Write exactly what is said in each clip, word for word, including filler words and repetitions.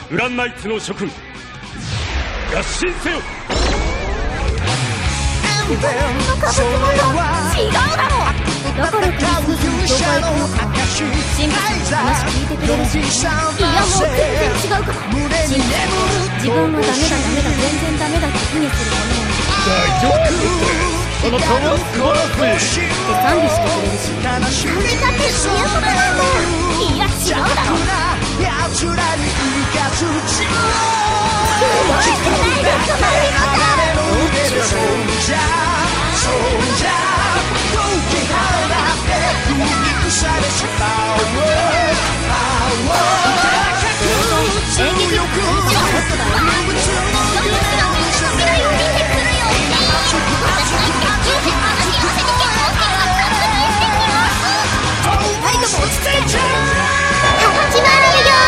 ウランナイツの諸君、合心せよ。 それは違うだろう。だからクリスマスに教会行くのか。神父さんの話聞いてくれるし、いやもう全然違うから。神父さん自分はダメだダメだ全然ダメだって卑下するものを大丈夫ってあなたは変わらずって賛美してくれるし、なんでかってそういうことなんだ。いや違うだろう。すごいじゃないですかマリコさん。演劇の感じはホットだよ。未来を見てくるよ。私の一脚球で話し合わせてけど二人とも落ち着いて始まるよ。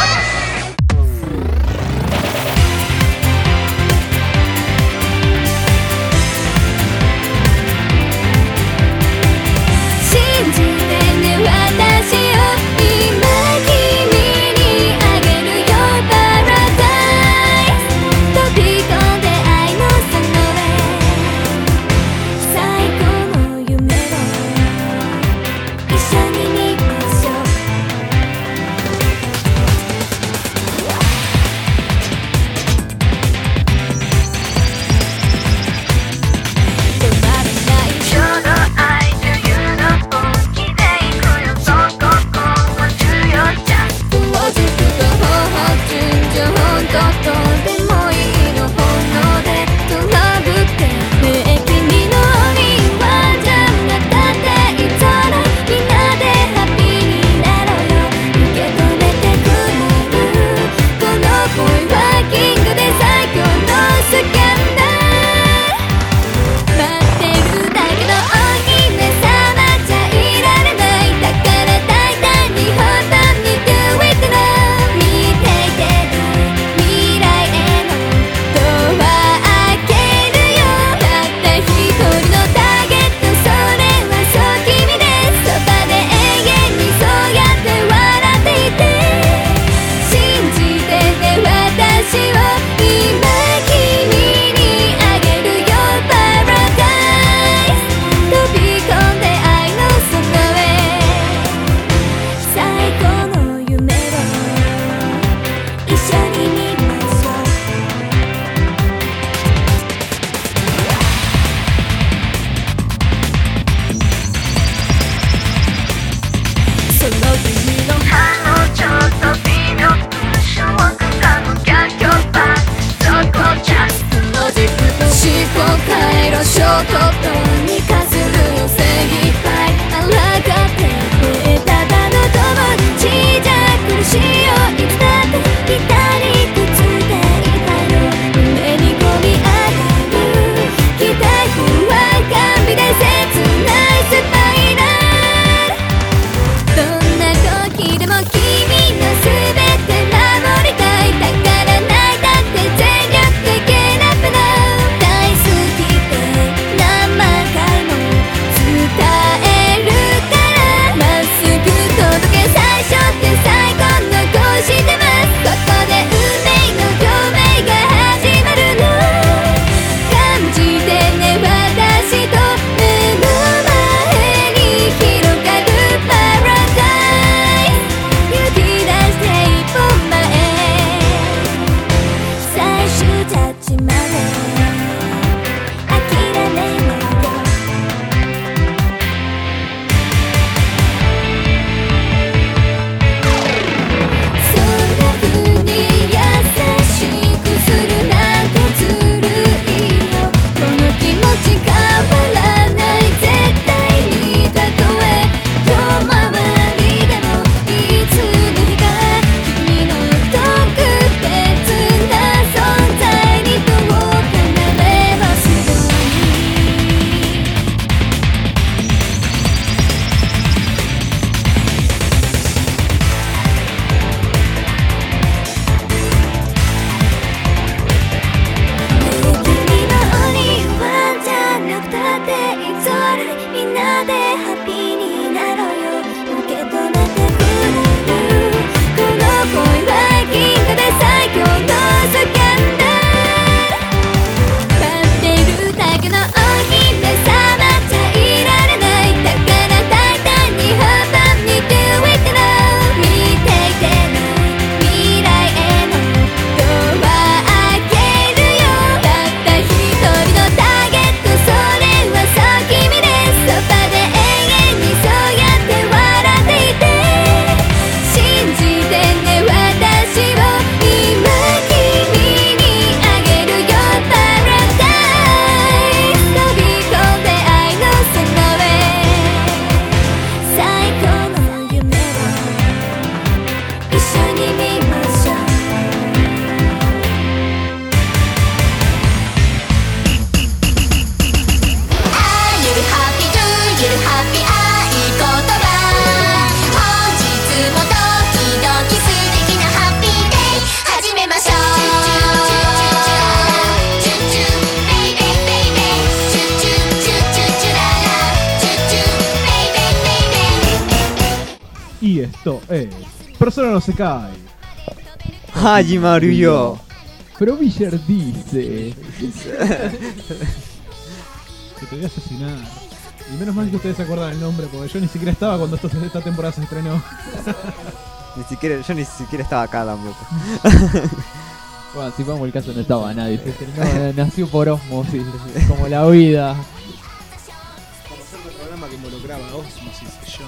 信じてね私を今君にあげるよパラダイス。飛び込んで愛のその上最高の夢を一緒に見ましょう。止まらないちょうど愛というの本気でいくよ。そここは重要じゃん。もうずっと方法順序本当どうでもいいの本能でトラブってねえ君の輪はじゃなかったいたらみんなでハッピーになろうよ。受け止めてくれるこの恋はキングで最強のスキャンダル。待ってるだけどお姫様じゃいられない。だから大胆に本当に Do it now。 見ていてね未来へのドア開けるよ。たった一人のターゲットそれはそう君です。そばで永遠にそうやって笑っていて信じてね私を今君にあげるよパラダイス。飛び込んで愛のその上最高の夢を一緒に見ましょう。その君の彼女と微妙ショックなの逆境版そこじゃロジックと思考回路ショートとにかするよ精一杯あらがってねえただの友達じゃ苦しいよいつだって左手 es Persona no se cae. Hajimaru yo. Pero Miller dice que te voy a asesinar. Y menos mal que ustedes se acuerdan el nombre, porque yo ni siquiera estaba cuando esto, esta temporada se estrenó. Ni siquiera, yo ni siquiera estaba acá tampoco. Bueno, si vamos el caso no estaba nadie, se estrenó, nació por osmosis, como la vida. Conocer el programa que involucraba a Osmosis y yo.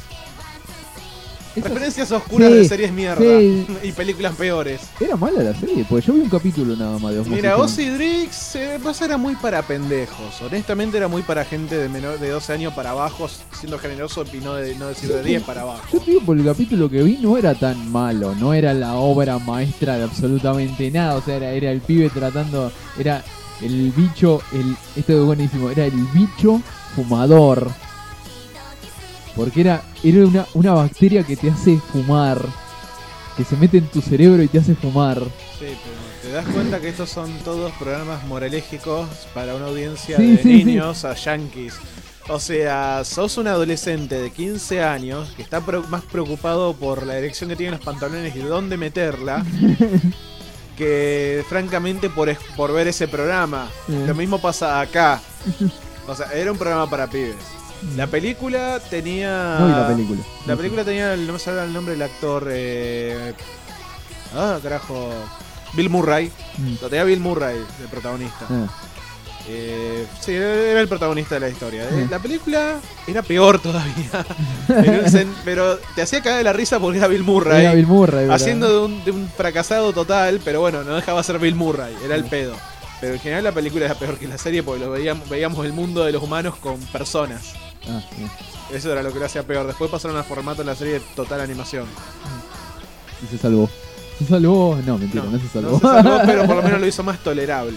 Esa- Referencias oscuras Sí, de series mierda sí. y películas peores. Era mala la serie, porque yo vi un capítulo nada más de osmosis. Mira, Ozzy Drix eh, pues era muy para pendejos. Honestamente era muy para gente de menor de doce años para abajo, siendo generoso y no, de, no decir de diez para abajo. Yo te digo, por el capítulo que vi no era tan malo, no era la obra maestra de absolutamente nada, o sea, era, era el pibe tratando, era el bicho, el esto es buenísimo, era el bicho fumador. Porque era, era una, una bacteria que te hace fumar, que se mete en tu cerebro y te hace fumar. Sí, pero te das cuenta que estos son todos programas moralégicos para una audiencia Sí, de sí, niños a yankees. O sea, sos un adolescente de quince años que está pro- más preocupado por la dirección que tienen los pantalones y dónde meterla que francamente por, es- por ver ese programa. Mm. Lo mismo pasa acá. O sea, era un programa para pibes. La película tenía... No vi la película. La película tenía, no me sale el nombre del actor... Eh... Ah, carajo... Bill Murray. Mm. Lo tenía Bill Murray, el protagonista. Ah. Eh, sí, era el protagonista de la historia. Eh, Mm. La película era peor todavía. En un sen- pero te hacía caer de la risa porque era Bill Murray. Era Bill Murray, ¿verdad? Haciendo de un, de un fracasado total, pero bueno, no dejaba de ser Bill Murray, era el pedo. Pero en general la película era peor que la serie porque lo veíamos, veíamos el mundo de los humanos con personas. Ah, sí. Eso era lo que lo hacía peor. Después pasaron al formato de la serie de total animación. Y se salvó. ¿Se salvó? No, mentira, no, No, se no salvó. se salvó, pero por lo menos lo hizo más tolerable.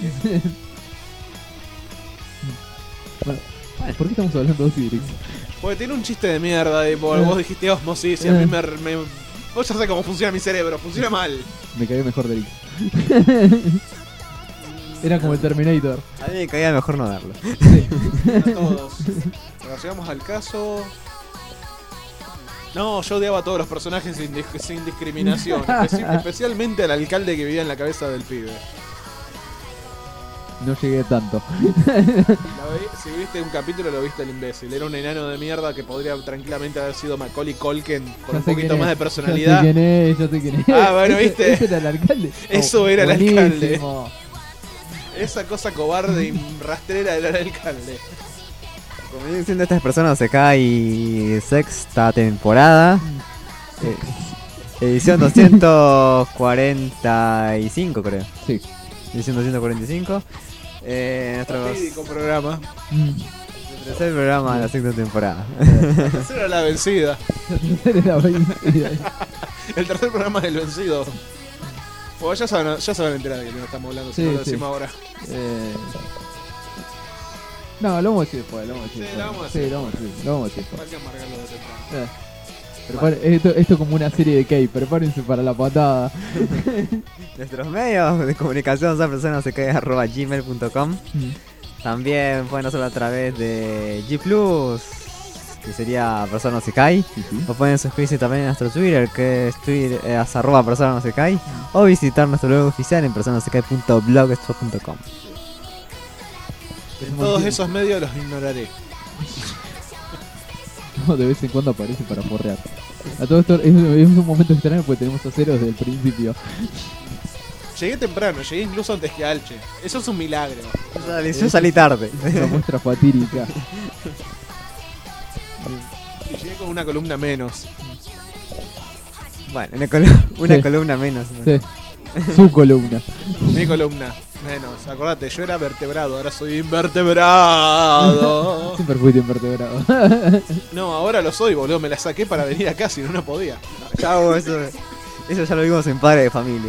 Bueno, ¿por qué estamos hablando de Ozzy Drix? Porque tiene un chiste de mierda. De, vos, vos dijiste osmosis y a mí me, me. Vos ya sabés cómo funciona mi cerebro. Funciona mal. Me cagué mejor de Drix. Era como el Terminator. A mí me caía mejor no verlo. A todos. Pero llegamos al caso. No, yo odiaba a todos los personajes sin, dis- sin discriminación. Especi- especialmente al alcalde que vivía en la cabeza del pibe. No llegué tanto. La vi- si viste un capítulo lo viste el imbécil. Era un enano de mierda que podría tranquilamente haber sido Macaulay Culkin con Ya un sé poquito quién más es, de personalidad. Ya sé quién es, ya sé quién es. Ah, bueno, Ese- ¿viste? Ese era el alcalde. Eso Oh, era el alcalde. buenísimo. Esa cosa cobarde y rastrera era el alcalde. Como vienen siendo estas personas, se cae sexta temporada. Eh, edición doscientos cuarenta y cinco, creo. Sí. Edición doscientos cuarenta y cinco. Eh, nuestro Fatídico programa. Mm. tercer programa de la sexta temporada. La tercera era la vencida. Era buenísimo. El tercer programa del vencido. Bueno, ya saben, ya se van a enterar de que no estamos hablando, si Sí, no lo sí. decimos ahora. Eh... No, lo vamos a decir después, lo vamos a decir Sí, después. lo vamos a Sí, decir lo vamos a decir, lo vamos a decir después. Hay que amargarlo de temprano. Eh. Prepare- esto, esto es como una serie de K, prepárense para la patada. Nuestros medios de comunicación son personas se cae arroba gmail punto com. Mm. También pueden hacerlo a través de G Plus, que sería Persona no se cae. Sí, sí. O pueden suscribirse también a nuestro Twitter, que es Twitter, eh, es arroba persona no se cae. O visitar nuestro blog oficial en persona no se cae punto blogspot punto com. En todos esos medios los ignoraré. No, de vez en cuando aparece para forrear. A todo esto es, es un momento extraño porque tenemos a cero desde el principio. Llegué temprano, llegué incluso antes que Alche. Eso es un milagro. Yo salí, yo salí tarde. Es una muestra fatídica. Y llegué con una columna menos. Bueno, una, colu- una Sí. columna menos. ¿no? Sí. Su columna. Mi columna menos. Acordate, yo era vertebrado, ahora soy invertebrado. Siempre fuiste invertebrado. No, ahora lo soy, boludo. Me la saqué para venir acá, si no, no podía. Chau, eso, eso ya lo vimos en Padre de Familia.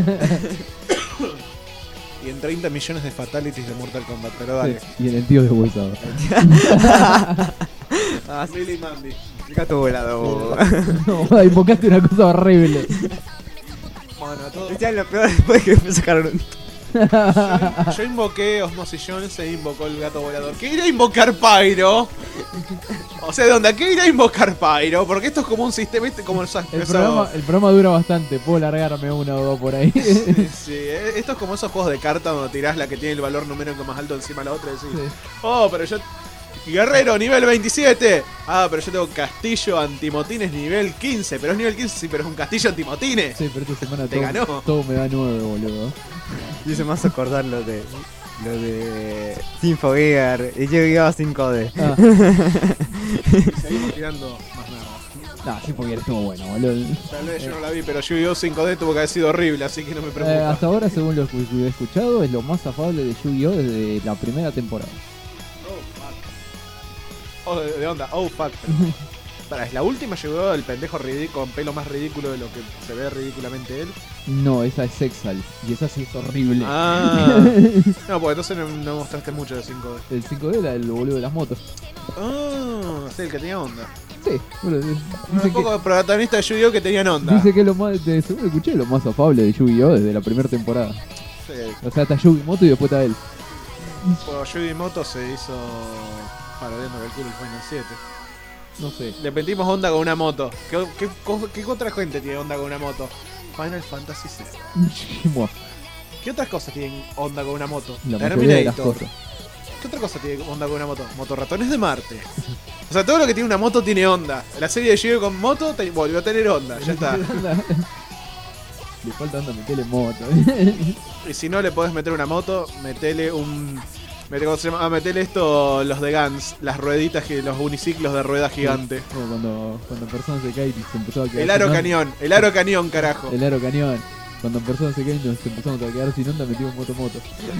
Y en treinta millones de fatalities de Mortal Kombat, pero dale. Sí, y en el tío deshuesado. Ah, sí, Billy Mandy. chica tu volado. No, invocaste una cosa horrible. Bueno, todo. Decían lo peor después que me sacaron un... Yo, yo invoqué Osmosis Jones e invocó el gato volador. ¿Qué irá a invocar Pyro? O sea, ¿de dónde? ¿Qué irá a invocar Pyro? Porque esto es como un sistema, ¿viste? Como esos, El esos- programa, el programa dura bastante, puedo largarme una o dos por ahí. Sí, sí, eh, esto es como esos juegos de cartas donde tirás la que tiene el valor numérico más alto encima de la otra y decís, Sí. oh, pero yo... Guerrero, nivel veintisiete. Ah, pero yo tengo castillo antimotines nivel quince. Pero es nivel quince, sí, pero es un castillo antimotines. Sí, pero esta semana Te todo, ganó. todo me da nueve, boludo. Y se me hace acordar lo de. Lo de. Sinfogear y Yu-Gi-Oh! cinco D. Ah, Seguimos tirando más nada. nah, sí, porque estuvo bueno, boludo. Tal vez yo no la vi, pero Yu-Gi-Oh! cinco D tuvo que haber sido horrible, así que no me Eh, preocupa. hasta ahora, según lo que he escuchado, es lo más afable de Yu-Gi-Oh! Desde la primera temporada. Oh, de, de onda, oh fuck. Para, es la última llegó el pendejo ridículo, con pelo más ridículo de lo que se ve ridículamente él. No, esa es Exal. Y esa sí es horrible. Ah, no, porque entonces no, no mostraste mucho de cinco D. El cinco D era el boludo de las motos. Ah, sí, el que tenía onda. Sí, boludo. Un Dice poco que, de protagonista de Yu-Gi-Oh! Que tenían onda. dice que es lo más, de, según escuché, lo más afable de Yu-Gi-Oh! Desde la primera temporada. Sí, O sea, está Yu-Gi-Moto y después está él. bueno, Yu-Gi-Moto se hizo parodiando el culo el Final siete. No sé. Le metimos onda con una moto. ¿Qué, qué, co- qué otra gente tiene onda con una moto? Final Fantasy siete. Buah, ¿Qué otras cosas tienen onda con una moto? la mayoría de las cosas. ¿Qué otra cosa tiene onda con una moto? Motorratones de Marte. O sea, todo lo que tiene una moto tiene onda. La serie de Yu-Gi-Oh! Con moto te- volvió a tener onda. Ya está. Le falta onda meterle moto. Y si no le podés meter una moto, metele un... Mete, ¿cómo se llama? Ah, metele esto, los de Guns. Las rueditas, gi- los uniciclos de rueda gigante. Como cuando, cuando persona se cae y se empezó a quedar El aro sin onda. cañón. El aro cañón, carajo. El aro cañón. Cuando persona se cae y nos empezamos a quedar sin onda, metimos moto moto.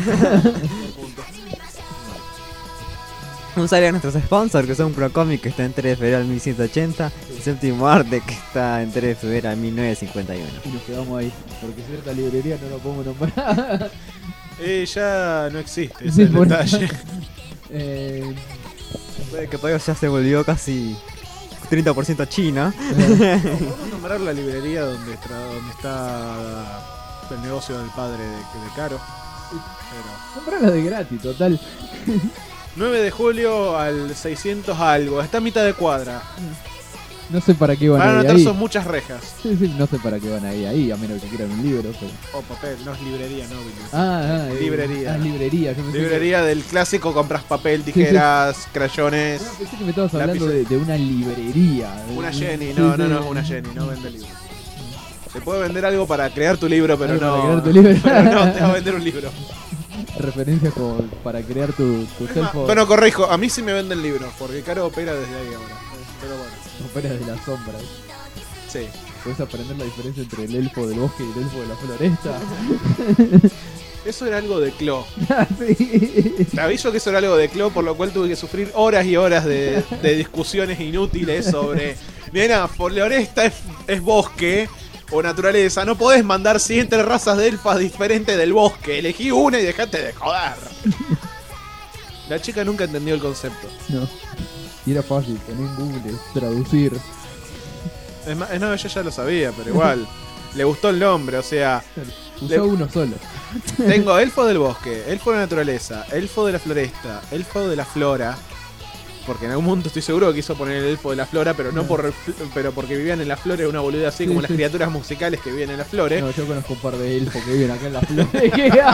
Un saludo a nuestros sponsors que son Procomic que está en tres de febrero del mil ciento ochenta y Séptimo Arte que está en tres de febrero del mil novecientos cincuenta y uno. Y nos quedamos ahí. Porque cierta librería no la podemos nombrar. Eh, ya no existe. Ese Sí, es el por- detalle. eh, Que todavía ya se volvió casi treinta por ciento China. Podemos nombrar la librería donde, tra- donde está el negocio del padre de, de Caro. Pero comprala de gratis, total. nueve de julio al seiscientos algo. Está a mitad de cuadra. No sé para qué van Van a a ir anotar ahí. son muchas rejas. Sí, sí, no sé para qué van a ir ahí, a menos que quieran un libro. Pero... O papel, no es librería, no, Billy. Ah, ah, eh, Librería. Ah, librería. Yo pensé Librería del clásico, compras papel, sí. tijeras, crayones. Que... No, pensé que me estabas hablando Lápices. de, de una librería. Una Sí, Jenny, sí, no, no, sí. no es una Jenny, no vende libros. Se puede vender algo para crear tu libro, pero Algo no. para crear tu libro. Pero no te va a vender un libro. Referencias como para crear tu, tu Es más, self bueno, corrijo, a mí sí me venden libros, porque Caro opera desde ahí ahora. Pero bueno, opera de las sombras. sí. Puedes aprender la diferencia entre el elfo del bosque y el elfo de la floresta. Eso era algo de Clo. Sí. Te aviso que eso era algo de Clo, por lo cual tuve que sufrir horas y horas de, de discusiones inútiles sobre. Nena, floresta es, es bosque o naturaleza. No podés mandar siete razas de elfas diferentes del bosque. Elegí una y dejate de joder. La chica nunca entendió el concepto. No. Y era fácil, poner en Google, traducir. Es más, no, ella ya lo sabía, pero igual. Le gustó el nombre, o sea, Usá Le- uno solo. tengo elfo del bosque, elfo de la naturaleza, elfo de la floresta, elfo de la flora. Porque en algún momento estoy seguro que quiso poner el elfo de la flora, pero no por pero porque vivían en las flores, una boluda así Sí, como sí. las criaturas musicales que viven en las flores. No, yo conozco un par de elfos que viven acá en las flores.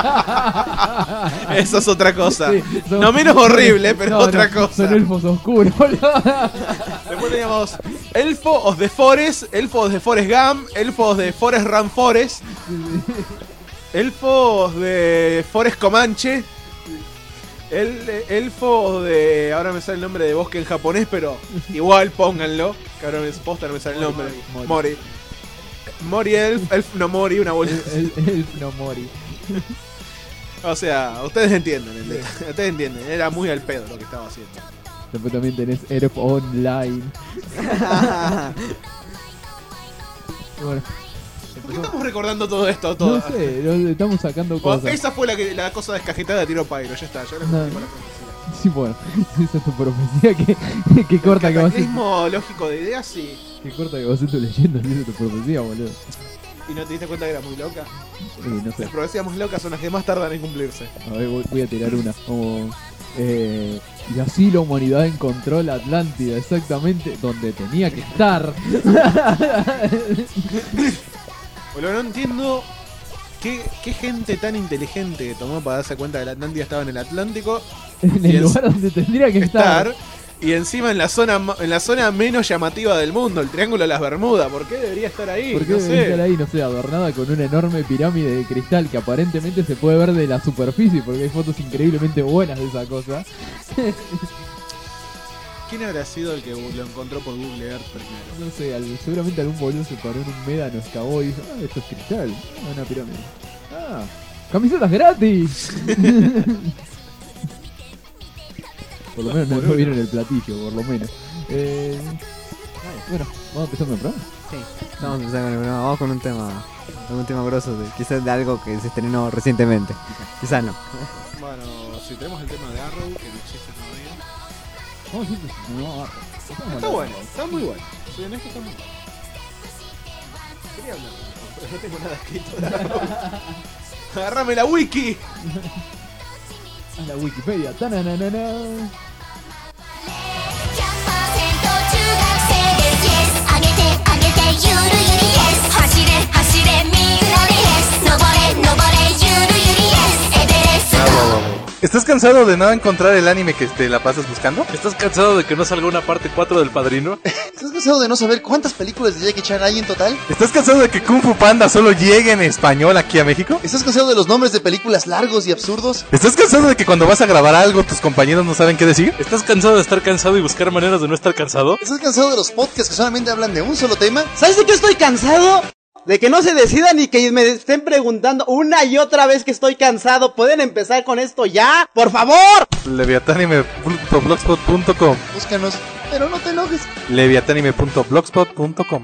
Eso es otra cosa. Sí, son- No menos horrible, pero No, otra no, cosa. Son elfos oscuros, boludo. Después teníamos elfos de Forest, elfos de Forest Gump, elfos de Forest Run Forest, elfos de Forest Comanche, el, elfos de... Ahora me sale el nombre de bosque en japonés, pero igual pónganlo, que ahora me, posta no me sale el nombre. Mori. Mori. Mori elf, elf no Mori, una bolita. El, el elf no mori. O sea, ustedes entienden, el detalle, ustedes entienden, era muy al pedo lo que estaba haciendo. Después también tenés Elf Online. Y bueno, ¿Por qué estamos recordando todo esto? Todo? no sé, no- estamos sacando Bueno, cosas. esa fue la, que, la cosa descajetada de tiro Pyro, ya está, ya la No. cumplimos la profecía. Sí, bueno, esa es tu profecía que, que corta que vas a Cataclismo lógico de ideas, sí. que corta que vas a tu leyendo, esa es tu profecía, boludo. ¿Y no te diste cuenta que era muy loca? Eh, no sé. Las profecías más locas son las que más tardan en cumplirse. A ver, voy, voy a tirar una. Como, eh, y así la humanidad encontró la Atlántida exactamente donde tenía que estar. Boludo, no entiendo qué, qué gente tan inteligente tomó para darse cuenta que la Atlántida estaba en el Atlántico. En Y el es- lugar donde tendría que estar. estar. Y encima en la zona ma- en la zona menos llamativa del mundo, el Triángulo de las Bermudas. ¿Por qué debería estar ahí? ¿Por qué no debe sé. estar ahí, no sé, adornada con una enorme pirámide de cristal que aparentemente se puede ver de la superficie? Porque hay fotos increíblemente buenas de esa cosa. ¿Quién habrá sido el que lo encontró por Google Earth primero? No sé, al- seguramente algún boludo se paró en un médano, excavó y dijo, ah, esto es cristal, ah, una pirámide. Ah, camisetas gratis. Por lo menos no, Por no uno. vieron el platillo, por lo menos. Eh, bueno, vamos a empezar con el programa. Sí. Vamos a empezar con el programa. Vamos con un tema. Un tema grosso, de, quizás de algo que se estrenó recientemente. Quizás no. Bueno, si tenemos el tema de Arrow, que no existe todavía. Vamos a decir, no, Está bueno, está muy bueno. Soy honesto, está muy bueno. Quería hablar, pero no tengo nada escrito de Arrow. Agarrame la wiki. a la Wikipedia. ¡Tananana! ひゃくパーセント 中学生です Yes 上げて上げてゆるゆり Yes 走れ走れみんなで Yes 登れ登れゆるゆり Yes エベレスト ¿Estás cansado de no encontrar el anime que te la pasas buscando? ¿Estás cansado de que no salga una parte cuatro del Padrino? ¿Estás cansado de no saber cuántas películas de Jackie Chan hay en total? ¿Estás cansado de que Kung Fu Panda solo llegue en español aquí a México? ¿Estás cansado de los nombres de películas largos y absurdos? ¿Estás cansado de que cuando vas a grabar algo tus compañeros no saben qué decir? ¿Estás cansado de estar cansado y buscar maneras de no estar cansado? ¿Estás cansado de los podcasts que solamente hablan de un solo tema? ¿Sabes de qué estoy cansado? De que no se decidan y que me estén preguntando una y otra vez que estoy cansado. ¿Pueden empezar con esto ya? ¡Por favor! leviatanime punto blogspot punto com Búscanos, pero no te enojes. leviatanime punto blogspot punto com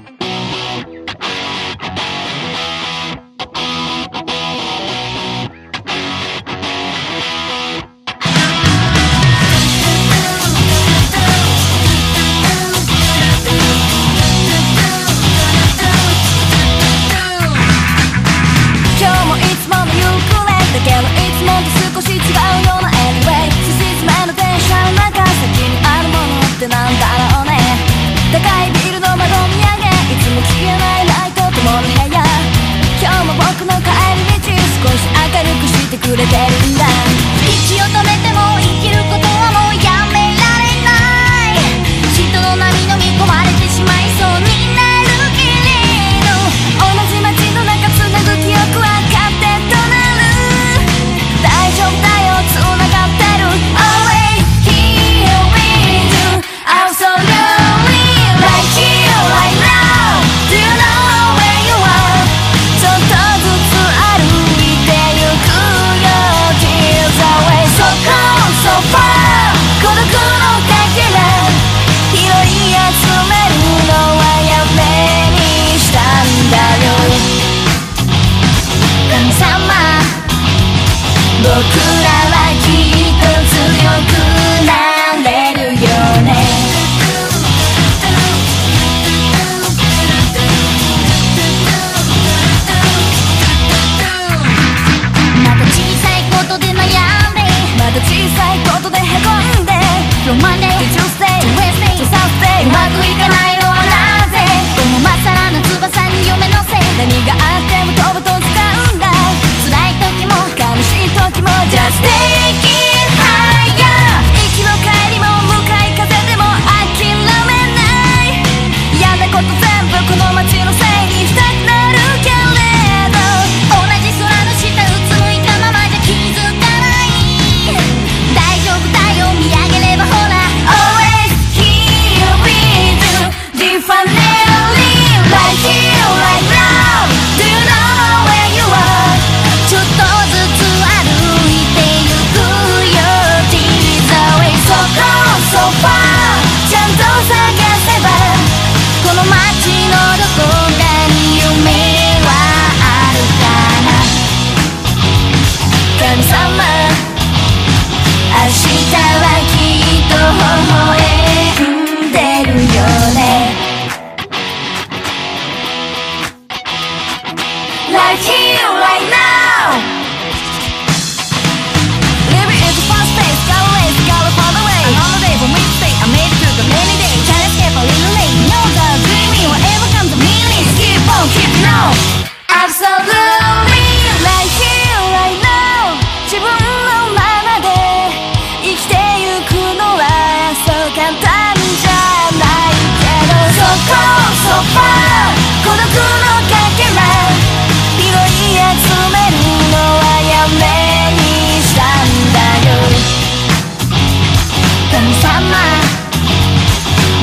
「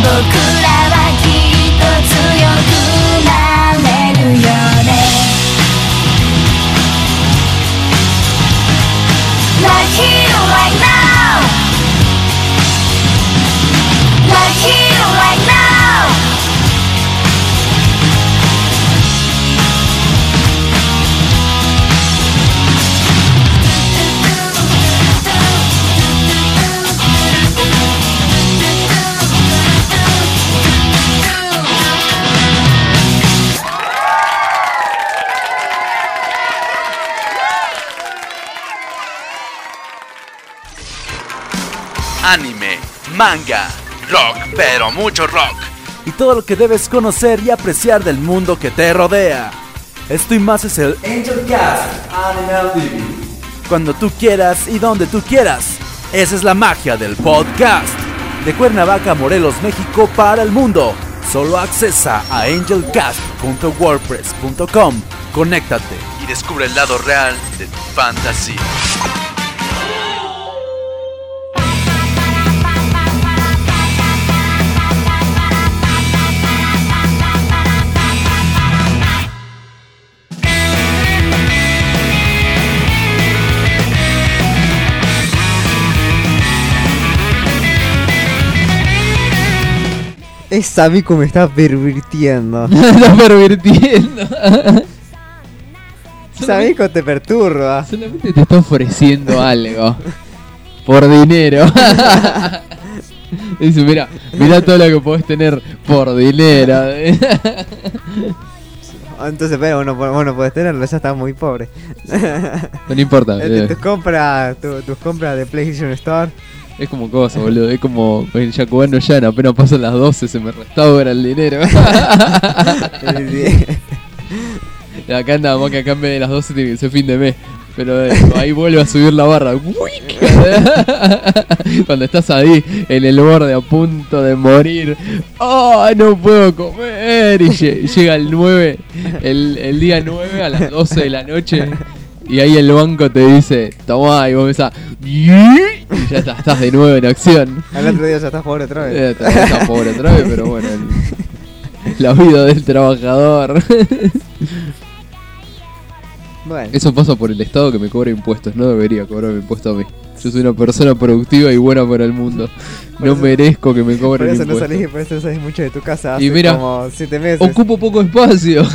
らはきっと強くなれるよね Like here right now Like here right now Anime, manga, rock, pero mucho rock. Y todo lo que debes conocer y apreciar del mundo que te rodea. Esto y más es el Angel Cast Anime T V. Cuando tú quieras y donde tú quieras. Esa es la magia del podcast. De Cuernavaca, Morelos, México para el mundo. Solo accesa a angel cast punto wordpress punto com. Conéctate Y descubre el lado real de tu fantasía. Esa Miku me está pervirtiendo. Está pervirtiendo. Esa Miku te perturba. Solamente te está ofreciendo algo. Por dinero. Dice, mira, mira todo lo que podés tener por dinero. Entonces, pero vos no, vos no podés tenerlo, ya estás muy pobre. No importa. Eh, Tus compras, tu, tus compras de PlayStation Store. Es como cosa, boludo. Es como el Yacubano Llano. Apenas pasan las doce, se me restaura el dinero. Acá andamos, que acá en vez de las doce tiene que ser fin de mes. Pero eh, ahí vuelve a subir la barra. Cuando estás ahí en el borde a punto de morir. ¡Oh, no puedo comer! Y lle- llega el nueve, el, el día nueve a las doce de la noche. Y ahí el banco te dice, tomá, y vos empezás, y ya está, estás de nuevo en acción. Al otro día ya estás pobre otra vez. Eh, Estás, estás pobre otra vez, pero bueno, el- la vida del trabajador. Bueno, Eso pasa por el Estado que me cobra impuestos, no debería cobrarme impuestos a mí. Yo soy una persona productiva y buena para el mundo. Por No eso- merezco que me por cobren eso no impuestos. salís, por eso no salís mucho de tu casa hace Y mira, como siete meses. Ocupo poco espacio.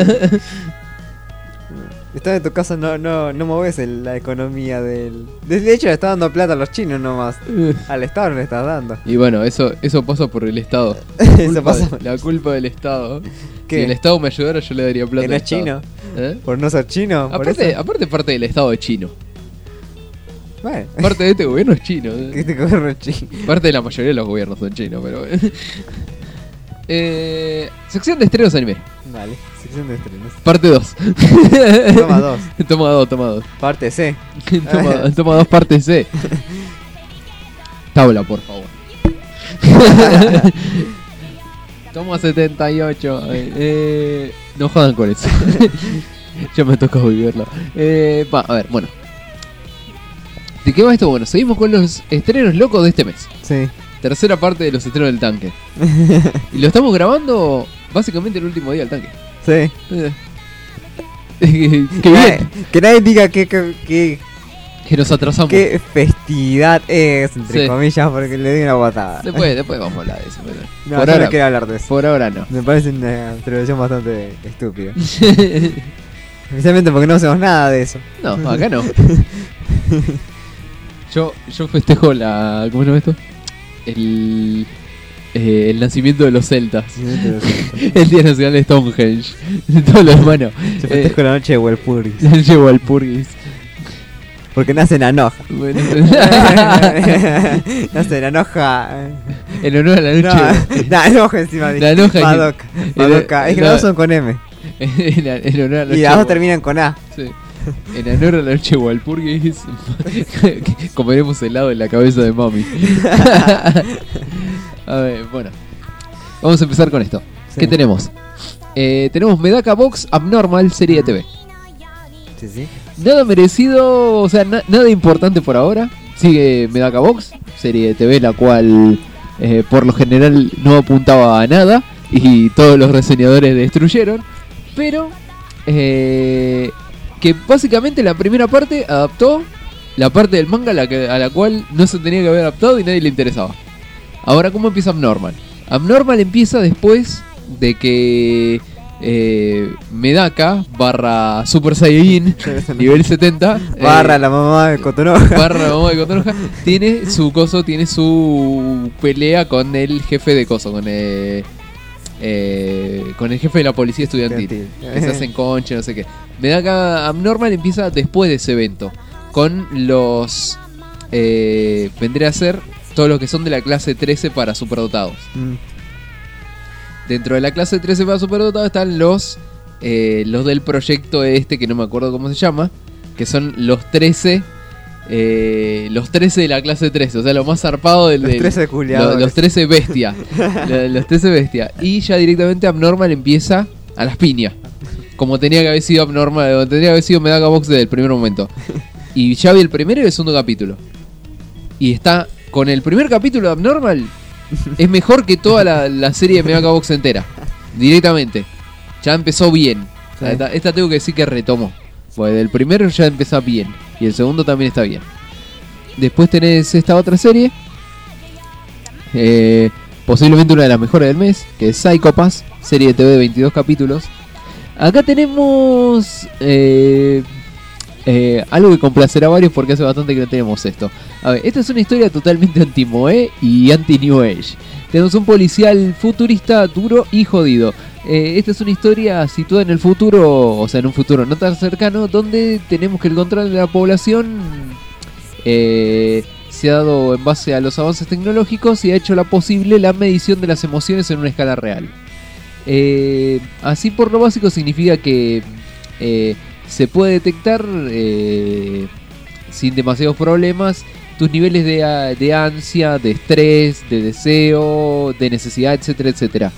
Estás en tu casa, no, no, no moves el- la economía del... De hecho le estás dando plata a los chinos nomás. Al Estado no le estás dando. Y bueno, eso eso pasa por el Estado. Eso Culpa pasa de- la culpa del Estado. ¿Qué? Si el Estado me ayudara, yo le daría plata. ¿Que no al es chino? Estado. ¿Eh? ¿Por no ser chino? ¿Por Aparte, eso? aparte parte del Estado es chino. Bueno, Parte de este gobierno es chino. ¿eh? que te gobierno es chino. Parte de la mayoría de los gobiernos son chinos, pero bueno. eh, sección de estrenos anime. Vale, sección de estrenos. Parte dos. Toma dos. Toma dos, toma dos. Parte C. toma, toma dos, parte C. Tabla, por favor. Toma setenta y ocho. Eh, eh, no jodan con eso. Ya me toca vivirlo. Eh, va, a ver, bueno. ¿De qué va esto? Bueno, seguimos con los estrenos locos de este mes. Sí. Tercera parte de los estrenos del tanque. Y lo estamos grabando básicamente el último día del tanque. Sí. Eh. Qué qué bien. Que nadie diga que, que, que, Que nos atrasamos. qué festividad es, entre Sí. comillas, porque le di una botada. Después, después vamos a hablar de eso. Pero No, por, yo ahora, no quiero hablar de eso. por ahora no. Me parece una televisión bastante estúpida. Especialmente porque no hacemos nada de eso. No, acá no. Yo, yo festejo la. ¿Cómo se llama esto? El. eh, el nacimiento de los celtas. El Día Nacional de Stonehenge. Todos los hermanos. Yo festejo la noche de Walpurgis. Llevo al Purgis. Porque nace en Anoja. Bueno, Nace en Anoja. en honor a la noche. No, no, Anoja encima de La Anoja. Madoka. Madoka. Es que la- las dos son con M. en, en honor a la noche. Y las dos terminan con A. Sí. En honor a la noche de Walpurgis, comeremos helado en la cabeza de mami. A ver, bueno. Vamos a empezar con esto. Sí. ¿Qué tenemos? Eh, tenemos Medaka Box Abnormal serie de T V. Sí, sí. Nada merecido, o sea, na- nada importante por ahora. Sigue Medaka Box, serie de T V, la cual eh, por lo general no apuntaba a nada y todos los reseñadores destruyeron, pero eh, que básicamente la primera parte adaptó la parte del manga a la, que, a la cual no se tenía que haber adaptado y nadie le interesaba. Ahora, ¿cómo empieza Abnormal? Abnormal empieza después de que eh, Medaka barra Super Saiyajin nivel setenta barra eh, la mamá de Kotonoha barra la mamá de Kotonoha tiene su coso, tiene su pelea con el jefe de coso, con el, eh, con el jefe de la policía estudiantil, que se hacen concha, no sé qué. Medaka Abnormal empieza después de ese evento con los eh, vendría a ser todos los que son de la clase trece para superdotados. Mm. Dentro de la clase trece para superdotados están los eh, los del proyecto este, que no me acuerdo cómo se llama, que son los trece eh, los trece de la clase trece, o sea, lo más zarpado del, los trece culiados. Los, los trece bestia. los, los trece bestia. Y ya directamente Abnormal empieza a las piñas. Como tenía que haber sido Abnormal, como tenía que haber sido Medaka Box desde el primer momento. Y ya vi el primero y el segundo capítulo. Y está con el primer capítulo de Abnormal. Es mejor que toda la, la serie de Medaka Box entera. Directamente. Ya empezó bien. Sí. Esta, esta tengo que decir que retomó. Porque del primero ya empezó bien. Y el segundo también está bien. Después tenés esta otra serie. Eh, posiblemente una de las mejores del mes. Que es Psycho Pass. Serie de T V de veintidós capítulos. Acá tenemos... Eh, Eh, algo que complacerá a varios porque hace bastante que no tenemos esto. A ver, esta es una historia totalmente anti-moe y anti-new age. Tenemos un policial futurista duro y jodido. Eh, esta es una historia situada en el futuro, o sea, en un futuro no tan cercano, donde tenemos que el control de la población eh, se ha dado en base a los avances tecnológicos y ha hecho la posible la medición de las emociones en una escala real. Eh, así por lo básico significa que... Eh, se puede detectar eh, sin demasiados problemas tus niveles de, de ansia, de estrés, de deseo, de necesidad, etcétera, etcétera.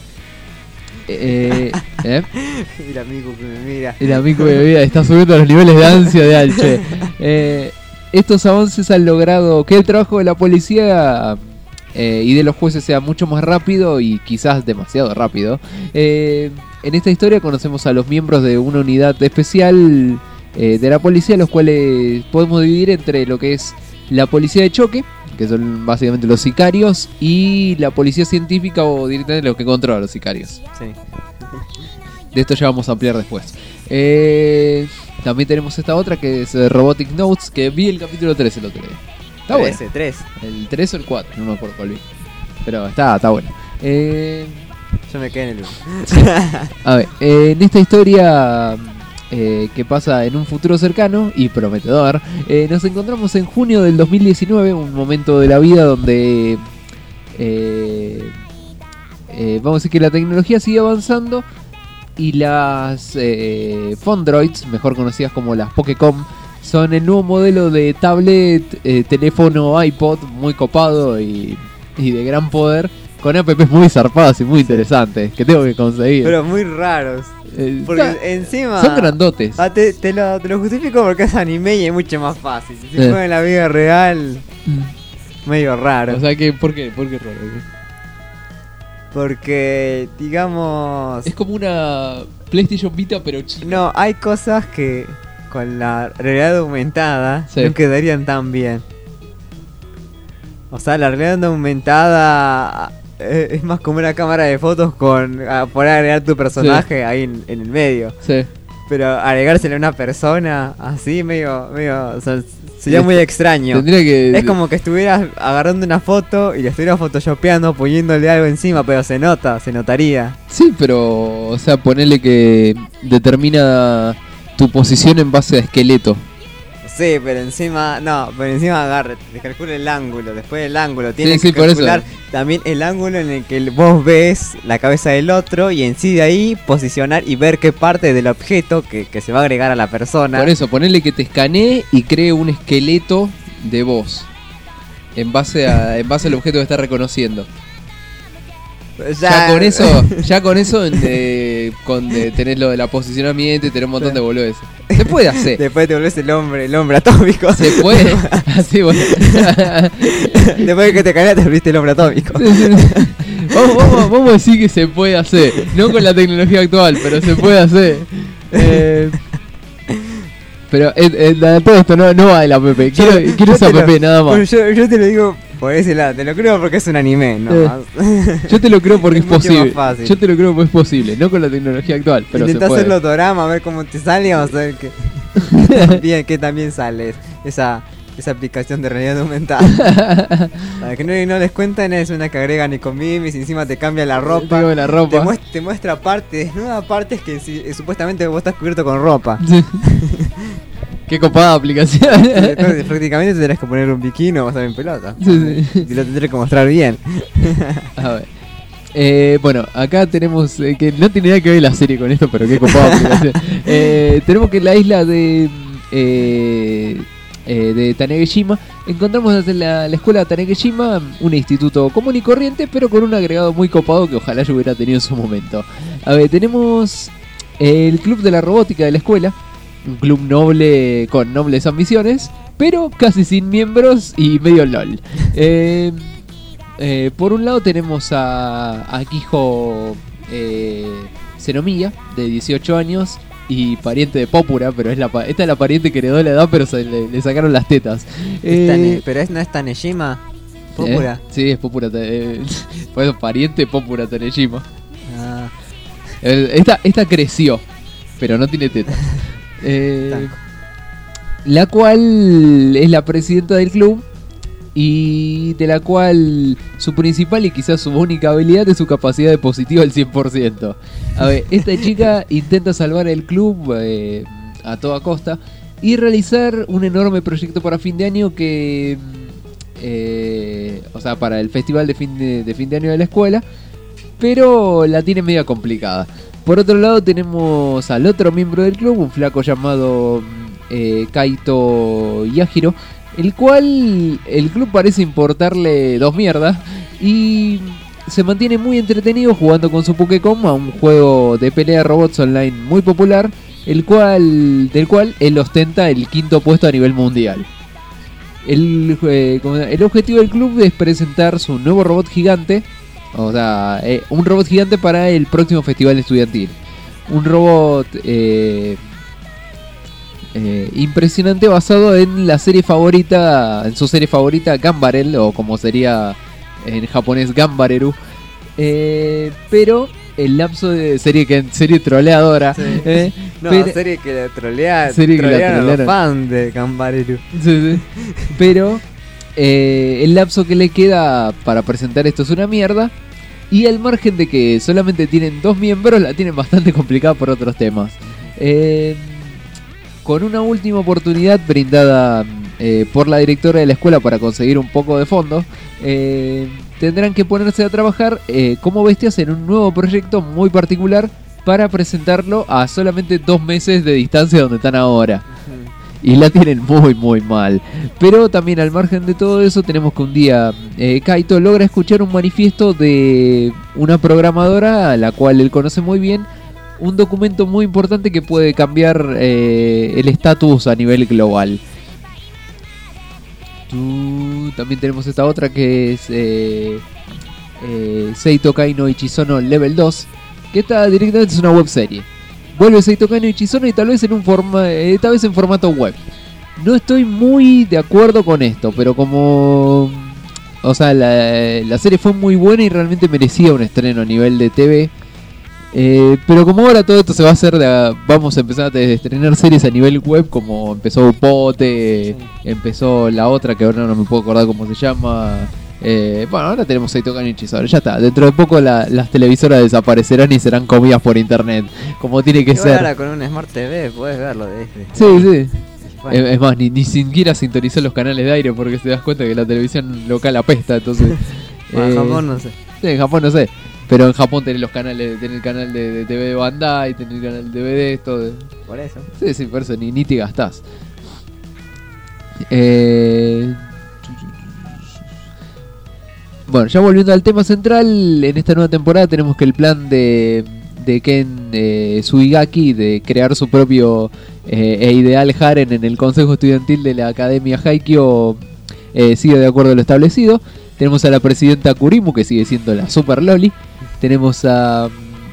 Eh, ¿eh? El amigo que me mira. El amigo que me mira está subiendo los niveles de ansia de Alche. Eh, estos avances han logrado que el trabajo de la policía eh, y de los jueces sea mucho más rápido y quizás demasiado rápido. Eh, En esta historia conocemos a los miembros de una unidad especial eh, de la policía, los cuales podemos dividir entre lo que es la policía de choque, que son básicamente los sicarios, y la policía científica o directamente los que controlan los sicarios. Sí. De esto ya vamos a ampliar después. Eh, también tenemos esta otra que es Robotic Notes, que vi el capítulo tres el otro día. Está bueno. tres. El tres o el cuatro, no me acuerdo cuál vi. Pero está, está bueno. Eh... Yo me quedé en el uno. A ver, eh, en esta historia eh, que pasa en un futuro cercano y prometedor, eh, nos encontramos en junio del dos mil diecinueve, un momento de la vida donde eh, eh, vamos a decir que la tecnología sigue avanzando y las eh, Phondroids, mejor conocidas como las Pokécom, son el nuevo modelo de tablet, eh, teléfono, iPod muy copado y, y de gran poder, con apps muy zarpadas y muy interesantes que tengo que conseguir. Pero muy raros. Eh, porque está, encima... son grandotes. Ah, te, te, lo, te lo justifico porque es anime y es mucho más fácil. Si se juega en la vida real, mm. medio raro. O sea, que ¿por qué? ¿Por qué raro? Porque, digamos... es como una PlayStation Vita pero chica. No, hay cosas que con la realidad aumentada sí. no quedarían tan bien. O sea, la realidad aumentada... es más como una cámara de fotos con a poder agregar tu personaje sí. ahí en, en el medio. Sí. Pero agregárselo a una persona así medio, medio, o sea, sería muy extraño. Tendría que... es como que estuvieras agarrando una foto y le estuvieras photoshopeando, poniéndole algo encima, pero se nota, se notaría. Sí, pero, o sea, ponele que determina tu posición en base a esqueleto. Sí, pero encima, no, pero encima agarre, te calcula el ángulo, después el ángulo, tienes sí, sí, que calcular también el ángulo en el que vos ves la cabeza del otro y en sí de ahí posicionar y ver qué parte del objeto que, que se va a agregar a la persona. Por eso, ponerle que te escanee y cree un esqueleto de vos en base a en base al objeto que está reconociendo. Ya con eso, ya con eso eh, con de tener lo del posicionamiento y tener un montón de boludeces. Se puede hacer. Después te volvés el hombre, el hombre atómico. Se puede. Así bueno. Después de que te caías te volviste el hombre atómico. Sí, sí, sí. Vamos, vamos, vamos a decir que se puede hacer. No con la tecnología actual, pero se puede hacer. Eh, pero eh, eh, todo esto no, no va de la app. Quiero, Yo- quiero yo esa te app, lo- nada más. Yo, yo te lo digo por ese lado, te lo creo porque es un anime, no Eh, más. Yo te lo creo porque es, Es mucho más posible. fácil. Yo te lo creo porque es posible. No con la tecnología actual, pero Intentá se puede. hacerlo dorama, a ver cómo te sale y vamos a ver que, que también, que también sale esa, esa aplicación de realidad aumentada. Para que no, no les cuenten, es una que agrega Nicomimis y encima te cambia la ropa. Te cambia la ropa. Te, muestra, te muestra partes, desnuda partes que si- eh, supuestamente vos estás cubierto con ropa. Sí. Qué copada aplicación. Entonces, prácticamente tendrás que poner un bikini o vas a ver en pelota. Sí, sí. Y lo tendré que mostrar bien. A ver. Eh, bueno, acá tenemos eh, que no tiene nada que ver la serie con esto, pero qué copada aplicación. Eh, tenemos que en la isla de eh, eh, de Tanegashima encontramos la, la escuela Tanegashima, un instituto común y corriente, pero con un agregado muy copado que ojalá yo hubiera tenido en su momento. A ver, tenemos el club de la robótica de la escuela, un club noble con nobles ambiciones, pero casi sin miembros y medio LOL. Eh, eh, por un lado tenemos a, a Kijo eh, Senomiya, de dieciocho años y pariente de Popura, pero es la, pa- esta es la pariente que heredó la edad, pero se le, le sacaron las tetas. Es Tane- Eh, pero es, no es Tanejima, Popura. ¿eh? Sí, es Popura. eh, por eso, pariente Popura Tanejima. Ah, Eh, Esta, esta creció, pero no tiene tetas. Eh, la cual es la presidenta del club y de la cual su principal y quizás su única habilidad es su capacidad de positivo al cien por ciento. A ver, esta chica intenta salvar el club eh, a toda costa y realizar un enorme proyecto para fin de año que... eh, o sea, para el festival de fin de, de fin de año de la escuela, pero la tiene media complicada. Por otro lado tenemos al otro miembro del club, un flaco llamado eh, Kaito Yahiro, el cual el club parece importarle dos mierdas y se mantiene muy entretenido jugando con su Pokécom a un juego de pelea de robots online muy popular, el cual del cual él ostenta el quinto puesto a nivel mundial. El, eh, como- el objetivo del club es presentar su nuevo robot gigante. O sea, eh, un robot gigante para el próximo festival estudiantil. Un robot eh, eh, impresionante basado en la serie favorita, en su serie favorita Gambarel, o como sería en japonés Gambareru. Eh, pero el lapso de serie que serie troleadora. Sí. eh, no, pero- serie que la trolea, Serie que la trolearon a los trolearon. fans de Gambareru. Sí, sí. Pero eh, el lapso que le queda para presentar esto es una mierda. Y al margen de que solamente tienen dos miembros, la tienen bastante complicada por otros temas. Eh, con una última oportunidad brindada eh, por la directora de la escuela para conseguir un poco de fondo, eh, tendrán que ponerse a trabajar eh, como bestias en un nuevo proyecto muy particular para presentarlo a solamente dos meses de distancia donde están ahora. Y la tienen muy muy mal. Pero también al margen de todo eso tenemos que un día eh, Kaito logra escuchar un manifiesto de una programadora a la cual él conoce muy bien. Un documento muy importante que puede cambiar eh, el estatus a nivel global. Tú- También tenemos esta otra que es eh, eh, Seito Kai no Ichizono Level dos. Que esta directamente es una webserie. Vuelve Seito Kai no Ichizono y tal vez en un forma, eh, tal vez en formato web. No estoy muy de acuerdo con esto, pero como, o sea, la, la serie fue muy buena y realmente merecía un estreno a nivel de T V. Eh, pero como ahora todo esto se va a hacer, de, a- vamos a empezar a estrenar series a nivel web, como empezó Upote, empezó la otra que ahora no me puedo acordar cómo se llama. Eh, bueno, ahora tenemos Seito Kai no Ichizono, ya está. Dentro de poco la- las televisoras desaparecerán y serán comidas por internet, como tiene que Igual ser. ahora con un Smart T V puedes verlo de este. Sí, sí. Bueno. Es, es más, ni, ni siquiera sintonizar los canales de aire porque te das cuenta que la televisión local apesta, entonces... Bueno, en eh, Japón no sé. Sí, en Japón no sé. Pero en Japón tenés los canales, tenés el canal de, de T V de Bandai, tenés el canal de D V D, esto de... Por eso. Sí, sí, por eso ni, ni te gastás. Eh... bueno, ya volviendo al tema central, en esta nueva temporada tenemos que el plan de, de Ken eh, Suigaki de crear su propio eh, e ideal harem en el consejo estudiantil de la Academia Haikyuu eh, sigue de acuerdo a lo establecido. Tenemos a la presidenta Kurimu, que sigue siendo la super loli. Tenemos a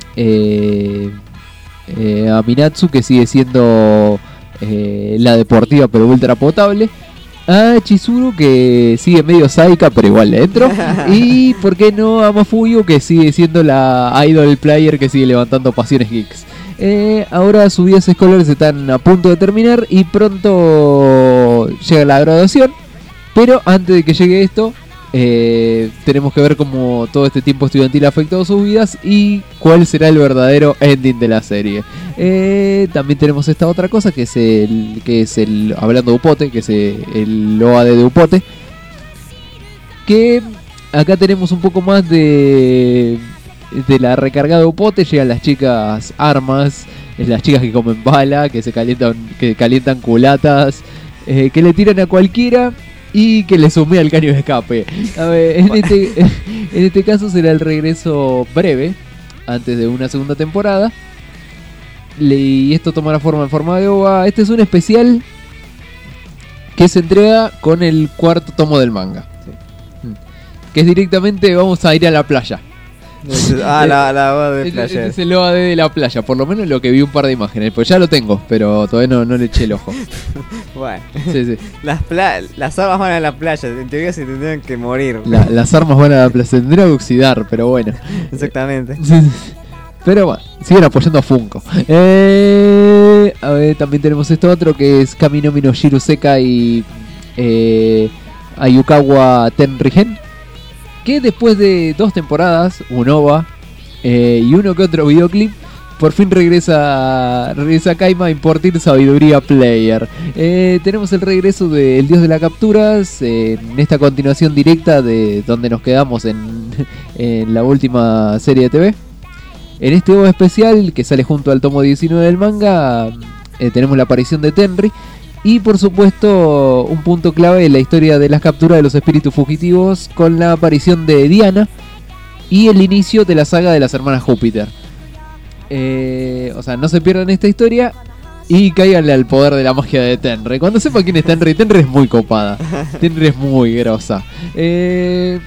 eh, eh, a Minatsu, que sigue siendo eh, la deportiva pero ultra potable. A Chizuru, que sigue medio sádica pero igual le entro. Y por qué no a Mafuyu, que sigue siendo la idol player que sigue levantando pasiones geeks. Eh, ahora sus vidas escolares están a punto de terminar y pronto llega la graduación. Pero antes de que llegue esto, eh, tenemos que ver cómo todo este tiempo estudiantil ha afectado sus vidas y cuál será el verdadero ending de la serie. Eh, también tenemos esta otra cosa que es el, que es el hablando de Upote, que es el, el O A D de Upote. Que acá tenemos un poco más de, de la recargada de Upote. Llegan las chicas armas, las chicas que comen bala, que se calientan, que calientan culatas, eh, que le tiran a cualquiera. Y que le sumé al caño de escape. A ver, en este, en este caso será el regreso breve, antes de una segunda temporada. Y esto tomará forma en forma de O V A. Este es un especial que se entrega con el cuarto tomo del manga. Sí. Que es directamente vamos a ir a la playa. Ah, la, la O A D de playa. Este es el O A D de la playa, por lo menos lo que vi un par de imágenes. Pues ya lo tengo, pero todavía no, no le eché el ojo. Bueno, sí, sí. Las, pla- las armas van a la playa, en teoría se tendrían que morir. La, las armas van a la playa, se tendría que oxidar, pero bueno. Exactamente. Pero bueno, siguen apoyando a Funko. Eh, a ver, también tenemos esto otro que es Kaminomi no Shiruseka y eh, Ayukawa Tenrigen. Que después de dos temporadas, un O V A eh, y uno que otro videoclip, por fin regresa regresa Kaima a impartir sabiduría player. Eh, tenemos el regreso del Dios de las Capturas eh, en esta continuación directa de donde nos quedamos en, en la última serie de T V. En este O V A especial que sale junto al tomo diecinueve del manga, eh, tenemos la aparición de Tenri. Y por supuesto un punto clave en la historia de las capturas de los espíritus fugitivos con la aparición de Diana y el inicio de la saga de las hermanas Júpiter. Eh, o sea, no se pierdan esta historia y cáiganle al poder de la magia de Tenri. Cuando sepan quién es Tenri, Tenri es muy copada. Tenri es muy grosa. Eh,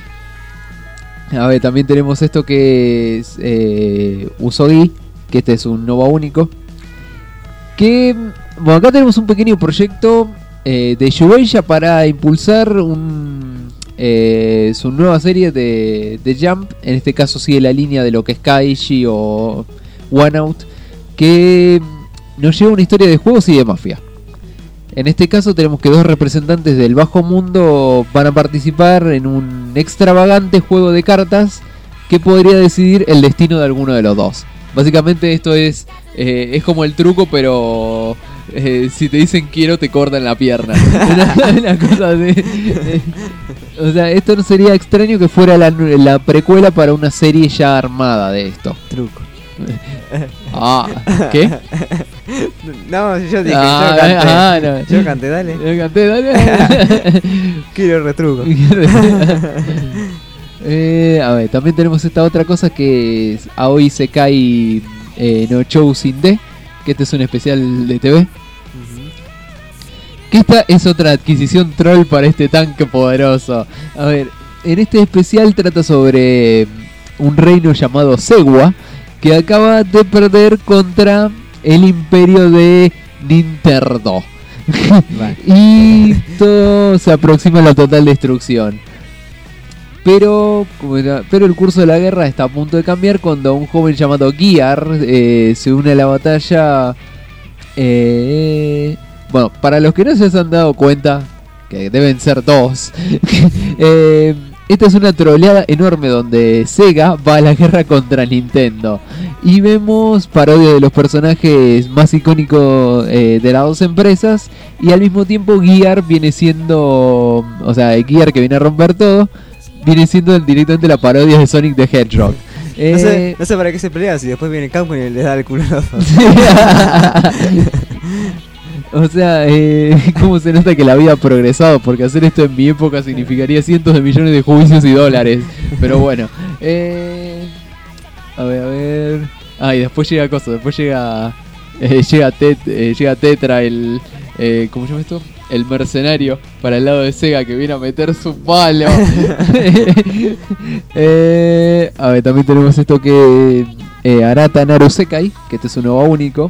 a ver, también tenemos esto que es eh, Usogi, que este es un Nova único. Que... Bueno, acá tenemos un pequeño proyecto eh, de Shueisha para impulsar un, eh, su nueva serie de, de Jump. En este caso sigue la línea de lo que es Kaishi o One Out, que nos lleva una historia de juegos y de mafia. En este caso tenemos que dos representantes del bajo mundo van a participar en un extravagante juego de cartas que podría decidir el destino de alguno de los dos. Básicamente esto es eh, es como el truco, pero eh, si te dicen quiero te cortan la pierna. una, una cosa de, eh, o sea, esto no sería extraño que fuera la, la precuela para una serie ya armada de esto. Truco. Ah, ¿qué? No, yo dije, ah, yo canté. Ah, no. Yo canté, dale. Yo canté, dale. Quiero retruco. eh, a ver, también tenemos esta otra cosa que es Aoi Sekai eh, no Chousin de, que este es un especial de T V. Uh-huh. Que esta es otra adquisición troll para este tanque poderoso. A ver, en este especial trata sobre un reino llamado Segua, que acaba de perder contra el imperio de Nintendo. Y todo se aproxima a la total destrucción. Pero, como era, pero el curso de la guerra está a punto de cambiar cuando un joven llamado Gear eh, se une a la batalla. Eh, bueno, para los que no se han dado cuenta, que deben ser dos, eh, esta es una troleada enorme donde Sega va a la guerra contra Nintendo. Y vemos parodia de los personajes más icónicos eh, de las dos empresas. Y al mismo tiempo Gear viene siendo... O sea, Gear que viene a romper todo, viene siendo directamente la parodia de Sonic the Hedgehog. Eh, no, sé, no sé para qué se pelea si después viene Capcom y le da el culo. O sea, eh, cómo se nota que la vida ha progresado, porque hacer esto en mi época significaría cientos de millones de juicios y dólares. Pero bueno. Eh, a ver, a ver. Ah, y después llega cosa, después llega. Eh, llega, tet, eh, llega Tetra, el. Eh, ¿Cómo se llama esto? El mercenario para el lado de Sega que viene a meter su palo. eh, a ver, también tenemos esto que. Eh, Arata Narusekai, que este es un nuevo único.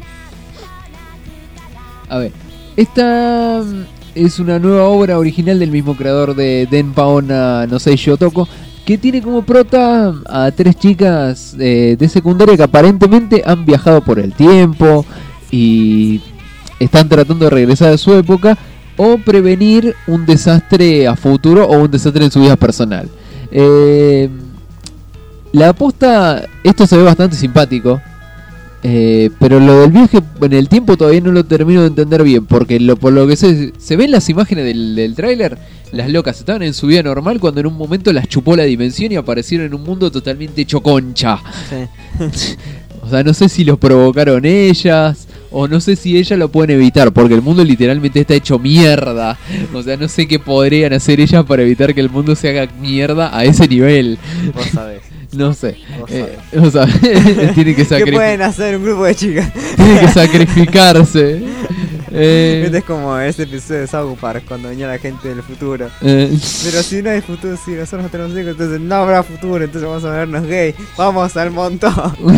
A ver, esta es una nueva obra original del mismo creador de Denpaona no Sei Shotoko, que tiene como prota a tres chicas eh, de secundaria que aparentemente han viajado por el tiempo y están tratando de regresar a su época o prevenir un desastre a futuro o un desastre en su vida personal. Eh, la aposta, esto se ve bastante simpático. Eh, pero lo del viaje en el tiempo todavía no lo termino de entender bien, porque lo, por lo que se, se ven las imágenes del, del tráiler, las locas estaban en su vida normal cuando en un momento las chupó la dimensión y aparecieron en un mundo totalmente hecho concha. Sí. O sea, no sé si los provocaron ellas o no sé si ellas lo pueden evitar, porque el mundo literalmente está hecho mierda. O sea, no sé qué podrían hacer ellas para evitar que el mundo se haga mierda a ese nivel. Vos sabés. No sé. Vos eh, o sea, tiene que sacrificar. ¿Qué pueden hacer un grupo de chicas? Tiene que sacrificarse. Eh... Este es como ese episodio de South Park cuando venía la gente del futuro. Eh... Pero si no hay futuro, si nosotros no tenemos hijos, entonces no habrá futuro, entonces vamos a vernos gay. Vamos al montón.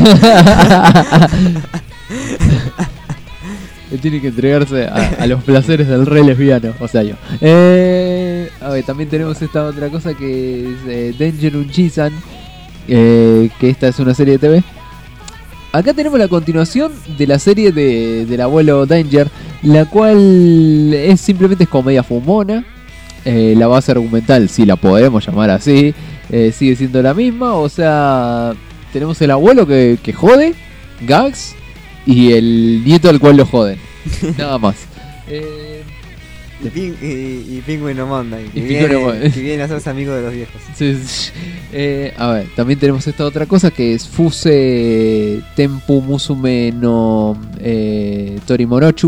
Tiene que entregarse a, a los placeres del rey lesbiano, o sea yo. Eh, a ver, también tenemos esta otra cosa que es eh, Danger Unchisan. Eh, que esta es una serie de T V. Acá tenemos la continuación de la serie de, del abuelo Danger, la cual es simplemente es comedia fumona. Eh, la base argumental, si la podemos llamar así, eh, sigue siendo la misma. O sea, tenemos el abuelo que, que jode, gags, y el nieto al cual lo joden. Nada más. Eh, Y, ping, y, y Pingüino Monday, que, y viene, Pingüino que viene a hacerse amigo de los viejos. Sí, sí. Eh, a ver, también tenemos esta otra cosa que es Fuse Tempu Musume no eh, Torimorochu.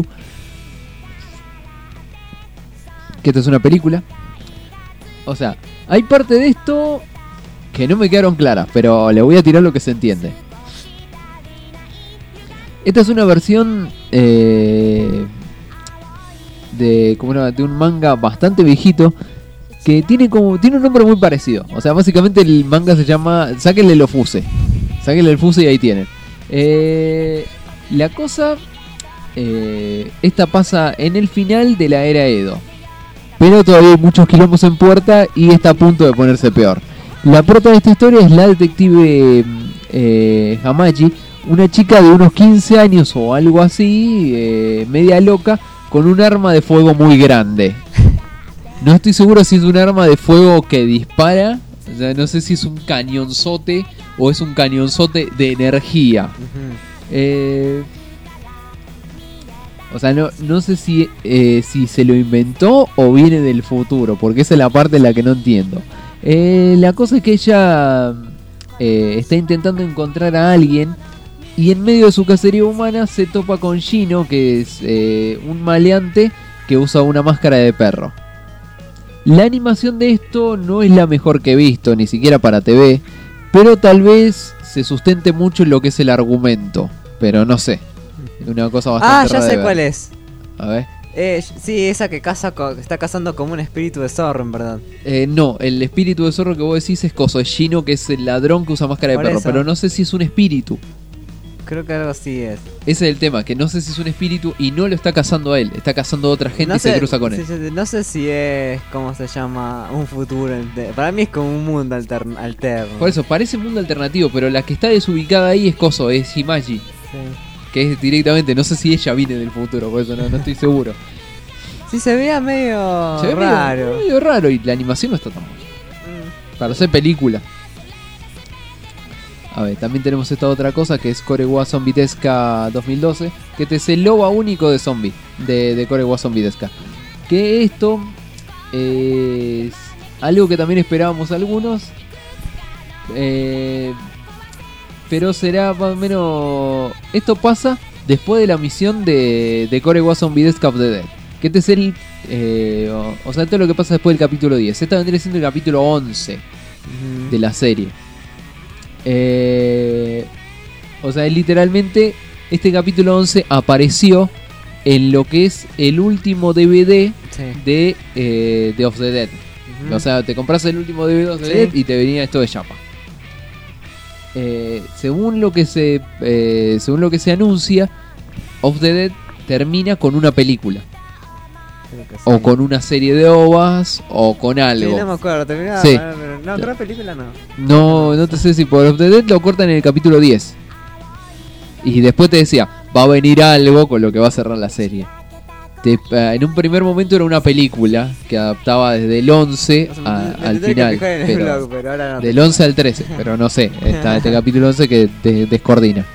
Que esta es una película. O sea, hay parte de esto que no me quedaron claras, pero le voy a tirar lo que se entiende. Esta es una versión eh, de, como era, de un manga bastante viejito que tiene como tiene un nombre muy parecido. O sea, básicamente el manga se llama Sáquenle lo Fuse. Sáquenle el Fuse y ahí tienen. Eh, la cosa, eh, esta pasa en el final de la era Edo, pero todavía hay muchos quilombos en puerta y está a punto de ponerse peor. La prota de esta historia es la detective eh, Hamachi, una chica de unos quince años o algo así, eh, media loca, con un arma de fuego muy grande. No estoy seguro si es un arma de fuego que dispara, o sea, no sé si es un cañonzote o es un cañonzote de energía. Uh-huh. eh, o sea, no, no sé si, eh, si se lo inventó o viene del futuro, porque esa es la parte en la que no entiendo. Eh, la cosa es que ella eh, está intentando encontrar a alguien y en medio de su cacería humana se topa con Shino, que es eh, un maleante que usa una máscara de perro. La animación de esto no es la mejor que he visto, ni siquiera para T V, pero tal vez se sustente mucho en lo que es el argumento, pero no sé. Una cosa bastante Ah, ya rara sé de cuál ver. es. A ver. Eh, sí, esa que caza co- está cazando como un espíritu de zorro, en verdad. Eh, no, el espíritu de zorro que vos decís es coso, es Shino, que es el ladrón que usa máscara de Por perro, eso. pero no sé si es un espíritu. Creo que algo así es. Ese es el tema, que no sé si es un espíritu y no lo está cazando a él, está cazando a otra gente No y se sé, cruza con él. sí, sí, no sé si es, ¿cómo se llama? Un futuro. enter- Para mí es como un mundo altern- alterno. Por eso, parece mundo alternativo, pero la que está desubicada ahí es coso, es Himaji. Sí. Que es directamente, no sé si ella viene del futuro, por eso no, no estoy seguro. Sí, se veía medio Se ve medio- raro. Medio, raro y la animación no está tan buena. Mm. Para hacer película. A ver, también tenemos esta otra cosa que es Korewa Zombie-Deska dos mil doce, que este es el loba único de zombie, de, de Korewa Zombie-Deska. Que esto es algo que también esperábamos algunos, eh, pero será más o menos... Esto pasa después de la misión de, de Korewa Zombie-Deska of the Dead. Que este es el... Eh, o, o sea, esto es lo que pasa después del capítulo diez. Esta vendría siendo el capítulo once. uh-huh. de la serie. Eh, o sea, literalmente este capítulo once apareció en lo que es el último D V D sí. de eh, The of the Dead. Uh-huh. O sea, te compras el último D V D de of the sí. Dead y te venía esto de chapa. Eh, según lo que se eh, según lo que se anuncia, Of the Dead termina con una película. O con una serie de ovas o con algo. Sí, no me acuerdo, terminaba, sí. pero no, creo película no. No, no te sé si por Of the Dead lo cortan en el capítulo diez. Y después te decía, va a venir algo con lo que va a cerrar la serie. Te, en un primer momento era una película que adaptaba desde el once o sea, a, me, al me final. Pero, blog, pero ahora no del once al trece, pero no sé, está este capítulo once que te descoordina.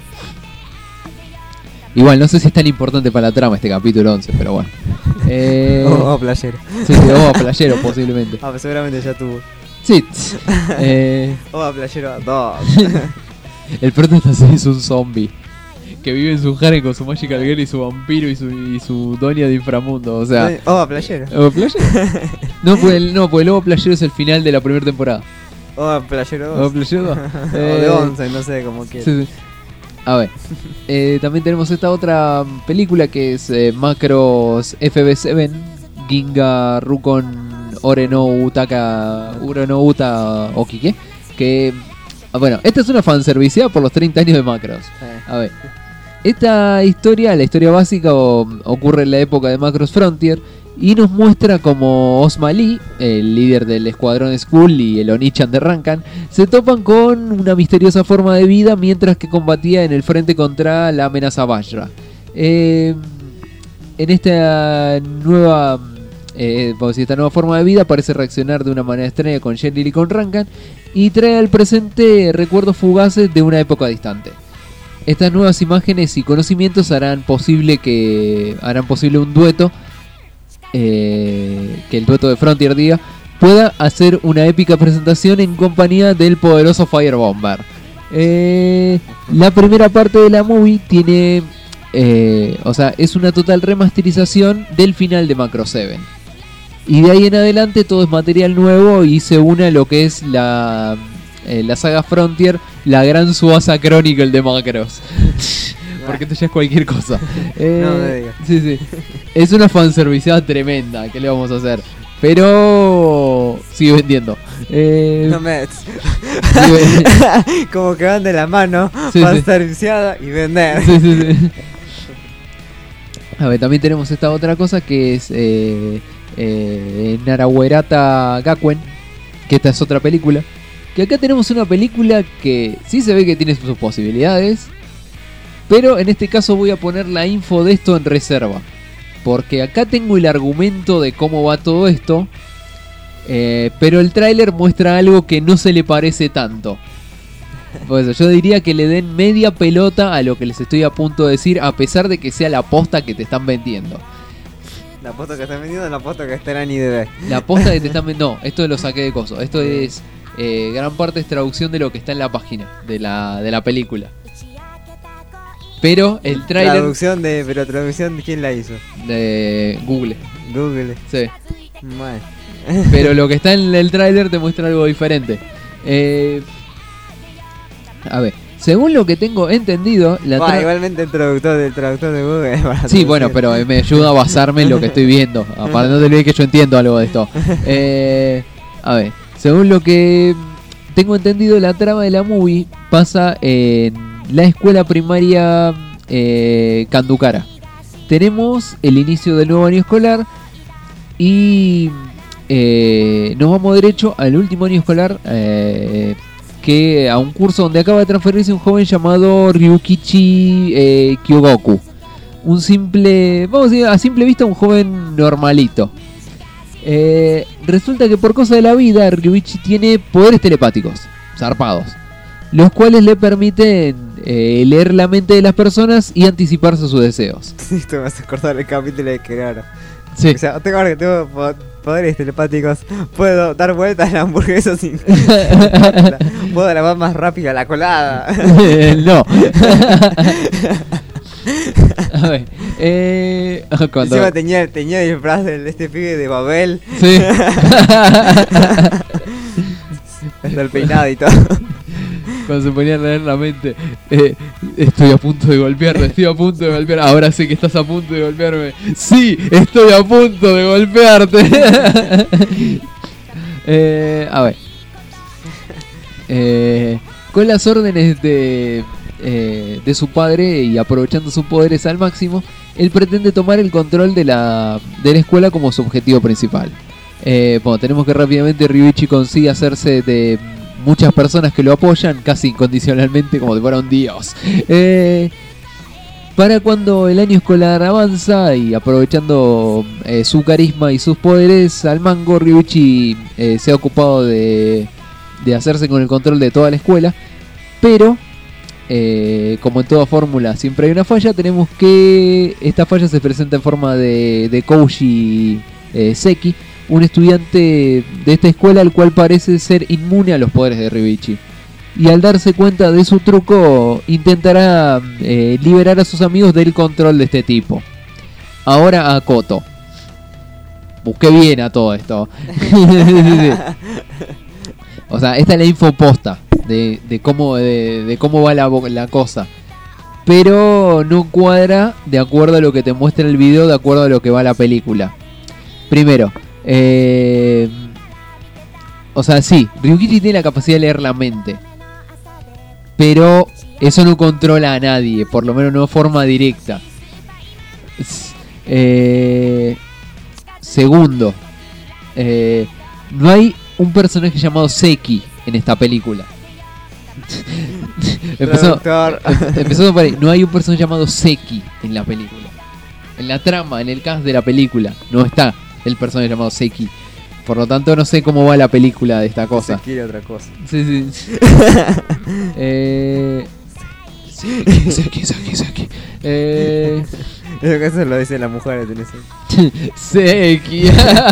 Igual, no sé si es tan importante para la trama este capítulo once, pero bueno. Eh... O oh, playero. Sí, o oh, playero posiblemente. Ah, pues seguramente ya tuvo. Sí. eh... O oh, playero dos. El protagonista es un zombie que vive en su harem con su Magical Girl y su vampiro y su, y su doña de inframundo. O sea... O oh, playero. ¿O playero? No, pues el, no, pues el lobo playero es el final de la primera temporada. O oh, playero dos. O playero dos. eh... O de once, no sé, como quieras. Sí, sí. A ver, eh, también tenemos esta otra película que es eh, Macross F B siete, Ginga Rukon Ore no Utaka Ure no Uta Okike. Que, bueno, esta es una fanserviceada por los treinta años de Macross. A ver, esta historia, la historia básica o, ocurre en la época de Macross Frontier y nos muestra como Osma Lee, el líder del escuadrón Skull y el Onichan de Rankan, se topan con una misteriosa forma de vida mientras que combatía en el frente contra la amenaza Vajra. Eh, en esta nueva, eh, vamos a decir, esta nueva forma de vida parece reaccionar de una manera extraña con Shenlil y con Rankan y trae al presente recuerdos fugaces de una época distante. Estas nuevas imágenes y conocimientos harán posible que harán posible un dueto. Eh, que el dueto de Frontier diga pueda hacer una épica presentación en compañía del poderoso Firebomber. Eh, la primera parte de la movie tiene, eh, o sea, es una total remasterización del final de Macross siete. Y de ahí en adelante todo es material nuevo y se une a lo que es la, eh, la saga Frontier, la gran Suasa Chronicle de Macross. Porque esto ya es cualquier cosa. Eh, no me digas. Sí, sí. Es una fanserviceada tremenda. ¿Qué le vamos a hacer? Pero sigue vendiendo. Eh, no me... Como que van de la mano. Sí, fanserviceada sí. y vender. Sí, sí, sí. A ver, también tenemos esta otra cosa que es eh, eh, Narawerata Gakuen. Que esta es otra película. Que acá tenemos una película que sí se ve que tiene sus posibilidades. Pero en este caso voy a poner la info de esto en reserva. Porque acá tengo el argumento de cómo va todo esto. Eh, pero el tráiler muestra algo que no se le parece tanto. Por eso, yo diría que le den media pelota a lo que les estoy a punto de decir. A pesar de que sea la posta que te están vendiendo. ¿La posta que están vendiendo o la posta que está en I D B? La posta que te están vendiendo. No, esto lo saqué de coso. Esto es... Eh, gran parte es traducción de lo que está en la página de la, de la película. Pero el trailer... Traducción de... Pero traducción, ¿quién la hizo? De Google. Google. Sí. Mal. Pero lo que está en el trailer te muestra algo diferente. Eh, a ver, según lo que tengo entendido... La bah, igualmente el traductor del traductor de Google... Sí, bueno, pero me ayuda a basarme en lo que estoy viendo. Aparte, no te olvides que yo entiendo algo de esto. Eh, a ver, según lo que tengo entendido, la trama de la movie pasa en... la escuela primaria eh, Kandukara. Tenemos el inicio del nuevo año escolar y eh, nos vamos derecho al último año escolar, eh, que a un curso donde acaba de transferirse un joven llamado Ryukichi eh, Kyogoku. Un simple, vamos a decir, a simple vista un joven normalito. Eh, resulta que por cosa de la vida Ryuichi tiene poderes telepáticos, zarpados, los cuales le permiten eh, leer la mente de las personas y anticiparse a sus deseos. Esto me hace acordar el capítulo de Kerara. Sí. O sea, tengo ahora que tengo poderes telepáticos, puedo dar vueltas a la hamburguesa sin... puedo lavar más rápido la colada. No. A ver, eh, cuando... Encima tenía, tenía disfraz de este pibe de Babel. Sí. Del peinado y todo. Cuando se ponía a leer la mente, eh, estoy a punto de golpearme, estoy a punto de golpear. Ahora sé que estás a punto de golpearme. Sí, estoy a punto de golpearte. eh, a ver. Eh, con las órdenes de, eh, de su padre y aprovechando sus poderes al máximo, él pretende tomar el control de la, de la escuela como su objetivo principal. Eh, bueno, tenemos que rápidamente Ryuichi consigue hacerse de muchas personas que lo apoyan casi incondicionalmente, como si fuera un dios. Eh, para cuando el año escolar avanza y aprovechando eh, su carisma y sus poderes al mango, Ryuichi eh, se ha ocupado de, de hacerse con el control de toda la escuela. Pero, eh, como en toda fórmula siempre hay una falla, tenemos que esta falla se presenta en forma de, de Kouji eh, Seki, un estudiante de esta escuela el cual parece ser inmune a los poderes de Ryuichi. Y al darse cuenta de su truco, intentará eh, liberar a sus amigos del control de este tipo. Ahora a Koto. Busqué bien a todo esto. O sea, esta es la info posta de, de, cómo, de, de cómo va la, la cosa. Pero no cuadra de acuerdo a lo que te muestra el video, de acuerdo a lo que va la película. Primero, Eh, o sea, sí, Ryuichi tiene la capacidad de leer la mente, pero eso no controla a nadie, por lo menos no de forma directa. Eh, segundo, eh, no hay un personaje llamado Seki en esta película. Empezó, empezó por ahí. No hay un personaje llamado Seki en la película. En la trama, en el cast de la película, no está el personaje llamado Seki. Por lo tanto, no sé cómo va la película de esta cosa. Se quiere otra cosa. Sí, sí. eh... Seki, Seki, Seki, Seki. Eh... Eso que eso lo dice la mujer de ese. Seki.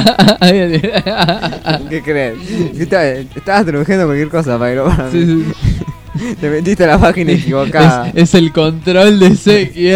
¿Qué crees? Estabas traduciendo cualquier cosa para que lo para sí, sí. Te metiste a la página equivocada. Es, es el control de Seki.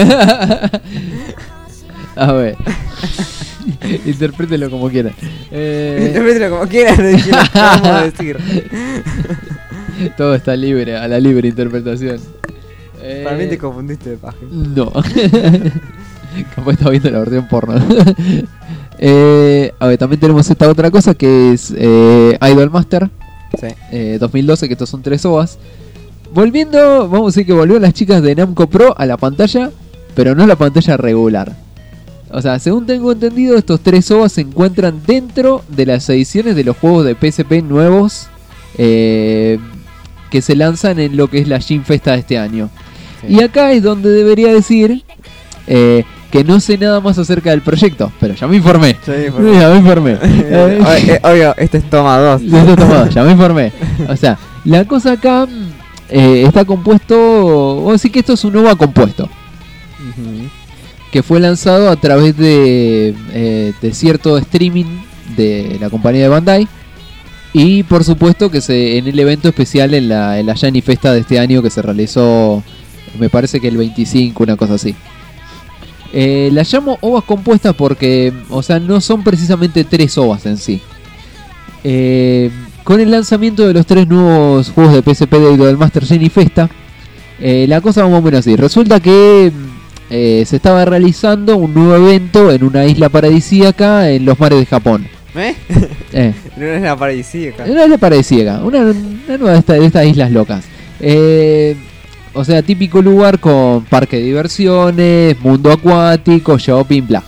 A ver. Interprételo como quieran. Eh... Interprételo como quieran, no vamos a decir. Todo está libre, a la libre interpretación. Eh... Para mí te confundiste de página. No. Capaz estaba viendo la versión porno. eh, a ver, también tenemos esta otra cosa que es eh, Idol Master. Sí. Eh, dos mil doce, que estos son tres O V As. Volviendo, vamos a decir que volvieron las chicas de Namco Pro a la pantalla, pero no la pantalla regular. O sea, según tengo entendido, estos tres O V As se encuentran dentro de las ediciones de los juegos de P S P nuevos eh, que se lanzan en lo que es la Game Festa de este año. Sí. Y acá es donde debería decir eh, que no sé nada más acerca del proyecto, pero ya me informé. Sí, informé. Ya me informé. eh, Obvio, este es toma dos. Este es toma dos, ya me informé. O sea, la cosa acá eh, está compuesto, vamos a decir que esto es un O V A compuesto. Uh-huh. Que fue lanzado a través de, eh, de cierto streaming de la compañía de Bandai. Y por supuesto que se en el evento especial en la, en la Shiny Festa de este año que se realizó, me parece que el veinticinco, una cosa así. Eh, la llamo O V As compuestas porque, o sea, no son precisamente tres O V As en sí. Eh, con el lanzamiento de los tres nuevos juegos de P S P de Idol Master Shiny Festa, eh, la cosa va más o menos así. Resulta que Eh, se estaba realizando un nuevo evento en una isla paradisíaca en los mares de Japón. ¿Eh? eh. No es la paradisíaca. Una isla paradisíaca, una, una nueva de, esta, de estas islas locas. Eh, o sea, típico lugar con parque de diversiones, mundo acuático, shopping, bla.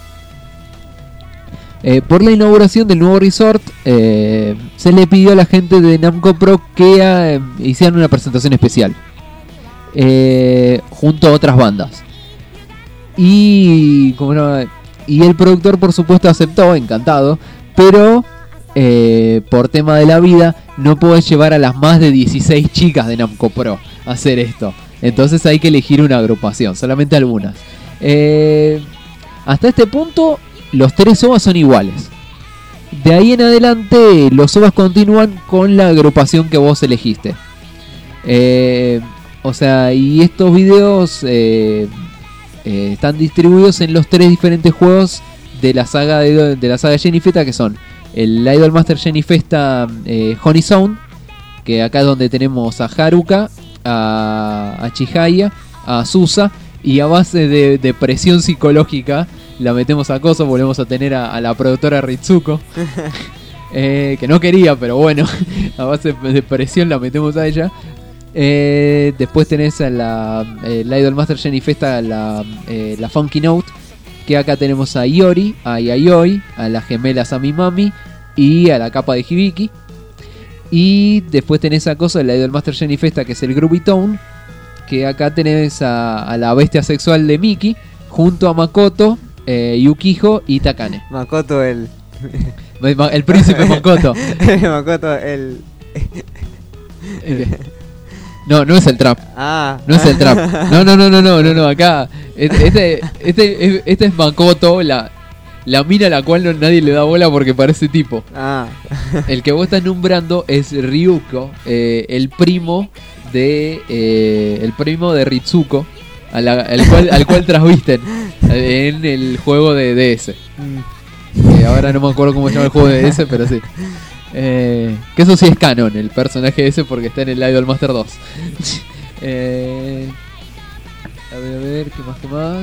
Eh, por la inauguración del nuevo resort, eh, se le pidió a la gente de Namco Pro que eh, hicieran una presentación especial. Eh, junto a otras bandas. Y, como no, y el productor por supuesto aceptó, encantado, pero eh, por tema de la vida no podés llevar a las más de dieciséis chicas de Namco Pro a hacer esto. Entonces hay que elegir una agrupación, solamente algunas. Eh, hasta este punto los tres O V As son iguales. De ahí en adelante los O V As continúan con la agrupación que vos elegiste. Eh, o sea, y estos videos... Eh, Eh, están distribuidos en los tres diferentes juegos de la saga de, de la saga Shiny Festa, que son el Idol Master Shiny Festa eh, Honey Zone, que acá es donde tenemos a Haruka, a, a Chihaya, a Susa, y a base de, de presión psicológica la metemos a Koso, volvemos a tener a, a la productora Ritsuko, eh, que no quería, pero bueno, a base de presión la metemos a ella. Eh, después tenés a la, eh, la Idol Master Jenny Festa, la, eh, la Funky Note, que acá tenemos a Iori, a Yayoi, a las gemelas Ami Mami y a la capa de Hibiki. Y después tenés a Cosa, la Idol Master Jenny Festa, que es el Groovy Tone, que acá tenés a, a la bestia sexual de Miki, junto a Makoto, eh, Yukiho y Takane. Makoto el... el príncipe Makoto. Makoto el... No, no es el trap. Ah. No es el trap. No, no, no, no, no, no, no. Acá. Este, este, este es Makoto, la, la mina a la cual no, nadie le da bola porque parece tipo. Ah. El que vos estás nombrando es Ryuko, eh, el primo de. Eh, el primo de Ritsuko, a la, al cual, al cual trasvisten en el juego de D S. Eh, ahora no me acuerdo cómo se llama el juego de D S, pero sí. Eh, que eso sí es canon, el personaje ese, porque está en el Idol Master dos. eh, a ver, a ver, ¿qué más, qué más?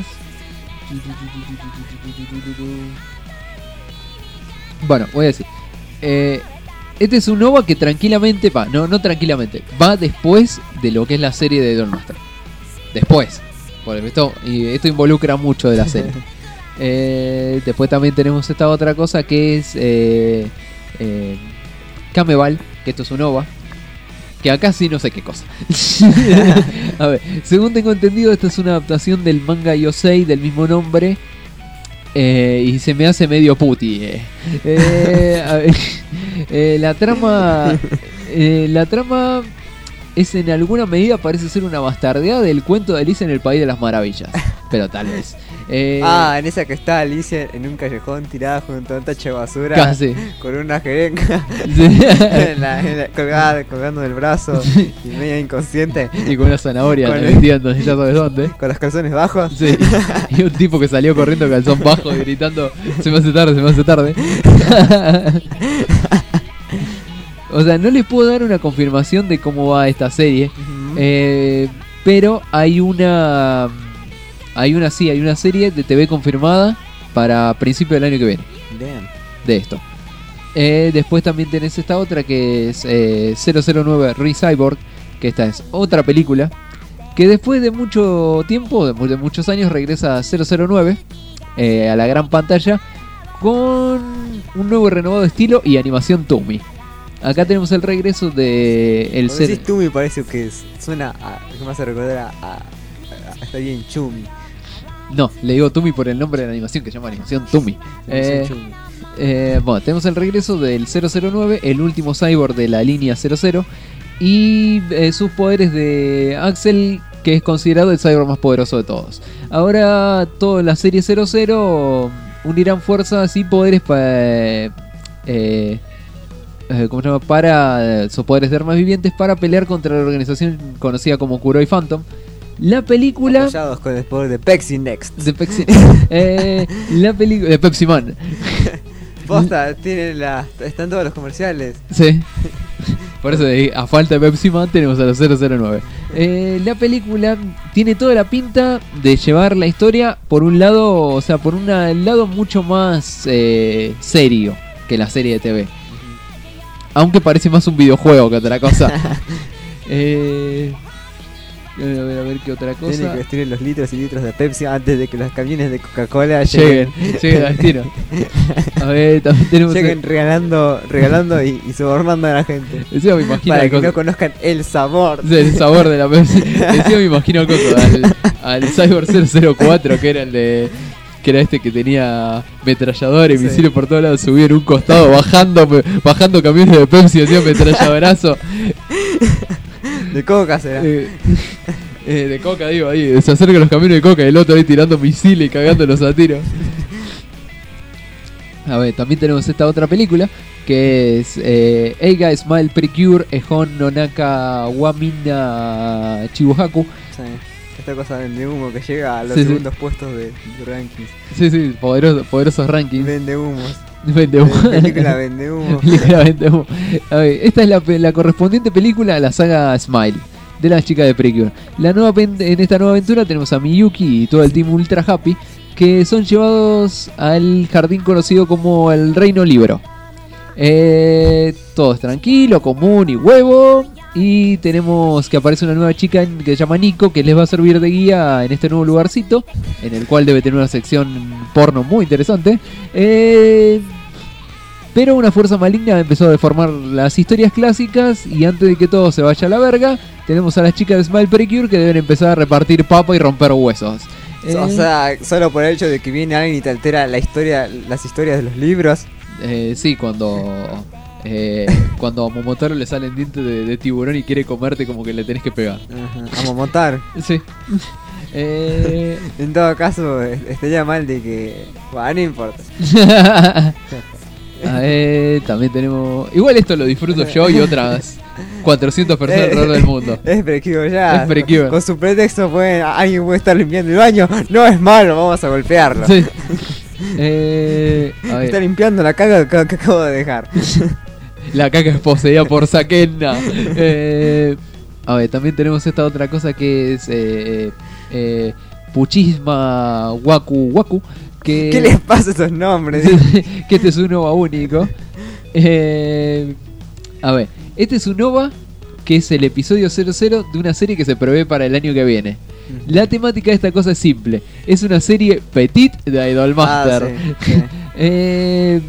Bueno, voy a decir. Eh, este es un O V A que tranquilamente va, no, no tranquilamente, va después de lo que es la serie de Idol Master. Después. Por esto, y esto involucra mucho de la serie. eh, después también tenemos esta otra cosa que es... Eh, eh, Kameval, que esto es un O V A, que acá sí no sé qué cosa. A ver, según tengo entendido, esta es una adaptación del manga Yosei del mismo nombre, eh, y se me hace medio puti. Eh. Eh, a ver, eh, la trama, eh, la trama es en alguna medida parece ser una bastardeada del cuento de Alicia en el País de las Maravillas, pero tal vez. Eh, ah, en esa que está Alicia en un callejón tirada junto a un tacho de basura, casi. Con una jeringa, sí. en la, en la, colgada, colgando del brazo, sí. Y media inconsciente. Y con una zanahoria metiendo, ya sabes dónde. Con los calzones bajos. Sí. Y un tipo que salió corriendo calzón bajo y gritando: se me hace tarde, se me hace tarde. O sea, no les puedo dar una confirmación de cómo va esta serie, uh-huh. eh, pero hay una... Hay una, sí, hay una serie de T V confirmada para principios del año que viene. Damn. De esto. Eh, después también tenés esta otra que es eh, cero cero nueve Re-Cyborg, que esta es otra película que después de mucho tiempo, de, de muchos años, regresa a cero cero nueve eh, a la gran pantalla con un nuevo y renovado estilo y animación Tomy. Acá tenemos el regreso de el ser... Tomy parece que es, suena a, que me hace recordar a, a, a está bien Chumi. No, le digo Tomy por el nombre de la animación, que se llama animación Tomy. Eh, eh, bueno, tenemos el regreso del cero cero nueve, el último cyborg de la línea cero cero, y eh, sus poderes de Axel, que es considerado el cyborg más poderoso de todos. Ahora toda la serie cero cero unirán fuerzas y poderes para... Eh, eh, ¿cómo se llama? Para eh, sus poderes de armas vivientes para pelear contra la organización conocida como Kuroi Phantom. La película... Apoyados con el poder de Pepsi Next. De Pepsi... eh, la película... De Pepsi Man. Posta, tienen la... están todos los comerciales. Sí. Por eso, a falta de Pepsi Man, tenemos a los cero cero nueve. Eh, la película tiene toda la pinta de llevar la historia por un lado... O sea, por un lado mucho más eh, serio que la serie de T V. Uh-huh. Aunque parece más un videojuego que otra cosa. eh... A ver, a ver qué otra cosa. Tienen que vestir los litros y litros de Pepsi antes de que los camiones de Coca-Cola lleguen. Lleguen, lleguen a destino. A ver, también tenemos... Lleguen regalando, regalando y, y sobornando a la gente. Encima me imagino para que cosa... no conozcan el sabor. Sí, el sabor de la Pepsi. Encima me imagino al, al, al Cyber cero cero cuatro, que era el de... Que era este que tenía ametralladores y sí. Misiles por todos lados, subía en un costado, bajando bajando camiones de Pepsi, hacía ametralladorazo. De coca será. Eh, eh, de coca, digo, ahí. Se acercan los camiones de coca y el otro ahí tirando misiles y cagándolos a tiros. A ver, también tenemos esta otra película que es eh, Eiga Smile Precure Ehon Nonaka Wamina Chibuhaku. Sí. Esta cosa vende humo que llega a los sí, segundos sí. puestos de, de rankings. Sí, sí, poderoso, poderosos rankings. Vende humos. Vende humo. Película vende humo. Película vende humo. A ver, esta es la, la correspondiente película a la saga Smile de la chica de Precure. La nueva pen- en esta nueva aventura tenemos a Miyuki y todo el team Ultra Happy, que son llevados al jardín conocido como el Reino Libro. Eh, todo es tranquilo, común y huevo. Y tenemos que aparece una nueva chica que se llama Nico, que les va a servir de guía en este nuevo lugarcito, en el cual debe tener una sección porno muy interesante. Eh, pero una fuerza maligna empezó a deformar las historias clásicas, y antes de que todo se vaya a la verga, tenemos a las chicas de Smile Precure que deben empezar a repartir papa y romper huesos. Eh, o sea, solo por el hecho de que viene alguien y te altera la historia, las historias de los libros. Eh, sí, cuando... Eh, cuando a Momotaro le salen dientes de, de tiburón y quiere comerte, como que le tenés que pegar. Ajá. A Momotaro. Sí. eh... En todo caso, estaría mal de que... Bueno, no importa. A ver, también tenemos... Igual esto lo disfruto yo y otras cuatrocientas personas alrededor del mundo. Es Precure ya. Es Precure. Con su pretexto pueden, alguien puede estar limpiando el baño. No es malo, vamos a golpearlo. Sí. Eh, a ver. Está limpiando la caga que, que acabo de dejar. La caca es poseída por Sakenna. Eh, a ver, también tenemos esta otra cosa que es eh, eh, Puchisma Waku Waku. Que, ¿Qué les pasa a esos nombres? Que este es un OVA único. Eh, a ver, este es un OVA que es el episodio cero cero de una serie que se prevé para el año que viene. La temática de esta cosa es simple. Es una serie petit de Idolmaster. Ah, sí, sí. eh,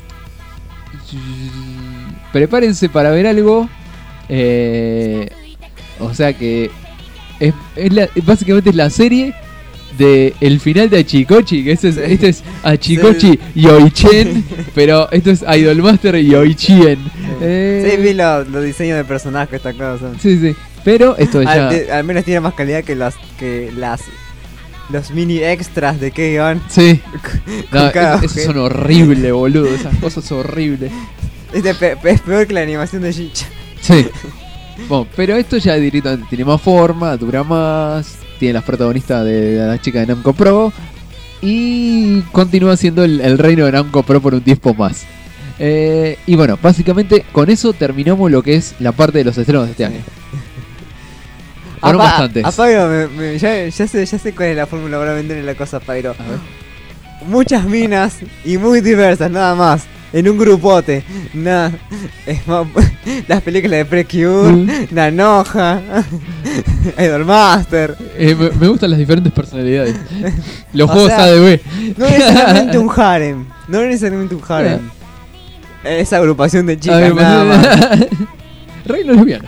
prepárense para ver algo. Eh, o sea que es, es la, básicamente es la serie de el final de Achikochi, que este es, este es Achikochi y Oichen, pero esto es Idolmaster y Oichien. Sí, eh, sí vi los lo diseños de personajes, esta cosa. Sí, sí. Pero esto ya... Al, de, al menos tiene más calidad que las que las los mini extras de K-On. Sí. Con No, cada esos son horribles, boludo. Esas cosas son horribles. Este pe es peor que la animación de Shincha. Sí. Bueno, pero esto ya directamente tiene más forma, dura más, tiene las protagonistas de, de la chica de Namco Pro y continúa siendo el, el reino de Namco Pro por un tiempo más. Eh, y bueno, básicamente con eso terminamos lo que es la parte de los estrenos de este año. Fueron Apa, bastantes. A Pyro, me, me, ya, ya, sé, ya sé cuál es la fórmula para venderle la cosa a Pyro. Muchas minas y muy diversas, nada más. En un grupote. Nada. Es más, las películas de Precure, mm. Nanoja, Idolmaster. Eh, me, me gustan las diferentes personalidades. Los o juegos sea, A D B. No necesariamente un harem. No necesariamente un harem. Esa agrupación de chicas, agrupación nada más. Reino lesbiano.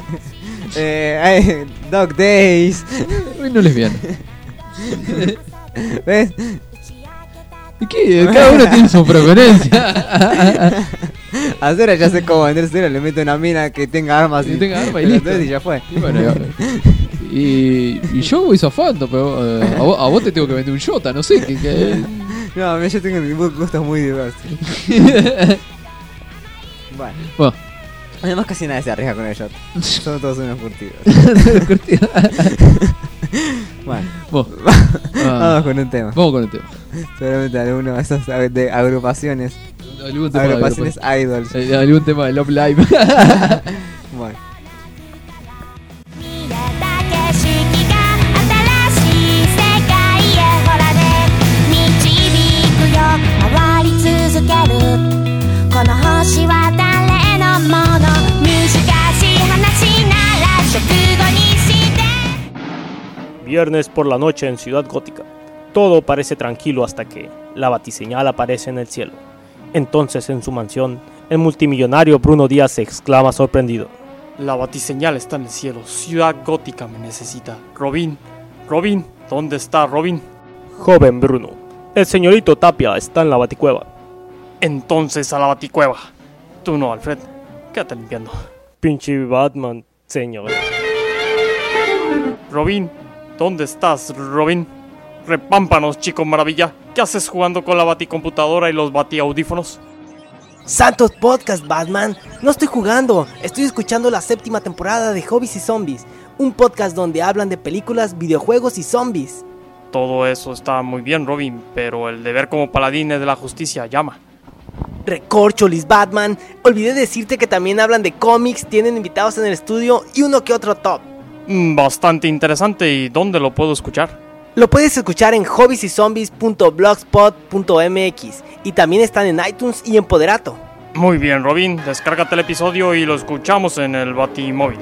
eh, Dog Days. Reino lesbiano. ¿Ves? ¿Y qué? Cada uno tiene su preferencia. A Cera ya sé cómo vender Cera, le meto una mina que tenga armas y, y tenga armas y listo. Y ya fue. Y, bueno, y, y yo voy zafando, pero uh, a, vos, a vos te tengo que vender un Jota, no sé. Que, que... No, yo tengo gustos muy diversos. Bueno. bueno. Además casi nadie se arriesga con el Jota. Son todos unos curtidos. Bueno, vos. Vamos con un tema. Vamos con un tema. Seguramente alguno de esas de agrupaciones. Algún tema agrupaciones de idols. Eh, algún tema de Love Live. Bueno. Viernes por la noche en Ciudad Gótica. Todo parece tranquilo hasta que la batiseñal aparece en el cielo. Entonces, en su mansión, el multimillonario Bruno Díaz se exclama sorprendido: la batiseñal está en el cielo. Ciudad Gótica me necesita. Robin, Robin, ¿dónde está Robin? Joven Bruno, el señorito Tapia está en la baticueva. Entonces a la baticueva. Tú no, Alfred. Quédate limpiando. Pinche Batman, señor. Robin, ¿dónde estás, Robin? Repámpanos, chico maravilla. ¿Qué haces jugando con la baticomputadora y los batiaudífonos? Santos Podcast, Batman. No estoy jugando, estoy escuchando la séptima temporada de Hobbies y Zombies, un podcast donde hablan de películas, videojuegos y zombies. Todo eso está muy bien, Robin, pero el deber como paladines de la justicia llama. Recorcholis, Batman. Olvidé decirte que también hablan de cómics, tienen invitados en el estudio y uno que otro top. Bastante interesante. ¿Y dónde lo puedo escuchar? Lo puedes escuchar en hobbies y zombies punto blogspot punto m x y también están en iTunes y en Poderato. Muy bien, Robin, descárgate el episodio y lo escuchamos en el Batimóvil.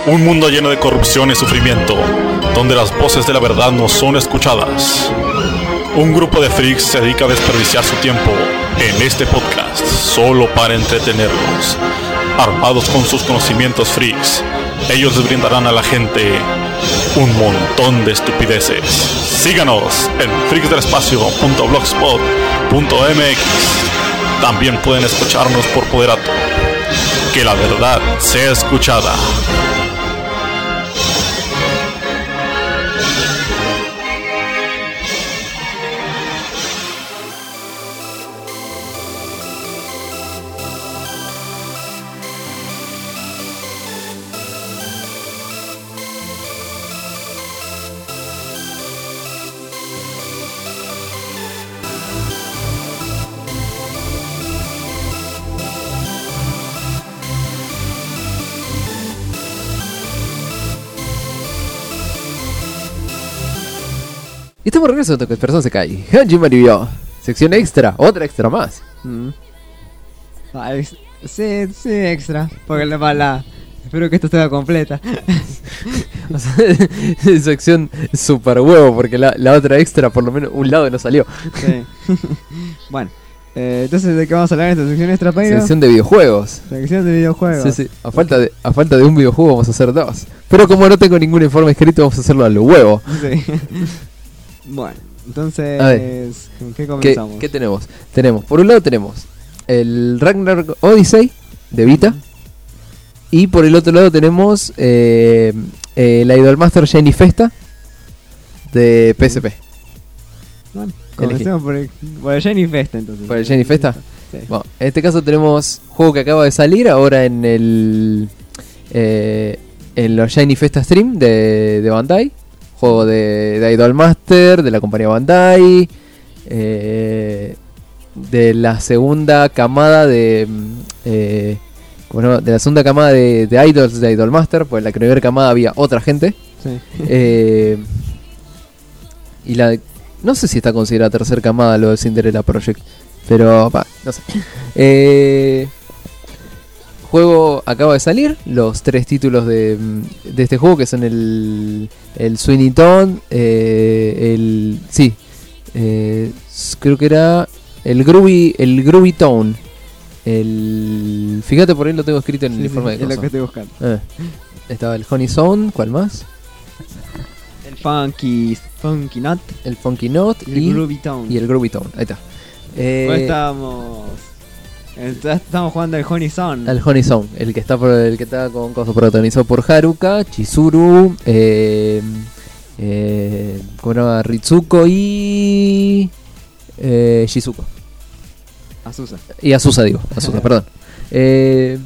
Un mundo lleno de corrupción y sufrimiento, donde las voces de la verdad no son escuchadas. Un grupo de freaks se dedica a desperdiciar su tiempo en este podcast solo para entretenerlos. Armados con sus conocimientos freaks, ellos les brindarán a la gente un montón de estupideces. Síganos en freaks del espacio punto blogspot punto m x. También pueden escucharnos por Poderato. Que la verdad sea escuchada. Y estamos de regreso en Toque Persona se cae. Hanji Maribio. Sección extra, otra extra más. Mm. Ah, ex- sí, sí, extra. Porque la mala. Espero que esto esté completa. O sea, sección super huevo, porque la, la otra extra, por lo menos un lado no salió. Sí. Bueno, eh, entonces, ¿de qué vamos a hablar en esta sección extra, Pairo? Sección de videojuegos. Sección de videojuegos. Sí, sí. A falta de, a falta de un videojuego vamos a hacer dos. Pero como no tengo ningún informe escrito, vamos a hacerlo a lo huevo. Sí. Bueno, entonces, A ver, ¿con qué comenzamos? ¿Qué, ¿Qué tenemos? Tenemos, por un lado tenemos el Ragnarok Odyssey de Vita. Y por el otro lado tenemos eh, eh, la Idolmaster Shiny Festa de P S P. Bueno, comencemos por el, por el Shiny Festa entonces. ¿Por el Shiny Festa? Sí. Bueno, en este caso tenemos juego que acaba de salir ahora en el eh, en los Shiny Festa Stream de, de Bandai. Juego de, de Idolmaster, de la compañía Bandai, eh, de la segunda camada de eh, bueno, de la segunda camada de, de idols de Idolmaster, pues en la primera camada había otra gente. Sí. Eh, y la no sé si está considerada tercera camada lo de Cinderella Project, pero va, no sé. Eh, juego acaba de salir, los tres títulos de, de este juego, que son el, el Sweeney Todd, eh, el sí, eh, creo que era el Groovy, el Groovy Town, el, fíjate por ahí lo tengo escrito en Sí, el informe sí, de es cosa. lo que estoy buscando. Eh, estaba el Honey Zone, ¿cuál más? El Funky, Funky Nut, el Funky Nut y el Groovy Town. y el Groovy Town, ahí está. Eh, Hoy estábamos, estamos jugando el Honey Zone. Al Honey Zone, el que está por, el que está con cosas protagonizado por Haruka, Chizuru, eh, eh, ¿cómo se llama? Ritsuko y eh, Shizuko. Azusa. Y Azusa digo, Azusa, perdón. Eh,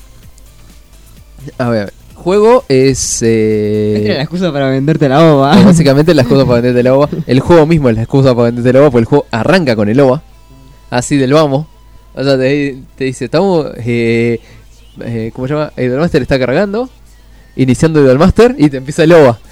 a ver, juego es eh, Esta era la excusa para venderte la ova. eh, básicamente la excusa para venderte la ova. El juego mismo es la excusa para venderte la ova, porque el juego arranca con el ova, así del vamos. O sea, te, te dice, estamos, eh, eh, ¿cómo se llama? Idolmaster está cargando, iniciando Idolmaster y te empieza el ova.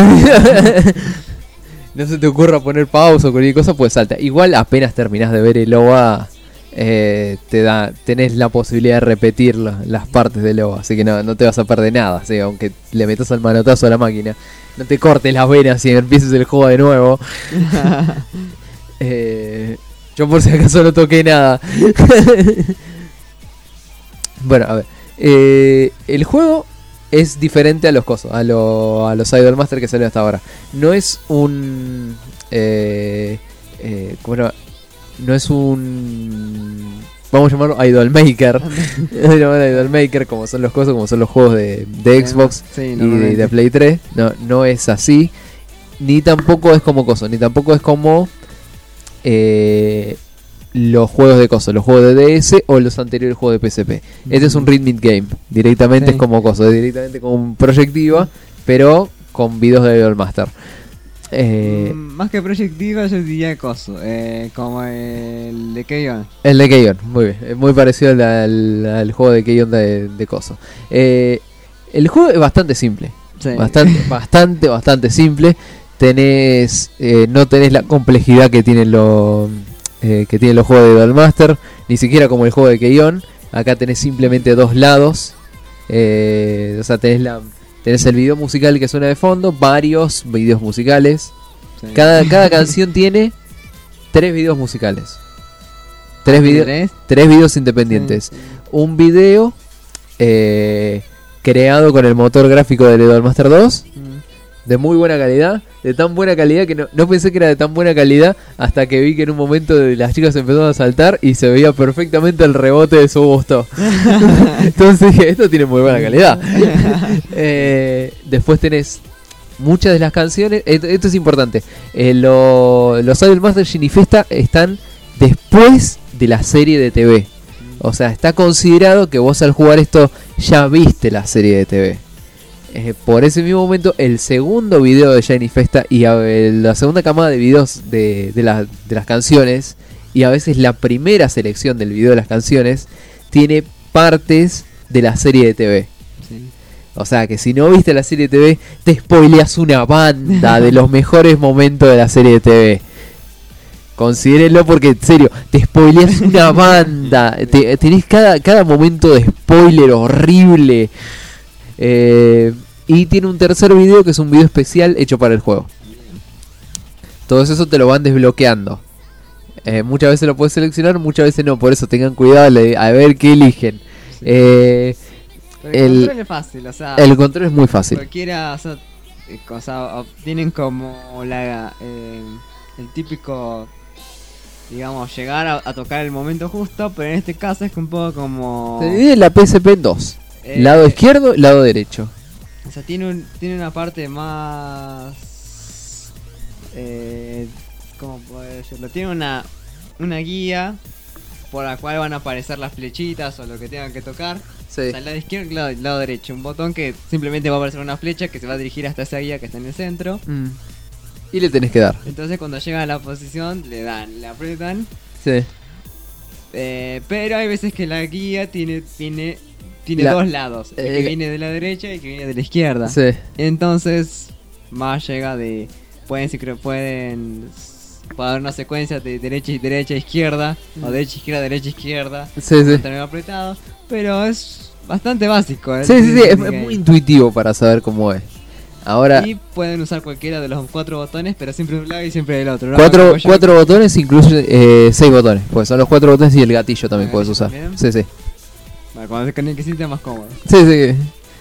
No se te ocurra poner pausa o cualquier cosa, pues salta. Igual apenas terminás de ver el ova, eh, te da, tenés la posibilidad de repetir la, las partes del ova, así que no, no te vas a perder nada, ¿sí? Aunque le metas al manotazo a la máquina. No te cortes las venas y empieces el juego de nuevo. eh... Yo por si acaso no toqué nada. Bueno, a ver. Eh, el juego es diferente a los cosos, a, lo, a los Idolmaster que salieron hasta ahora. No es un... Eh, eh, ¿cómo se llama? No es un... Vamos a llamarlo Idolmaker. Idolmaker, como son los cosos, como son los juegos de, de Xbox Sí, y de, normalmente. de Play tres. No, no es así. Ni tampoco es como coso, ni tampoco es como... Eh, los juegos de coso, los juegos de D S o los anteriores juegos de P S P. Este es un Rhythmic Game, directamente Sí. es como coso, es directamente como un Projectiva, pero con videos de Idolmaster. Eh, Mm, Más que Project Diva, yo diría coso, eh, como el de Keion. el de Keion, muy bien, es muy parecido al, al, al juego de Keion de, de coso. Eh, el juego es bastante simple, Sí. bastante, bastante, bastante simple. Tenés, eh, no tenés la complejidad que tienen los eh, que tienen los juegos de Idolmaster, ni siquiera como el juego de Keion. Acá tenés simplemente dos lados, eh, o sea, tenés la Tenés el video musical que suena de fondo, varios videos musicales. Sí. Cada, cada canción tiene tres videos musicales. Tres, video, ¿Tres? tres videos independientes. Sí, sí. Un video eh, creado con el motor gráfico del Idol Master dos. De muy buena calidad, de tan buena calidad que no, no pensé que era de tan buena calidad hasta que vi que en un momento de las chicas empezaron a saltar y se veía perfectamente el rebote de su busto. Entonces dije, esto tiene muy buena calidad. eh, después tenés muchas de las canciones, esto, esto es importante, eh, lo, los Idol Master Shinifesta están después de la serie de T V. O sea, está considerado que vos al jugar esto ya viste la serie de T V. Eh, por ese mismo momento, el segundo video de Shiny Festa y a, eh, la segunda camada de videos de, de, la, de las canciones, y a veces la primera selección del video de las canciones, tiene partes de la serie de T V. Sí. O sea que si no viste la serie de T V, te spoileas una banda de los mejores momentos de la serie de T V. Considérenlo porque, en serio, te spoileas una banda. Te, tenés cada, cada momento de spoiler horrible. Eh, y tiene un tercer video que es un video especial hecho para el juego. Todo eso te lo van desbloqueando. Eh, muchas veces lo puedes seleccionar, muchas veces no. Por eso tengan cuidado a ver qué eligen. Sí. Eh, Pero el, el control es fácil, o sea, el control es muy fácil. Cualquiera, o sea, eh, o sea, tienen como la, eh, el típico, digamos, llegar a, a tocar el momento justo, pero en este caso es un poco como... Se divide la P S P en dos. Eh, lado izquierdo y lado derecho. O sea, tiene, un, tiene una parte más... Eh, ¿Cómo puedo decirlo? Tiene una, una guía por la cual van a aparecer las flechitas o lo que tengan que tocar. Sí. O sea, el lado izquierdo y el lado, el lado derecho. Un botón que simplemente va a aparecer una flecha que se va a dirigir hasta esa guía que está en el centro. Mm. Y le tenés que dar. Entonces cuando llega a la posición le dan, le aprietan. Sí. Eh, pero hay veces que la guía tiene, tiene, tiene La- dos lados. El que eh, viene de la derecha y el que viene de la izquierda. Sí. Entonces, más llega de... Pueden, sincro- pueden puede haber una secuencia de derecha y derecha izquierda, o derecha izquierda derecha izquierda, Sí, sí. tener apretado, pero es bastante básico. ¿eh? Sí, sí, sí, es, es Game. muy intuitivo para saber cómo es. Ahora, Y pueden usar cualquiera de los cuatro botones, pero siempre de un lado y siempre del otro. ¿no? cuatro, Como yo- cuatro botones incluye eh, seis botones. Pues son los cuatro botones y el gatillo también Ah, puedes usar. ¿también? Sí, sí. Bueno, cuando con el que siente más cómodo. Sí, sí.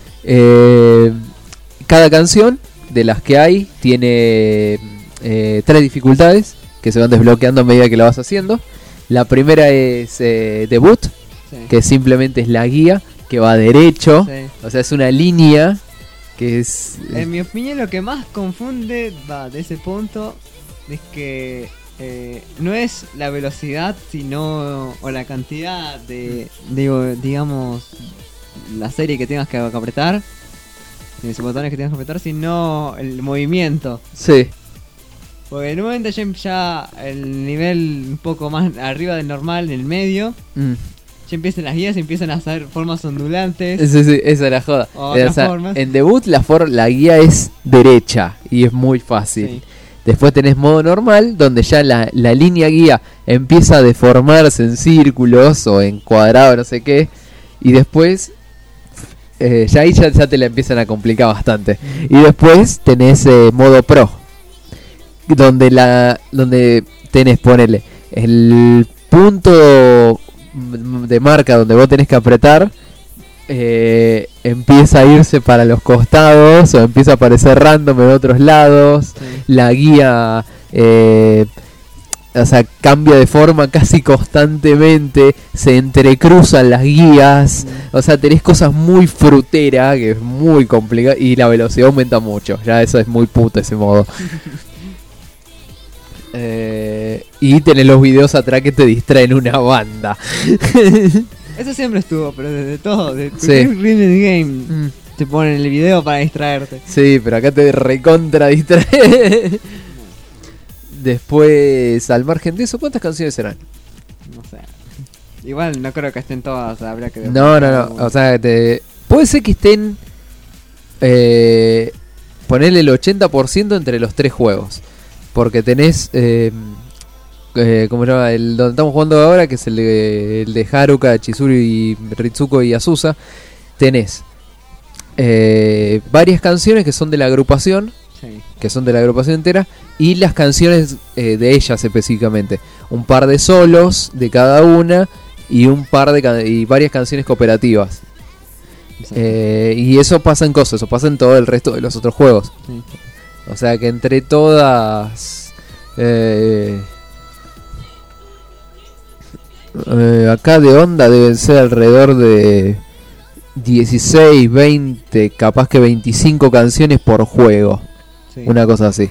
Eh, cada canción de las que hay tiene eh, tres dificultades que se van desbloqueando a medida que la vas haciendo. La primera es eh, debut, Sí. que simplemente es la guía que va derecho. Sí. O sea, es una línea que es... En mi opinión, lo que más confunde va de ese punto es que eh, no es la velocidad, sino o la cantidad de, digo, digamos, la serie que tengas que apretar, los botones que tengas que apretar, sino el movimiento. Sí. Porque en un momento ya, ya el nivel un poco más arriba del normal, en el medio, Mm. ya empiezan las guías y empiezan a hacer formas ondulantes. Sí, sí, esa es la joda. O Eh, otras o sea, formas. en debut la, for la guía es derecha y es muy fácil. Sí. Después tenés modo normal, donde ya la, la línea guía empieza a deformarse en círculos o en cuadrados, no sé qué. Y después, eh, ya ahí ya, ya te la empiezan a complicar bastante. Y después tenés eh, modo pro, donde la donde tenés, ponele, el punto de marca donde vos tenés que apretar. Eh, empieza a irse para los costados o empieza a aparecer random en otros lados. Sí. La guía eh, o sea, cambia de forma casi constantemente, se entrecruzan las guías, o sea, tenés cosas muy fruteras que es muy complicado y la velocidad aumenta mucho. Ya eso es muy puto ese modo. eh, y tenés los videos atrás que te distraen una banda. Eso siempre estuvo, pero desde todo, de Sí. cualquier rhythm game te ponen el video para distraerte. Sí, pero acá te recontra distrae. Después, al margen de eso, ¿cuántas canciones serán? No sé. Igual no creo que estén todas, habría que... No, no, no. O sea, te... puede ser que estén... Eh, ponerle el ochenta por ciento entre los tres juegos. Porque tenés... Eh, eh, ¿Cómo se llama? El donde estamos jugando ahora, que es el de, el de Haruka, Chizuru y Ritsuko y Azusa. Tenés eh, varias canciones que son de la agrupación, Sí. que son de la agrupación entera, y las canciones eh, de ellas específicamente. Un par de solos de cada una y un par de can- y varias canciones cooperativas. Eh, y eso pasa en cosas, eso pasa en todo el resto de los otros juegos. Sí. O sea que entre todas... Eh, eh, acá de onda deben ser alrededor de dieciséis, veinte, capaz que veinticinco canciones por juego. Sí. Una cosa así.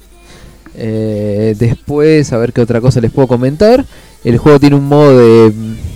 Eh, después, a ver qué otra cosa les puedo comentar. El juego tiene un modo de...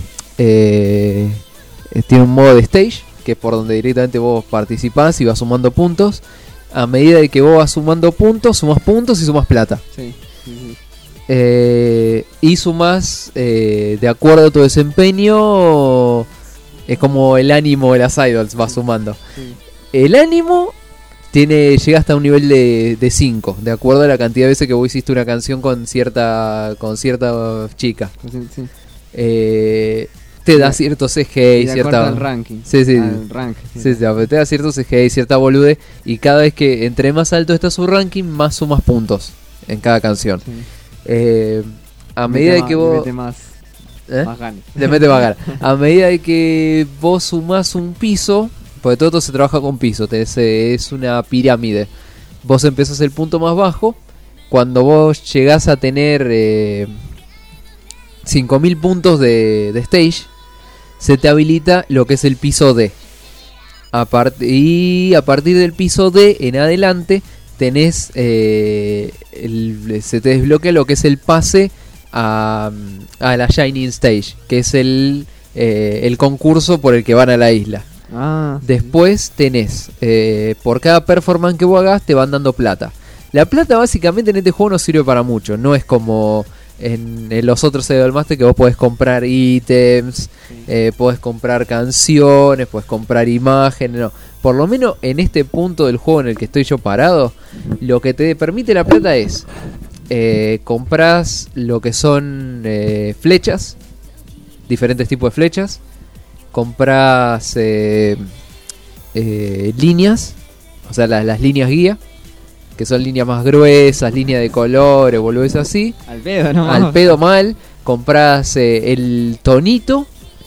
Eh, tiene un modo de stage, que es por donde directamente vos participás y vas sumando puntos. A medida de que vos vas sumando puntos, sumas puntos y sumas plata. Sí. Sí, sí. Eh, y sumas eh, de acuerdo a tu desempeño. Es como el ánimo de las idols, va sumando. Sí. El ánimo tiene llega hasta un nivel de cinco, de, de acuerdo a la cantidad de veces que vos hiciste una canción con cierta con cierta chica. Sí, sí. Eh, te da cierto C G y de cierta... al ranking. Sí, sí. Al rank, sí. Sí, sí, te da cierto C G y cierta bolude. Y cada vez que entre más alto está su ranking, más sumas puntos en cada canción. Sí. Eh, a Le medida mete de que más- vos... le mete más, ¿Eh? más ganas. Le mete más ganas. A medida de que vos sumás un piso, porque todo esto se trabaja con piso, tenés, eh, es una pirámide. Vos empezás el punto más bajo. Cuando vos llegás a tener eh, cinco mil puntos de, de stage, se te habilita lo que es el piso D. A part- y a partir del piso D en adelante tenés eh, el- se te desbloquea lo que es el pase a, a la Shining Stage, que es el, eh, el concurso por el que van a la isla. Ah, Después tenés, eh, por cada performance que vos hagas te van dando plata. La plata básicamente en este juego no sirve para mucho, no es como en, en los otros Idolmaster que vos podés comprar ítems, eh, podés comprar canciones, podés comprar imágenes, no. Por lo menos en este punto del juego en el que estoy yo parado, lo que te permite la plata es eh, compras lo que son eh, flechas, diferentes tipos de flechas, compras eh, eh, líneas, o sea las, las líneas guía, que son líneas más gruesas, líneas de colores, volvés así. Al pedo, ¿no? Al pedo mal. Compras eh, el tonito,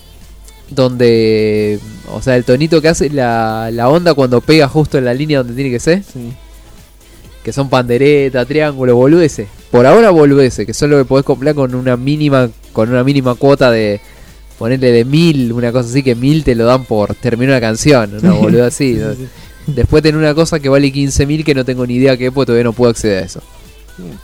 donde, o sea, el tonito que hace la, la onda cuando pega justo en la línea donde tiene que ser. Sí. Que son pandereta, triángulo, boludeces. Por ahora boludeces, que son lo que podés comprar con una mínima, con una mínima cuota de ponerle de mil, una cosa así, que mil te lo dan por terminar una canción, una boluda así. ¿no? Sí, sí. Después tener una cosa que vale quince mil que no tengo ni idea qué es, porque todavía no puedo acceder a eso. Bien.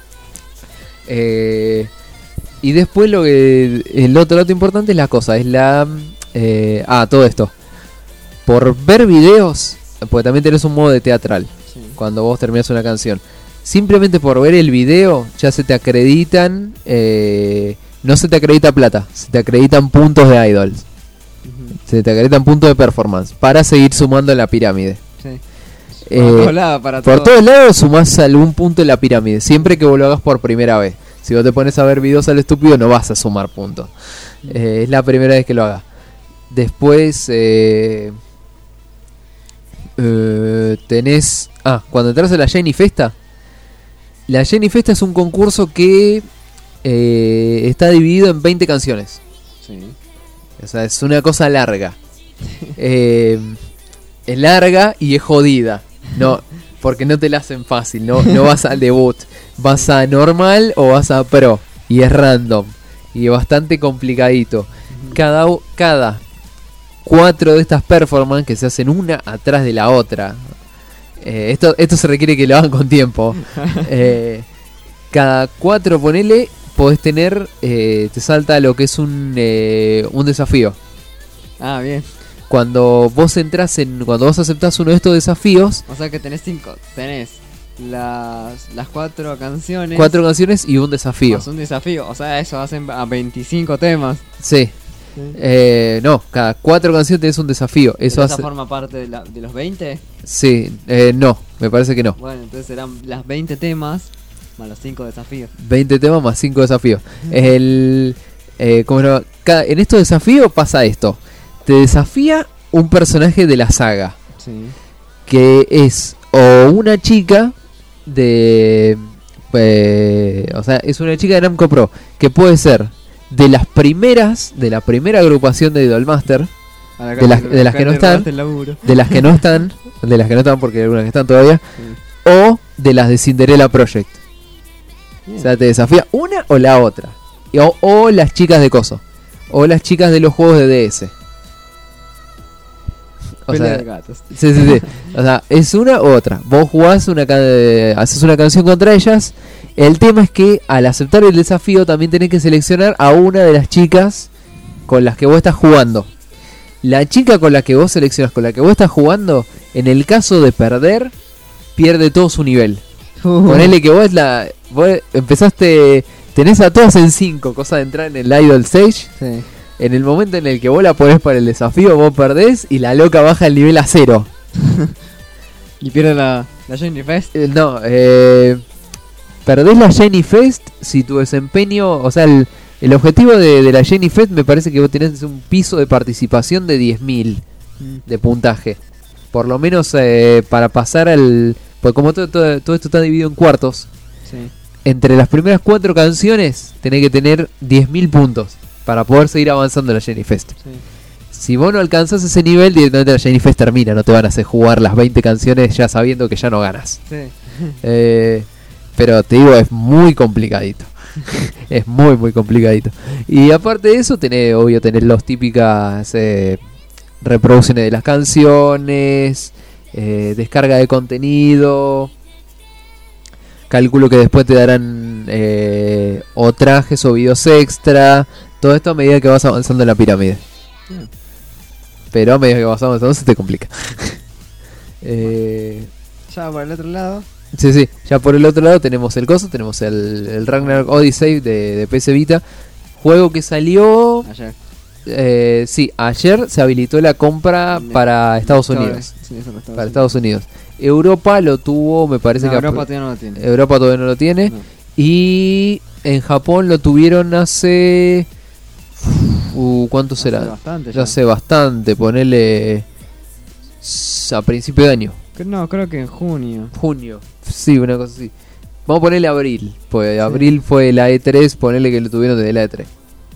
Eh, y después lo que el otro dato importante es la cosa, es la eh, ah, todo esto. Por ver videos, porque también tenés un modo de teatral. Sí. Cuando vos terminás una canción, simplemente por ver el video ya se te acreditan, eh, no se te acredita plata, se te acreditan puntos de idols. Ujú. Se te acreditan puntos de performance para seguir sumando en la pirámide. Sí. Eh, Por todos lados, para por todo. todos lados sumás algún punto en la pirámide, siempre que vos lo hagas por primera vez. Si vos te pones a ver videos al estúpido no vas a sumar puntos. Eh, es la primera vez que lo hagas. Después eh, eh, tenés... Ah, cuando entras a la Shiny Festa. La Shiny Festa es un concurso que eh, está dividido en veinte canciones. Sí. O sea, es una cosa larga. Eh, es larga y es jodida. No, porque no te la hacen fácil. No, no vas al debut. Vas a normal o vas a pro. Y es random. Y es bastante complicadito. Cada, cada cuatro de estas performances que se hacen una atrás de la otra. Eh, esto, esto se requiere que lo hagan con tiempo. Eh, cada cuatro, ponele, podés tener, eh, te salta lo que es un, eh, un desafío. Ah, bien. Cuando vos entras en, cuando vos aceptás uno de estos desafíos, O sea que tenés cinco. Tenés las, las cuatro canciones. cuatro canciones y un desafío. Más un desafío. O sea, eso hacen a veinticinco temas. Sí. Sí. Eh, no, cada cuatro canciones tenés un desafío. Eso ¿Esa hace. forma parte de, la, de los veinte? Sí, eh, no, me parece que no. Bueno, entonces serán las veinte temas más los cinco desafíos. veinte temas más cinco desafíos. El, eh, ¿cómo se llama? Cada- en estos desafíos pasa esto. Te desafía un personaje de la saga. Sí. que es o una chica de... Eh, o sea, es una chica de Namco Pro, que puede ser de las primeras, de la primera agrupación de Idolmaster, de las, de las que no están, de las que no están, de las que no están porque hay algunas que están todavía, sí. O de las de Cinderella Project. Bien. O sea, te desafía una o la otra. O, o las chicas de Coso. O las chicas de los juegos de D S. O sea, de gatos. Sí, sí, sí. O sea, es una u otra. Vos jugás una can- haces una canción contra ellas. El tema es que al aceptar el desafío también tenés que seleccionar a una de las chicas con las que vos estás jugando. La chica con la que vos seleccionas, con la que vos estás jugando, en el caso de perder, pierde todo su nivel. Uh. Ponele que vos la vos empezaste, tenés a todas en cinco, cosa de entrar en el Idol Stage. Sí. En el momento en el que vos la ponés para el desafío, vos perdés y la loca baja el nivel a cero. ¿Y pierde la, la Shiny Fest? Eh, no, eh, perdés la Shiny Fest si tu desempeño, o sea, el, el objetivo de, de la Shiny Fest me parece que vos tenés un piso de participación de diez mil mm. de puntaje. Por lo menos eh, para pasar al... Porque como todo, todo, todo esto está dividido en cuartos, sí. Entre las primeras cuatro canciones tenés que tener diez mil puntos para poder seguir avanzando en la Shiny Fest. Sí. Si vos no alcanzás ese nivel, directamente la Shiny Fest termina. No te van a hacer jugar las veinte canciones ya sabiendo que ya no ganas. Sí. Eh, pero te digo, es muy complicadito. Es muy, muy complicadito. Y aparte de eso, tenés, obvio, tenés los típicas eh, reproducciones de las canciones, eh, descarga de contenido. Calculo que después te darán eh, o trajes o videos extra. Todo esto a medida que vas avanzando en la pirámide. Mm. Pero a medida que vas avanzando se te complica. eh, ya por el otro lado. Sí, sí. Ya por el otro lado tenemos el coso. Tenemos el, el Ragnarok Odyssey de, de P S Vita. Juego que salió... Ayer. Eh, sí, ayer se habilitó la compra me, para Estados Unidos. Sí, eso para Estados, Estados Unidos. Europa lo tuvo, me parece no, que... Europa todavía no lo tiene. Europa todavía no lo tiene. No. Y en Japón lo tuvieron hace... Uh, ¿Cuánto hace será? Bastante, ya ya sé bastante, ponele a principio de año. No, creo que en junio. Junio, sí, una cosa así. Vamos a ponerle abril, pues sí. Abril fue la E tres, ponele que lo tuvieron desde la E tres.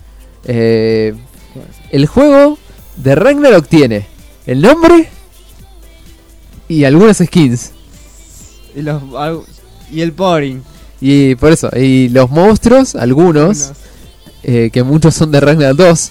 Eh, el juego de Ragnarok tiene el nombre y algunas skins. Y, los, y el pouring. Y por eso, y los monstruos, algunos... algunos. Eh, que muchos son de Ragnarok dos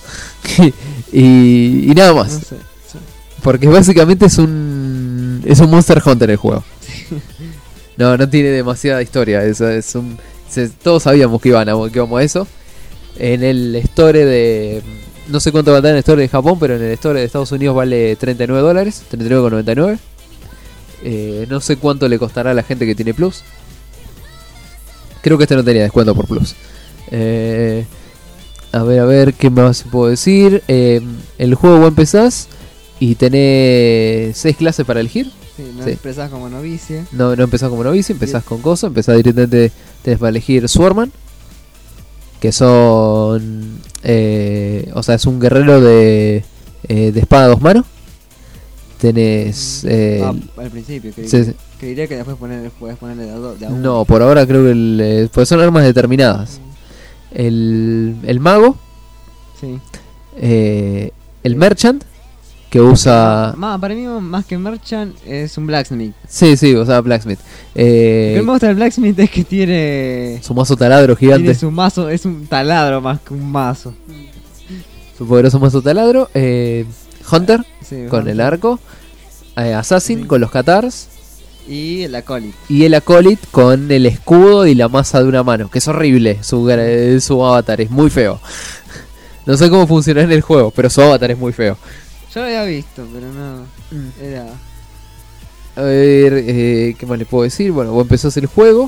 y, y nada más, no sé, sí. Porque básicamente es un es un Monster Hunter el juego. Sí. No, no tiene demasiada historia. Es, es un, se, todos sabíamos que iban a, que íbamos a eso. En el store de... No sé cuánto va a dar en el store de Japón, pero en el store de Estados Unidos vale treinta y nueve dólares, treinta y nueve con noventa y nueve. Eh, no sé cuánto le costará a la gente que tiene Plus. Creo que este no tenía descuento por Plus. Eh... A ver, a ver, ¿qué más puedo decir? Eh, el juego vos empezás y tenés seis clases para elegir. Sí, no sí. empezás como novicia. No, no empezás como novicia, empezás sí. con Coso. Empezás directamente, tenés para elegir Swordman, que son... Eh, o sea, es un guerrero de, eh, de espada a dos manos. Tenés... Eh, ah, al principio, creí, sí, sí. creería que después poner, podés ponerle de a, do, de a uno. No, por ahora creo que... El, eh, pues son armas determinadas. El, el mago, sí. eh, el merchant, que usa... Ma, para mí más que merchant es un blacksmith. Sí, sí, o sea, blacksmith. Eh, Lo que me gusta del blacksmith es que tiene... Su mazo taladro gigante. Tiene su mazo, es un taladro más que un mazo. Su poderoso mazo taladro. Eh, Hunter, sí, con Hunter. El arco. Eh, Assassin, sí. Con los katars. Y el Acolyte. Y el Acolyte con el escudo y la masa de una mano. Que es horrible su, su avatar, es muy feo. No sé cómo funciona en el juego, pero su avatar es muy feo. Yo lo había visto, pero no. Mm. Era. A ver, eh, ¿qué más le puedo decir? Bueno, vos empezás el juego.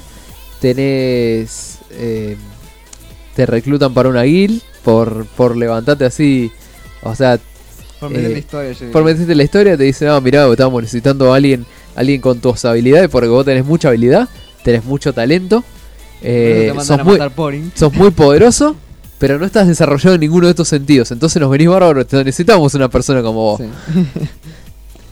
Tenés. Eh, te reclutan para una guild. Por, por levantarte así. O sea. Por meterte eh, la historia. Yo por meterte la historia, te dicen, ah, mirá, estamos necesitando a alguien. Alguien con tus habilidades, porque vos tenés mucha habilidad, tenés mucho talento, eh, sos, muy, sos muy poderoso, pero no estás desarrollado en ninguno de estos sentidos. Entonces nos venís bárbaros, necesitamos una persona como vos. Sí.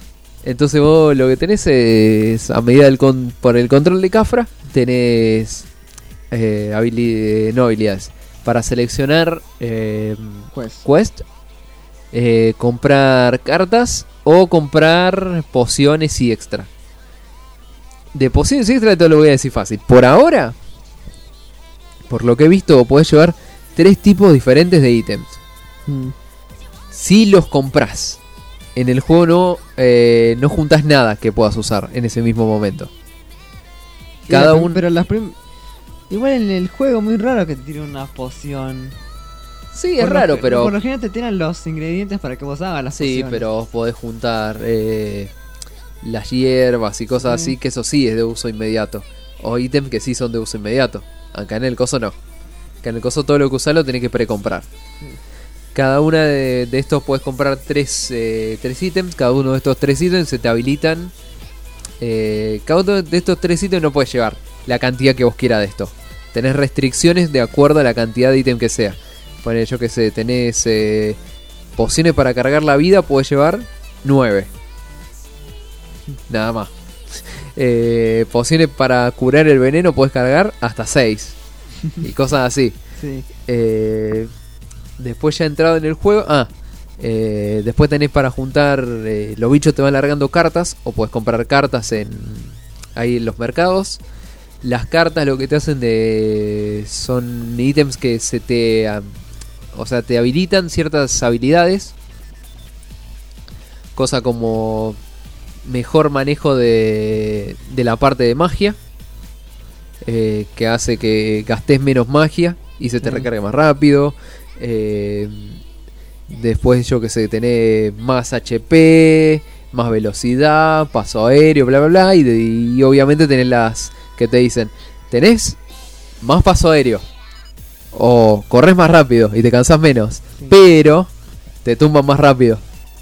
Entonces vos lo que tenés es, a medida del con, por el control de Cafra, tenés eh, habili- no habilidades. Para seleccionar eh, Quest, quest eh, comprar cartas o comprar pociones y extra. De pociones y extra te lo voy a decir fácil. Por ahora, por lo que he visto, podés llevar tres tipos diferentes de ítems. Mm. Si los compras. En el juego no, eh, no juntas nada que puedas usar en ese mismo momento. Cada uno. Pero las prim- igual en el juego muy raro que te tire una poción. Sí, Por es lo raro, ge- pero. Por lo general te tiran los ingredientes para que vos hagas las Sí, pociones. pero vos podés juntar eh, las hierbas y cosas Sí. así, que eso sí es de uso inmediato. O ítems que sí son de uso inmediato. Acá en el coso no. Acá en el coso todo lo que usás lo tenés que precomprar. Cada una de, de estos puedes comprar tres, eh, tres ítems. Cada uno de estos tres ítems se te habilitan. Eh, cada uno de estos tres ítems no puedes llevar la cantidad que vos quieras de esto. Tenés restricciones de acuerdo a la cantidad de ítem que sea. Ponele, yo que sé, tenés eh, pociones para cargar la vida, podés llevar nueve. Nada más. Eh, pociones para curar el veneno, podés cargar hasta seis. Y cosas así. Sí. Eh, después ya entrado en el juego. Ah, eh, después tenés para juntar. Eh, los bichos te van largando cartas. O podés comprar cartas en ahí en los mercados. Las cartas lo que te hacen de son ítems que se te. Um, o sea, te habilitan ciertas habilidades. Cosa como mejor manejo de, de la parte de magia. Eh, que hace que gastes menos magia y se te Mm. recargue más rápido. Eh, después yo que sé, tenés más H P, más velocidad, paso aéreo, bla bla bla. Y, de- y obviamente tenés las que te dicen, tenés más paso aéreo. O corres más rápido y te cansas menos. Sí. Pero te tumban más rápido.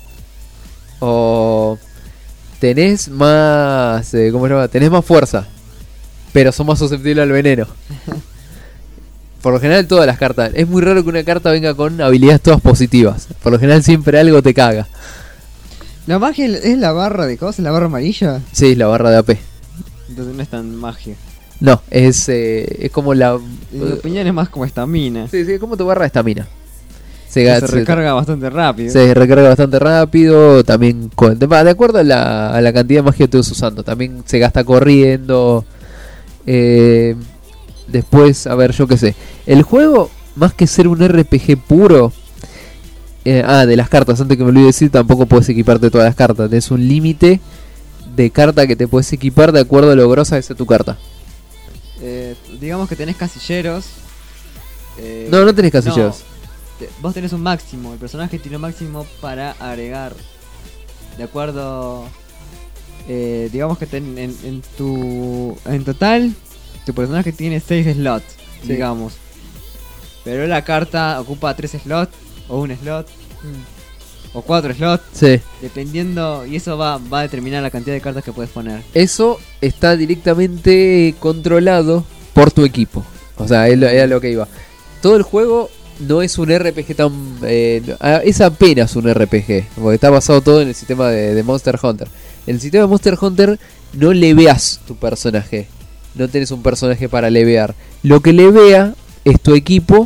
O tenés más... eh, ¿Cómo se llama? Tenés más fuerza. Pero son más susceptibles al veneno. Por lo general todas las cartas. Es muy raro que una carta venga con habilidades todas positivas. Por lo general siempre algo te caga. ¿La magia es la barra de cosas? ¿La barra amarilla? Sí, la barra de A P. Entonces no es tan magia. No, es, eh, es como la... En mi opinión es más como estamina. Sí, sí, es como tu barra de estamina. Se, Que ga- se se- recarga bastante rápido. Se recarga bastante rápido. También con, de, de acuerdo a la, a la cantidad de magia que estés usando. También se gasta corriendo. Eh, después, a ver, yo qué sé. El juego, más que ser un R P G puro. Eh, ah, de las cartas, antes que me olvide decir, tampoco puedes equiparte todas las cartas. Tienes un límite de carta que te puedes equipar de acuerdo a lo grosa que sea tu carta. Eh, digamos que tenés casilleros. Eh, No, no tenés casilleros. no, te- vos tenés un máximo. El personaje tiene un máximo para agregar. De acuerdo. Eh, digamos que ten- en, en tu. En total, tu personaje tiene seis slots. Sí. Digamos. Pero la carta ocupa tres slots. O un slot. O cuatro slots. Sí. Dependiendo. Y eso va, va a determinar la cantidad de cartas que puedes poner. Eso está directamente controlado por tu equipo. O sea, es lo, es a lo que iba. Todo el juego no es un R P G tan... eh, es apenas un R P G. Porque está basado todo en el sistema de, de Monster Hunter. En el sistema de Monster Hunter no leveas tu personaje. No tenés un personaje para levear. Lo que levea es tu equipo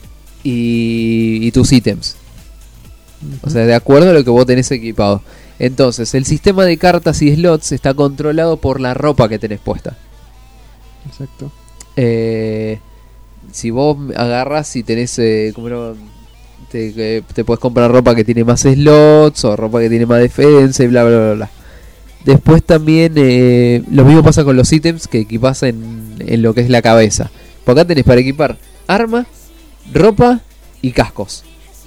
y, y tus ítems. O sea, de acuerdo a lo que vos tenés equipado. Entonces, el sistema de cartas y slots está controlado por la ropa que tenés puesta. Exacto. Eh, si vos agarras y tenés... Eh, ¿cómo no? Te, eh, te puedes comprar ropa que tiene más slots o ropa que tiene más defensa y bla bla bla bla. Después también eh, lo mismo pasa con los ítems que equipas en, en lo que es la cabeza. Por acá tenés para equipar arma, ropa y cascos.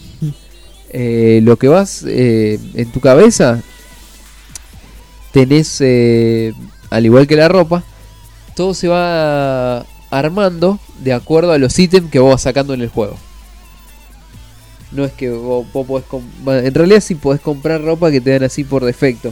Eh, lo que vas eh, en tu cabeza tenés, eh, al igual que la ropa, todo se va armando de acuerdo a los ítems que vos vas sacando en el juego. No es que vos, vos podés com- bueno, en realidad sí podés comprar ropa que te dan así por defecto.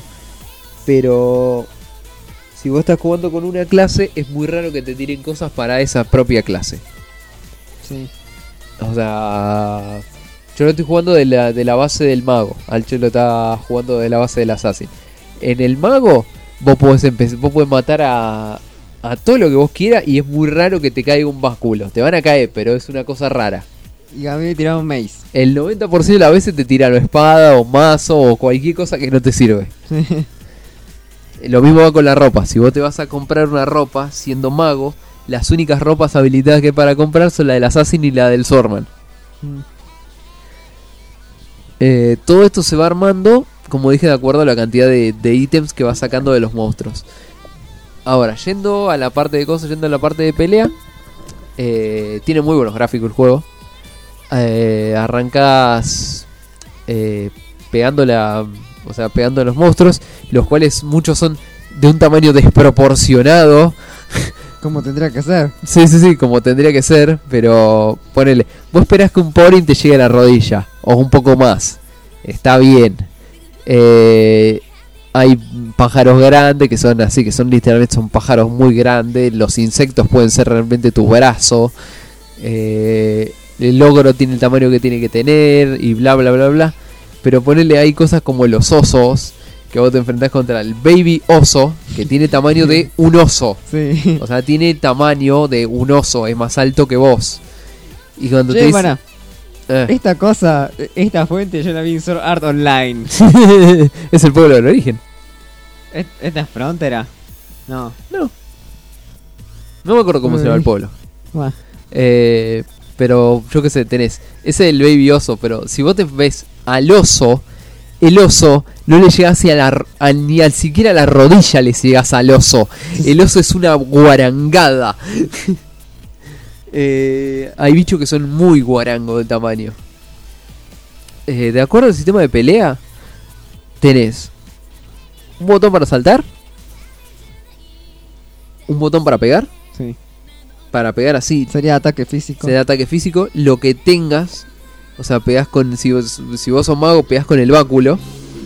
Pero si vos estás jugando con una clase, es muy raro que te tiren cosas para esa propia clase. Sí. O sea, yo lo estoy jugando de la, de la base del mago. Alcho lo está jugando de la base del assassin. En el mago, vos podés, empe- vos podés matar a, a todo lo que vos quieras y es muy raro que te caiga un báculo. Te van a caer, pero es una cosa rara. Y a mí me tiraron un mace. El noventa por ciento de las veces te tiran o espada o mazo o cualquier cosa que no te sirve. Lo mismo va con la ropa. Si vos te vas a comprar una ropa siendo mago, las únicas ropas habilitadas que hay para comprar son la del Assassin y la del Swordman. Mm. Eh, todo esto se va armando, como dije, de acuerdo a la cantidad de, de ítems que vas sacando de los monstruos. Ahora, yendo a la parte de cosas, yendo a la parte de pelea, eh, tiene muy buenos gráficos el juego. Eh, arrancas eh, pegándole a, o sea, pegando a los monstruos, los cuales muchos son de un tamaño desproporcionado. Como tendría que ser. Sí, sí, sí, como tendría que ser, pero ponele, vos esperás que un Porin te llegue a la rodilla, o un poco más, está bien. Eh, hay pájaros grandes que son así, que son literalmente son pájaros muy grandes, los insectos pueden ser realmente tu brazo, eh, el ogro tiene el tamaño que tiene que tener, y bla bla bla bla, pero ponele, hay cosas como los osos, que vos te enfrentás contra el baby oso, que tiene tamaño de un oso. Sí. O sea, tiene tamaño de un oso, es más alto que vos. Y cuando Che, te dice... para, Eh. esta cosa, esta fuente yo la vi en Sword Art Online. Es el pueblo del origen. ¿Es- ¿Esta es Frontera? No. No. No me acuerdo cómo Uy. se llama el pueblo. Buah. Eh, pero yo qué sé, tenés. Ese es el baby oso, pero si vos te ves al oso, el oso no le llegás ni a la, a- ni al siquiera a la rodilla le llegás al oso. El oso es una guarangada. eh, hay bichos que son muy guarangos de tamaño. Eh, de acuerdo al sistema de pelea, tenés un botón para saltar, un botón para pegar. Sí. Para pegar así. Sería ataque físico. Sería ataque físico. Lo que tengas. O sea, pegás con. Si vos, si vos sos mago, pegás con el báculo.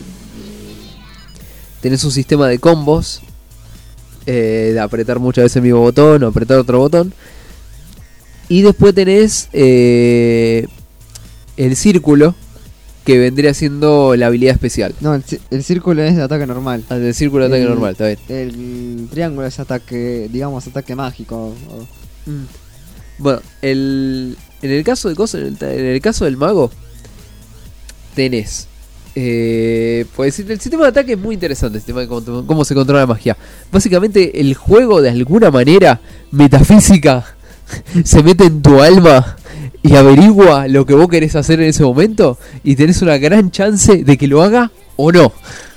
Tenés un sistema de combos. Eh, de apretar muchas veces el mismo botón o apretar otro botón. Y después tenés eh, el círculo, que vendría siendo la habilidad especial. No, el, ci- el círculo es de ataque normal. Ah, el círculo de ataque normal, está bien. El triángulo es ataque, digamos, ataque mágico. o- Bueno, el, en el caso de cosas, en el, en el caso del mago, tenés. Eh, pues el sistema de ataque es muy interesante, el sistema de cómo, cómo se controla la magia. Básicamente, el juego, de alguna manera metafísica, se mete en tu alma y averigua lo que vos querés hacer en ese momento. Y tenés una gran chance de que lo haga o no.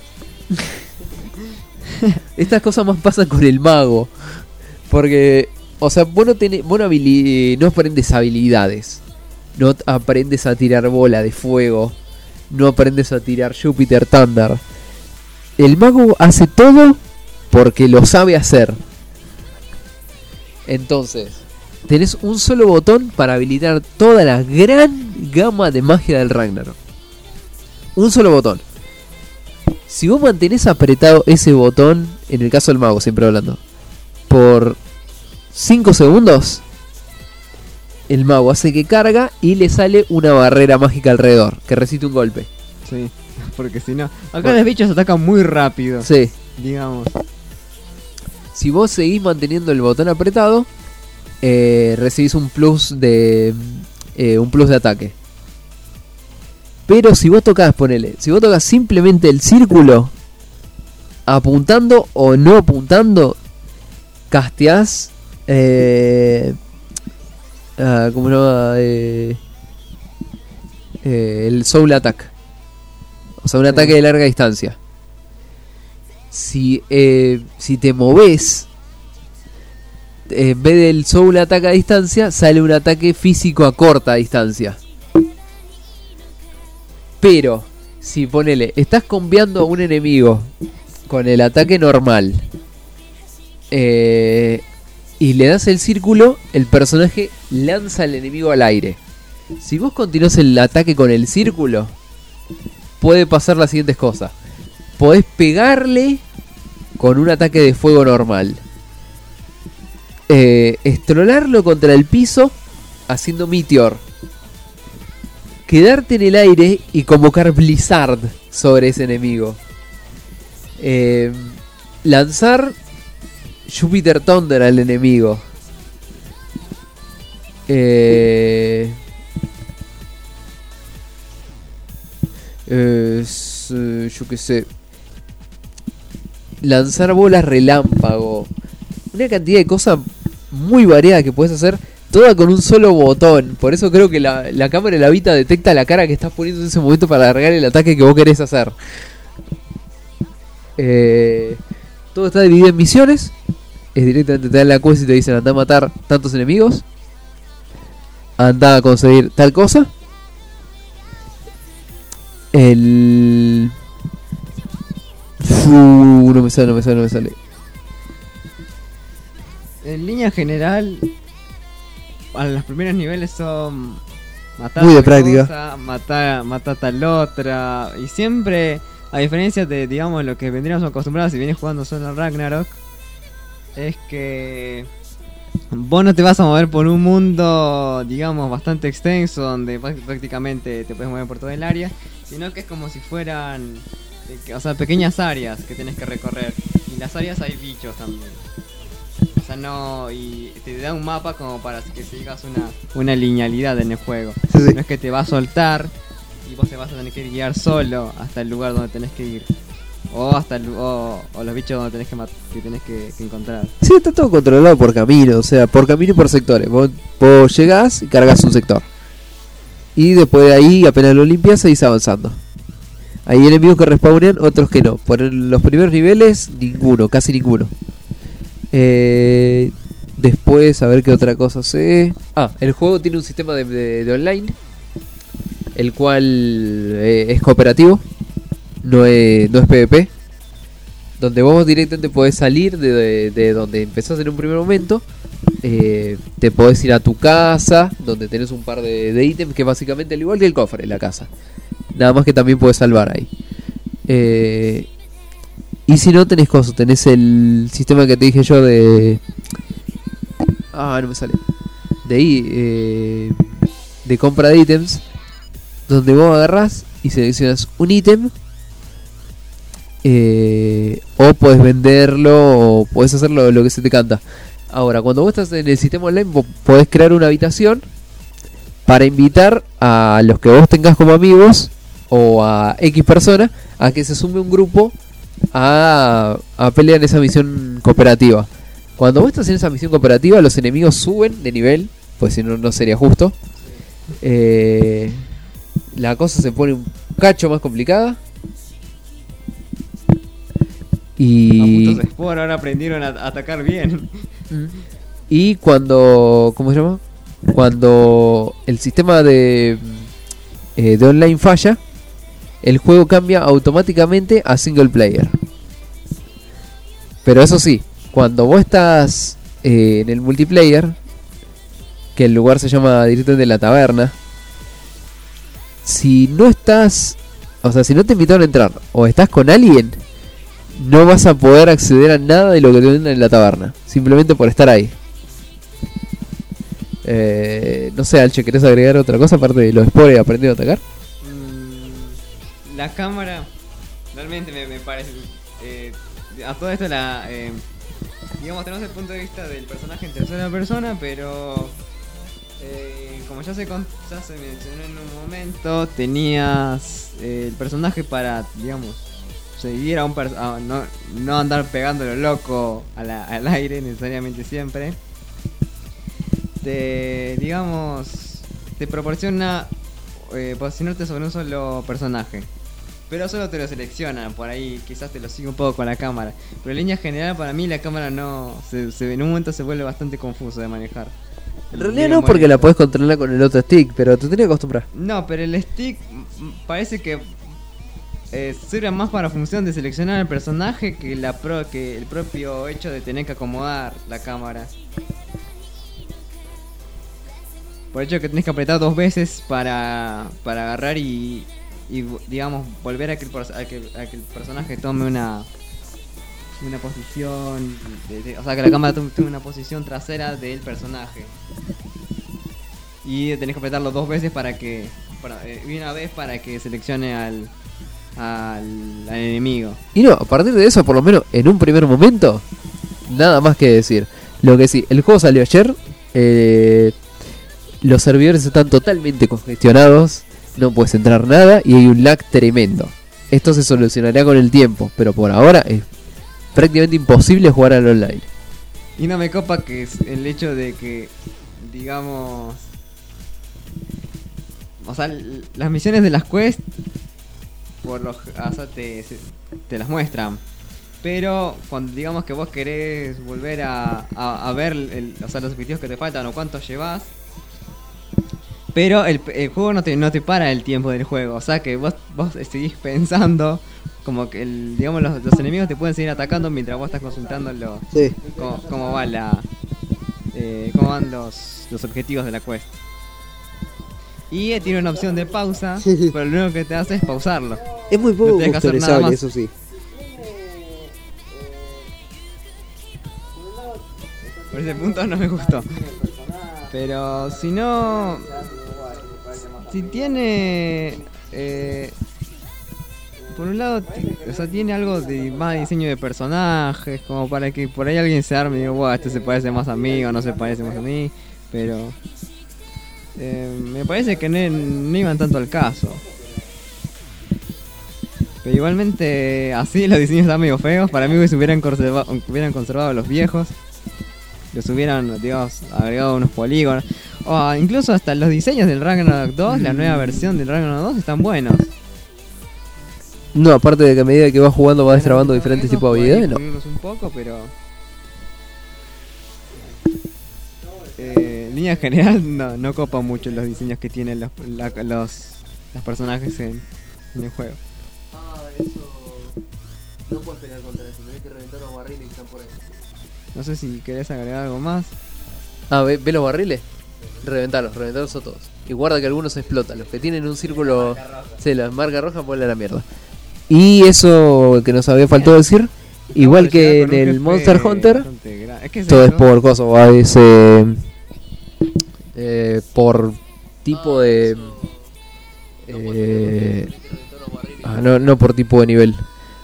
Estas cosas más pasan con el mago. Porque, o sea, vos no, tenés, vos no, habili- no aprendes habilidades. No t- aprendes a tirar bola de fuego. No aprendes a tirar Jupiter Thunder. El mago hace todo porque lo sabe hacer. Entonces, tenés un solo botón para habilitar toda la gran gama de magia del Ragnarok. Un solo botón. Si vos mantenés apretado ese botón, en el caso del mago, siempre hablando, por cinco segundos, el mago hace que carga y le sale una barrera mágica alrededor, que resiste un golpe. Sí, porque si no... Acá Bueno. los bichos atacan muy rápido. Sí. Digamos. Si vos seguís manteniendo el botón apretado, eh, recibís un plus de eh, un plus de ataque. Pero si vos tocas, ponele, si vos tocas simplemente el círculo, apuntando o no apuntando, casteás eh, ah, ¿cómo se llama? Eh, eh, el Soul Attack. O sea, un ataque de larga distancia. Si, eh, si te moves, en vez del Soul Attack a distancia, sale un ataque físico a corta distancia. Pero, si ponele, estás combiando a un enemigo con el ataque normal eh, y le das el círculo, el personaje lanza al enemigo al aire. Si vos continuás el ataque con el círculo, puede pasar las siguientes cosas. Podés pegarle con un ataque de fuego normal. Eh, estrolarlo contra el piso haciendo Meteor. Quedarte en el aire y convocar Blizzard sobre ese enemigo. Eh, lanzar Jupiter Thunder al enemigo. Eh, eh, yo qué sé. Lanzar bolas relámpago. Una cantidad de cosas muy variadas que puedes hacer. Toda con un solo botón. Por eso creo que la, la cámara de la Vita detecta la cara que estás poniendo en ese momento para alargar el ataque que vos querés hacer. Eh, todo está dividido en misiones. Es directamente te dan la quest y te dicen anda a matar tantos enemigos. Anda a conseguir tal cosa. El... Uh, no me sale, no me sale, no me sale. En línea general, a los primeros niveles son matar muy de tal práctica, cosa, matar, matar tal otra. Y siempre, a diferencia de, digamos, lo que vendríamos acostumbrados si vienes jugando solo a Ragnarok, es que vos no te vas a mover por un mundo, digamos, bastante extenso, donde prácticamente te puedes mover por todo el área, sino que es como si fueran, o sea, pequeñas áreas que tenés que recorrer. Y en las áreas hay bichos también. O sea, no, y te da un mapa como para que sigas una, una linealidad en el juego. Sí, sí. No es que te va a soltar y vos te vas a tener que guiar solo hasta el lugar donde tenés que ir. O hasta el, o, o los bichos donde tenés que, que, tenés que, que encontrar. Sí, está todo controlado por camino, o sea, por camino y por sectores. Vos, vos llegás y cargas un sector. Y después de ahí, apenas lo limpias, seguís avanzando. Hay enemigos que respawnan, otros que no. Por los primeros niveles, ninguno, casi ninguno. Eh, después, a ver qué otra cosa sé. Ah, el juego tiene un sistema de, de, de online, el cual eh, es cooperativo, no es, no es PvP, donde vos directamente podés salir de, de, de donde empezás en un primer momento. Eh, te podés ir a tu casa, donde tenés un par de, de ítems, que básicamente al igual que el cofre, la casa. Nada más que también podés salvar ahí. Eh... Y si no, tenés cosas, tenés el sistema que te dije yo de... Ah, no me sale. De ahí, eh, de compra de ítems, donde vos agarrás y seleccionas un ítem, eh, o podés venderlo, o podés hacerlo lo que se te canta. Ahora, cuando vos estás en el sistema online, vos podés crear una habitación para invitar a los que vos tengas como amigos, o a X persona, a que se sume un grupo A, a pelear en esa misión cooperativa. Cuando vos estás en esa misión cooperativa, los enemigos suben de nivel, pues si no, no sería justo. Eh, la cosa se pone un cacho más complicada. Y Los Spore ahora aprendieron a, a atacar bien. Y cuando, ¿cómo se llama? Cuando el sistema de eh, de online falla, el juego cambia automáticamente a single player. Pero eso sí, cuando vos estás eh, en el multiplayer, que el lugar se llama directamente la taberna, si no estás, o sea, si no te invitaron a entrar o estás con alguien, no vas a poder acceder a nada de lo que te venden en la taberna, simplemente por estar ahí. Eh, no sé, Alche, ¿querés agregar otra cosa aparte de los spores y aprender a atacar? La cámara realmente me, me parece eh, a todo esto la eh, digamos tenemos el punto de vista del personaje en tercera persona, pero eh, como ya se, con, ya se mencionó en un momento, tenías eh, el personaje para, digamos, seguir a un per a, no, no andar pegándolo loco a la, al aire necesariamente siempre. Te, digamos, te proporciona eh, posicionarte sobre un solo personaje, pero solo te lo selecciona, por ahí quizás te lo sigue un poco con la cámara. Pero en línea general, para mí la cámara no se, se, en un momento se vuelve bastante confuso de manejar. En realidad no, porque la podés controlar con el otro stick, pero te tenés que acostumbrar. No, pero el stick parece que eh, sirve más para función de seleccionar al personaje que, la pro, que el propio hecho de tener que acomodar la cámara. Por el hecho que tenés que apretar dos veces para, para agarrar y, y digamos volver a que, el, a, que, a que el personaje tome una una posición de, de, o sea que la cámara tome una posición trasera del personaje, y tenés que apretarlo dos veces para que para, eh, y una vez para que seleccione al al, al enemigo. Y no, a partir de eso, por lo menos en un primer momento, nada más que decir. Lo que sí, el juego salió ayer, eh, los servidores están totalmente congestionados, no puedes entrar nada y hay un lag tremendo. Esto se solucionará con el tiempo, pero por ahora es prácticamente imposible jugar al online. Y no me copa que es el hecho de que, digamos... O sea, las misiones de las quests, por los, o sea, te, te las muestran. Pero cuando digamos que vos querés volver a, a, a ver el, o sea, los objetivos que te faltan o cuántos llevas, pero el, el juego no te, no te para el tiempo del juego. O sea que vos, vos seguís pensando como que el, digamos los, los enemigos te pueden seguir atacando mientras vos estás consultando lo, sí. cómo, cómo va la eh, cómo van los, los objetivos de la quest. Y tiene una opción de pausa, pero lo único que te hace es pausarlo. Es muy poco no te deja hacer nada más. eso sí. Por ese punto no me gustó. Pero si no... Si tiene... Eh, por un lado, o sea, tiene algo de más diseño de personajes, como para que por ahí alguien se arme y diga, wow, este se parece más a mí o no se parece más a mí. Pero... Eh, me parece que no, no iban tanto al caso. Pero igualmente, así los diseños están medio feos. Para mí se hubieran conservado, hubieran conservado los viejos. Les hubieran, digamos, agregado unos polígonos. O incluso hasta los diseños del Ragnarok dos, la nueva versión del Ragnarok dos, están buenos. No, aparte de que a medida que vas jugando vas destrabando diferentes tipos de habilidades, ¿no? Un poco, pero... Eh, en línea general no, no copa mucho los diseños que tienen los, la, los, los personajes en, en el juego. Ah, eso... No puedes pelear contra eso, tenés que reventar los barriles que están por ahí. No sé si querés agregar algo más. Ah, ¿ve, ve los barriles? Reventalos, reventalos a todos. Y guarda que algunos explotan. Los que tienen un círculo... Sí, la marca roja, ponle a la mierda. Y eso que nos había faltado decir... Igual que en el Monster Hunter, es que es todo eso. Es por coso, a veces eh, por tipo de eh, ah, no, no por tipo de nivel,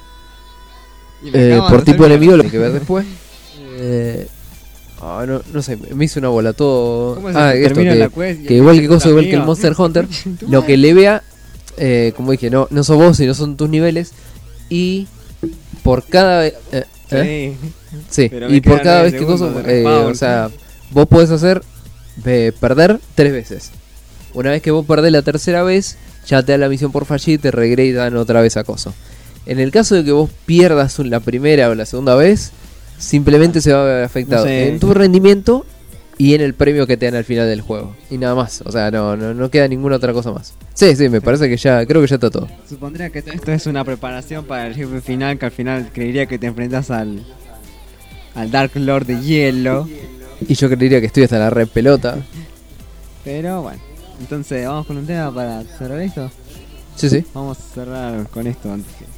eh, por tipo de enemigo, lo que ver después. eh, oh, no, no sé, me hice una bola todo. Ah, esto, que, que, que igual que cosa, igual que el Monster Hunter, lo que le vea, eh, como dije, no, no sos vos, sino son tus niveles. Y por cada vez eh, ¿eh? sí, sí. y por cada vez que cosa, eh, o sea, vos podés hacer eh, perder tres veces. Una vez que vos perdés la tercera vez, ya te da la misión por fallir y te regredan otra vez a coso. En el caso de que vos pierdas la primera o la segunda vez, simplemente se va a ver afectado no sé. en tu rendimiento y en el premio que te dan al final del juego. Y nada más, o sea, no, no, no queda ninguna otra cosa más. Sí, sí, me parece que ya, creo que ya está todo. Supondría que esto es una preparación para el jefe final, que al final creería que te enfrentas al al Dark Lord de hielo. Y yo creería que estoy hasta la red pelota. Pero bueno, entonces vamos con un tema para cerrar esto. Sí, sí. Vamos a cerrar con esto antes que...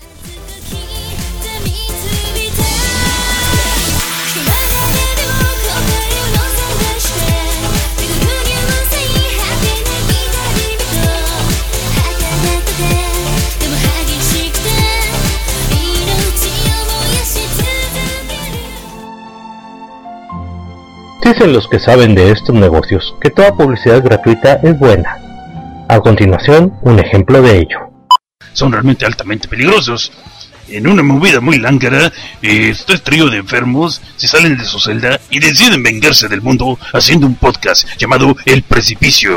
Dicen los que saben de estos negocios que toda publicidad gratuita es buena. A continuación, un ejemplo de ello. Son realmente altamente peligrosos. En una movida muy lángara, este trío de enfermos se salen de su celda y deciden vengarse del mundo haciendo un podcast llamado El Precipicio.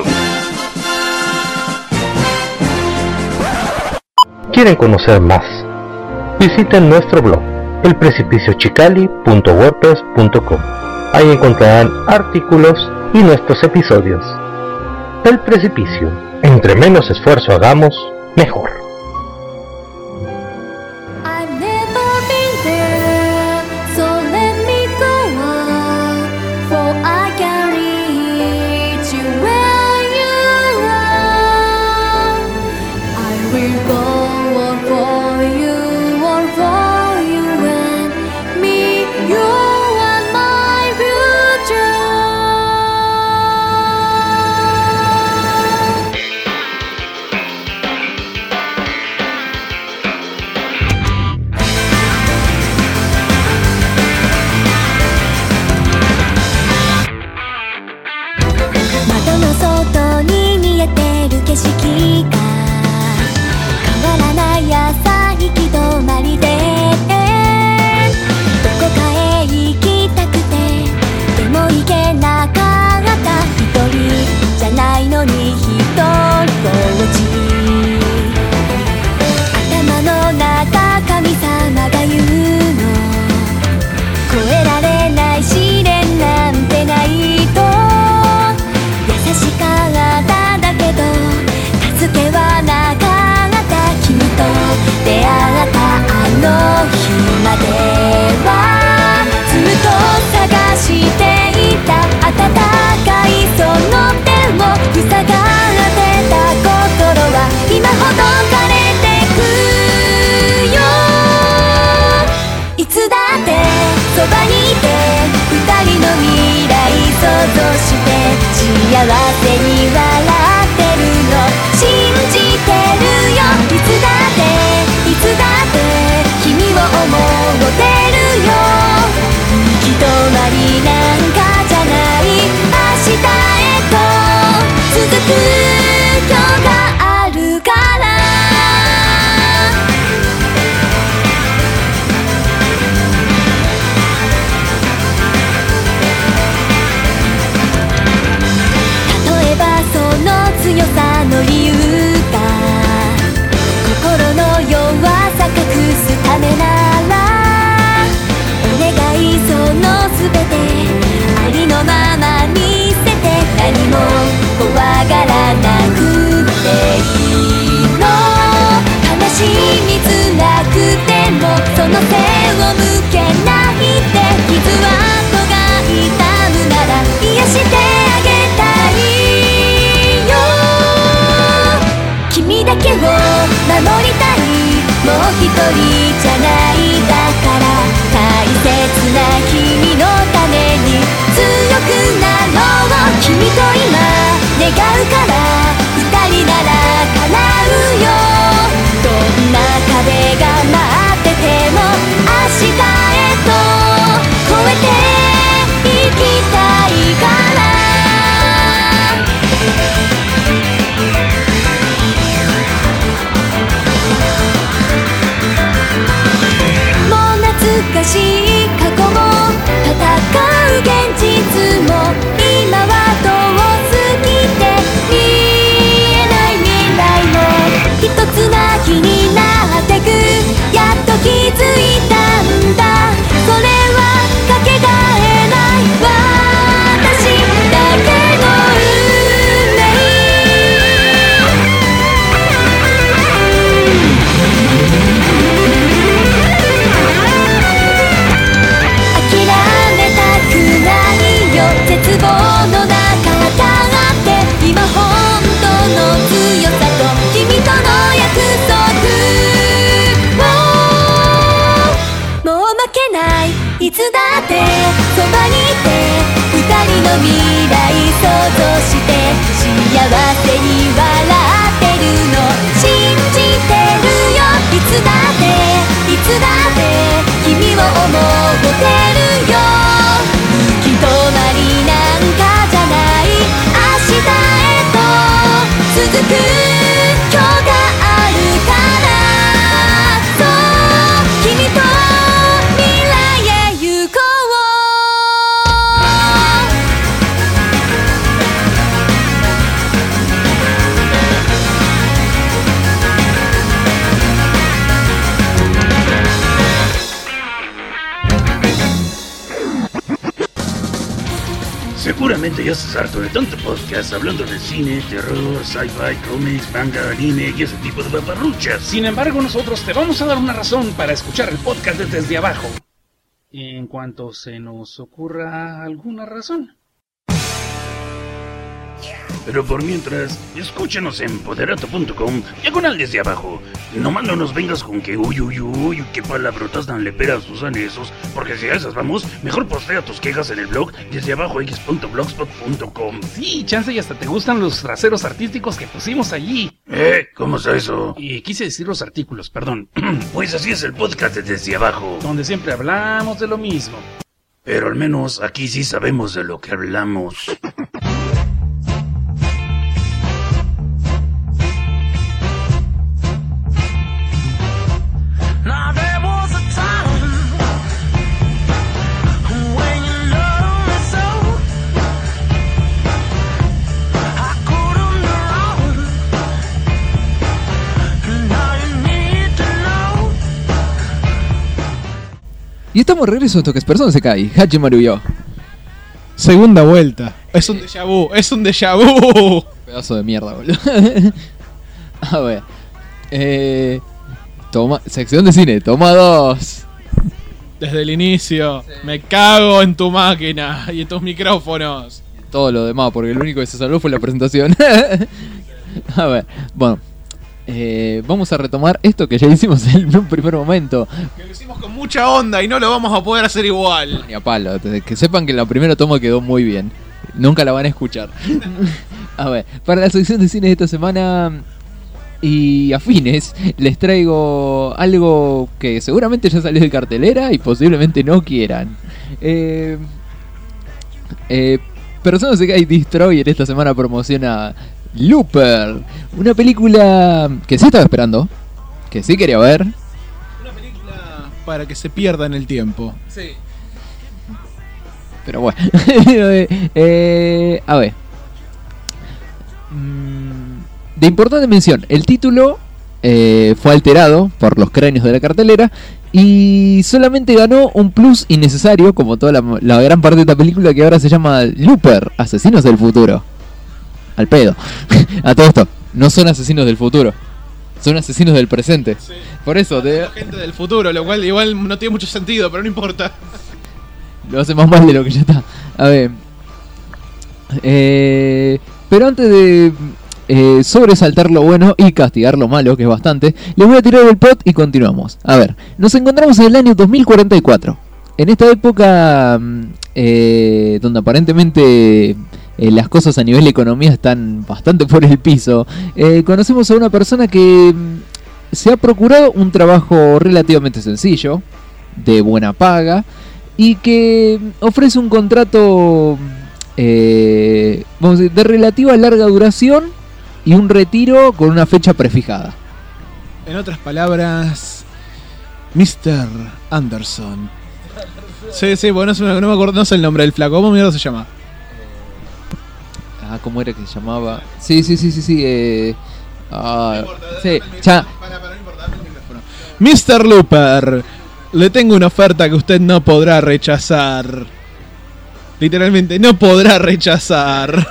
¿Quieren conocer más? Visiten nuestro blog, el precipicio chicali punto wordpress punto com. Ahí encontrarán artículos y nuestros episodios. El Precipicio. Entre menos esfuerzo hagamos, mejor. ばにいて二人の未来想像して幸せに笑ってるの信じてるよいつだっていつだって君を思ってるよ行き止まりなんかじゃない明日へと続く今日があるから例えばその強さの理由が心の弱さ隠すためならお願いそのすべてありのまま見せて何も怖がらなくていいの悲しみつらくてもその背を向けないで傷跡が痛むなら癒してあげたいよ君だけを守りたいもう一人じゃないだから大切な君のために強くなろう君と今願うから二人なら叶うよどんな壁が待ってても明日へと越えていきたいからもう懐かしい過去も戦う現実も今は遠すぎて見えない未来も一つな気になってくやっと気づいたんだそれはかけがえない私だけの運命諦めたくないよ絶望の中だって今本当の強さと君との約束をもう負けないいつだってそばにいて二人の未来想像して幸せに笑ってるの信じてるよいつだっていつだって君を思ってるよ行き止まりなんかじゃない明日へと続く今日があるからそう君と未来へ行こう Seguramente ya estás harto de tanto podcast hablando de cine, terror, sci-fi, cómics, manga, anime y ese tipo de paparruchas. Sin embargo, nosotros te vamos a dar una razón para escuchar el podcast de Desde Abajo. En cuanto se nos ocurra alguna razón. Pero por mientras, escúchanos en poderato punto com, diagonal desde abajo. Nomás no nos vengas con que uy uy uy, qué palabrotas tan leperas usan esos, porque si a esas vamos, mejor postea tus quejas en el blog desde abajo x punto blogspot punto com. Sí, chance y hasta te gustan los traseros artísticos que pusimos allí. ¿Eh? ¿Cómo está eso? Y quise decir los artículos, perdón. Pues así es el podcast de Desde Abajo, donde siempre hablamos de lo mismo. Pero al menos aquí sí sabemos de lo que hablamos. Y estamos de regreso a Toques Personas Sekai, Hachimaru yo. Segunda vuelta. Es un déjà vu, es un déjà vu. Pedazo de mierda, boludo. A ver. Eh, toma, sección de cine, toma dos. Desde el inicio, me cago en tu máquina y en tus micrófonos. Todo lo demás, porque lo único que se salvó fue la presentación. A ver, bueno. eh, vamos a retomar esto que ya hicimos en un primer momento. Que lo hicimos con mucha onda y no lo vamos a poder hacer igual. Ni a palo, que sepan que la primera toma quedó muy bien. Nunca la van a escuchar. A ver, para la sección de cine de esta semana y afines, les traigo algo que seguramente ya salió de cartelera y posiblemente no quieran. Eh, eh, Persona Sekai Destroyer esta semana promociona Looper, una película que sí estaba esperando, que sí quería ver. Una película para que se pierda en el tiempo. Sí. Pero bueno, eh, a ver. De importante mención, el título eh, fue alterado por los cráneos de la cartelera y solamente ganó un plus innecesario, como toda la, la gran parte de esta película, que ahora se llama Looper, Asesinos del Futuro. Al pedo. A todo esto, no son asesinos del futuro, son asesinos del presente. Sí. Por eso, de... la gente del futuro, lo cual igual no tiene mucho sentido, pero no importa. Lo hace más mal de lo que ya está. A ver. Eh, pero antes de eh, sobresaltar lo bueno y castigar lo malo, que es bastante, les voy a tirar el pot y continuamos. A ver, nos encontramos en el año dos mil cuarenta y cuatro. En esta época eh, donde aparentemente eh, las cosas a nivel de economía están bastante por el piso, eh, conocemos a una persona que se ha procurado un trabajo relativamente sencillo, de buena paga, y que ofrece un contrato eh, vamos a decir, de relativa larga duración y un retiro con una fecha prefijada. En otras palabras, mister Anderson. Sí, sí, bueno, no, no me acuerdo, no sé el nombre del flaco. ¿Cómo mierda se llama? Ah, ¿cómo era que se llamaba? Sí, sí, sí, sí, sí. Eh, ah, no importa, sí, ya. Para, para, no importa, dame el micrófono. mister Looper, le tengo una oferta que usted no podrá rechazar. Literalmente, no podrá rechazar.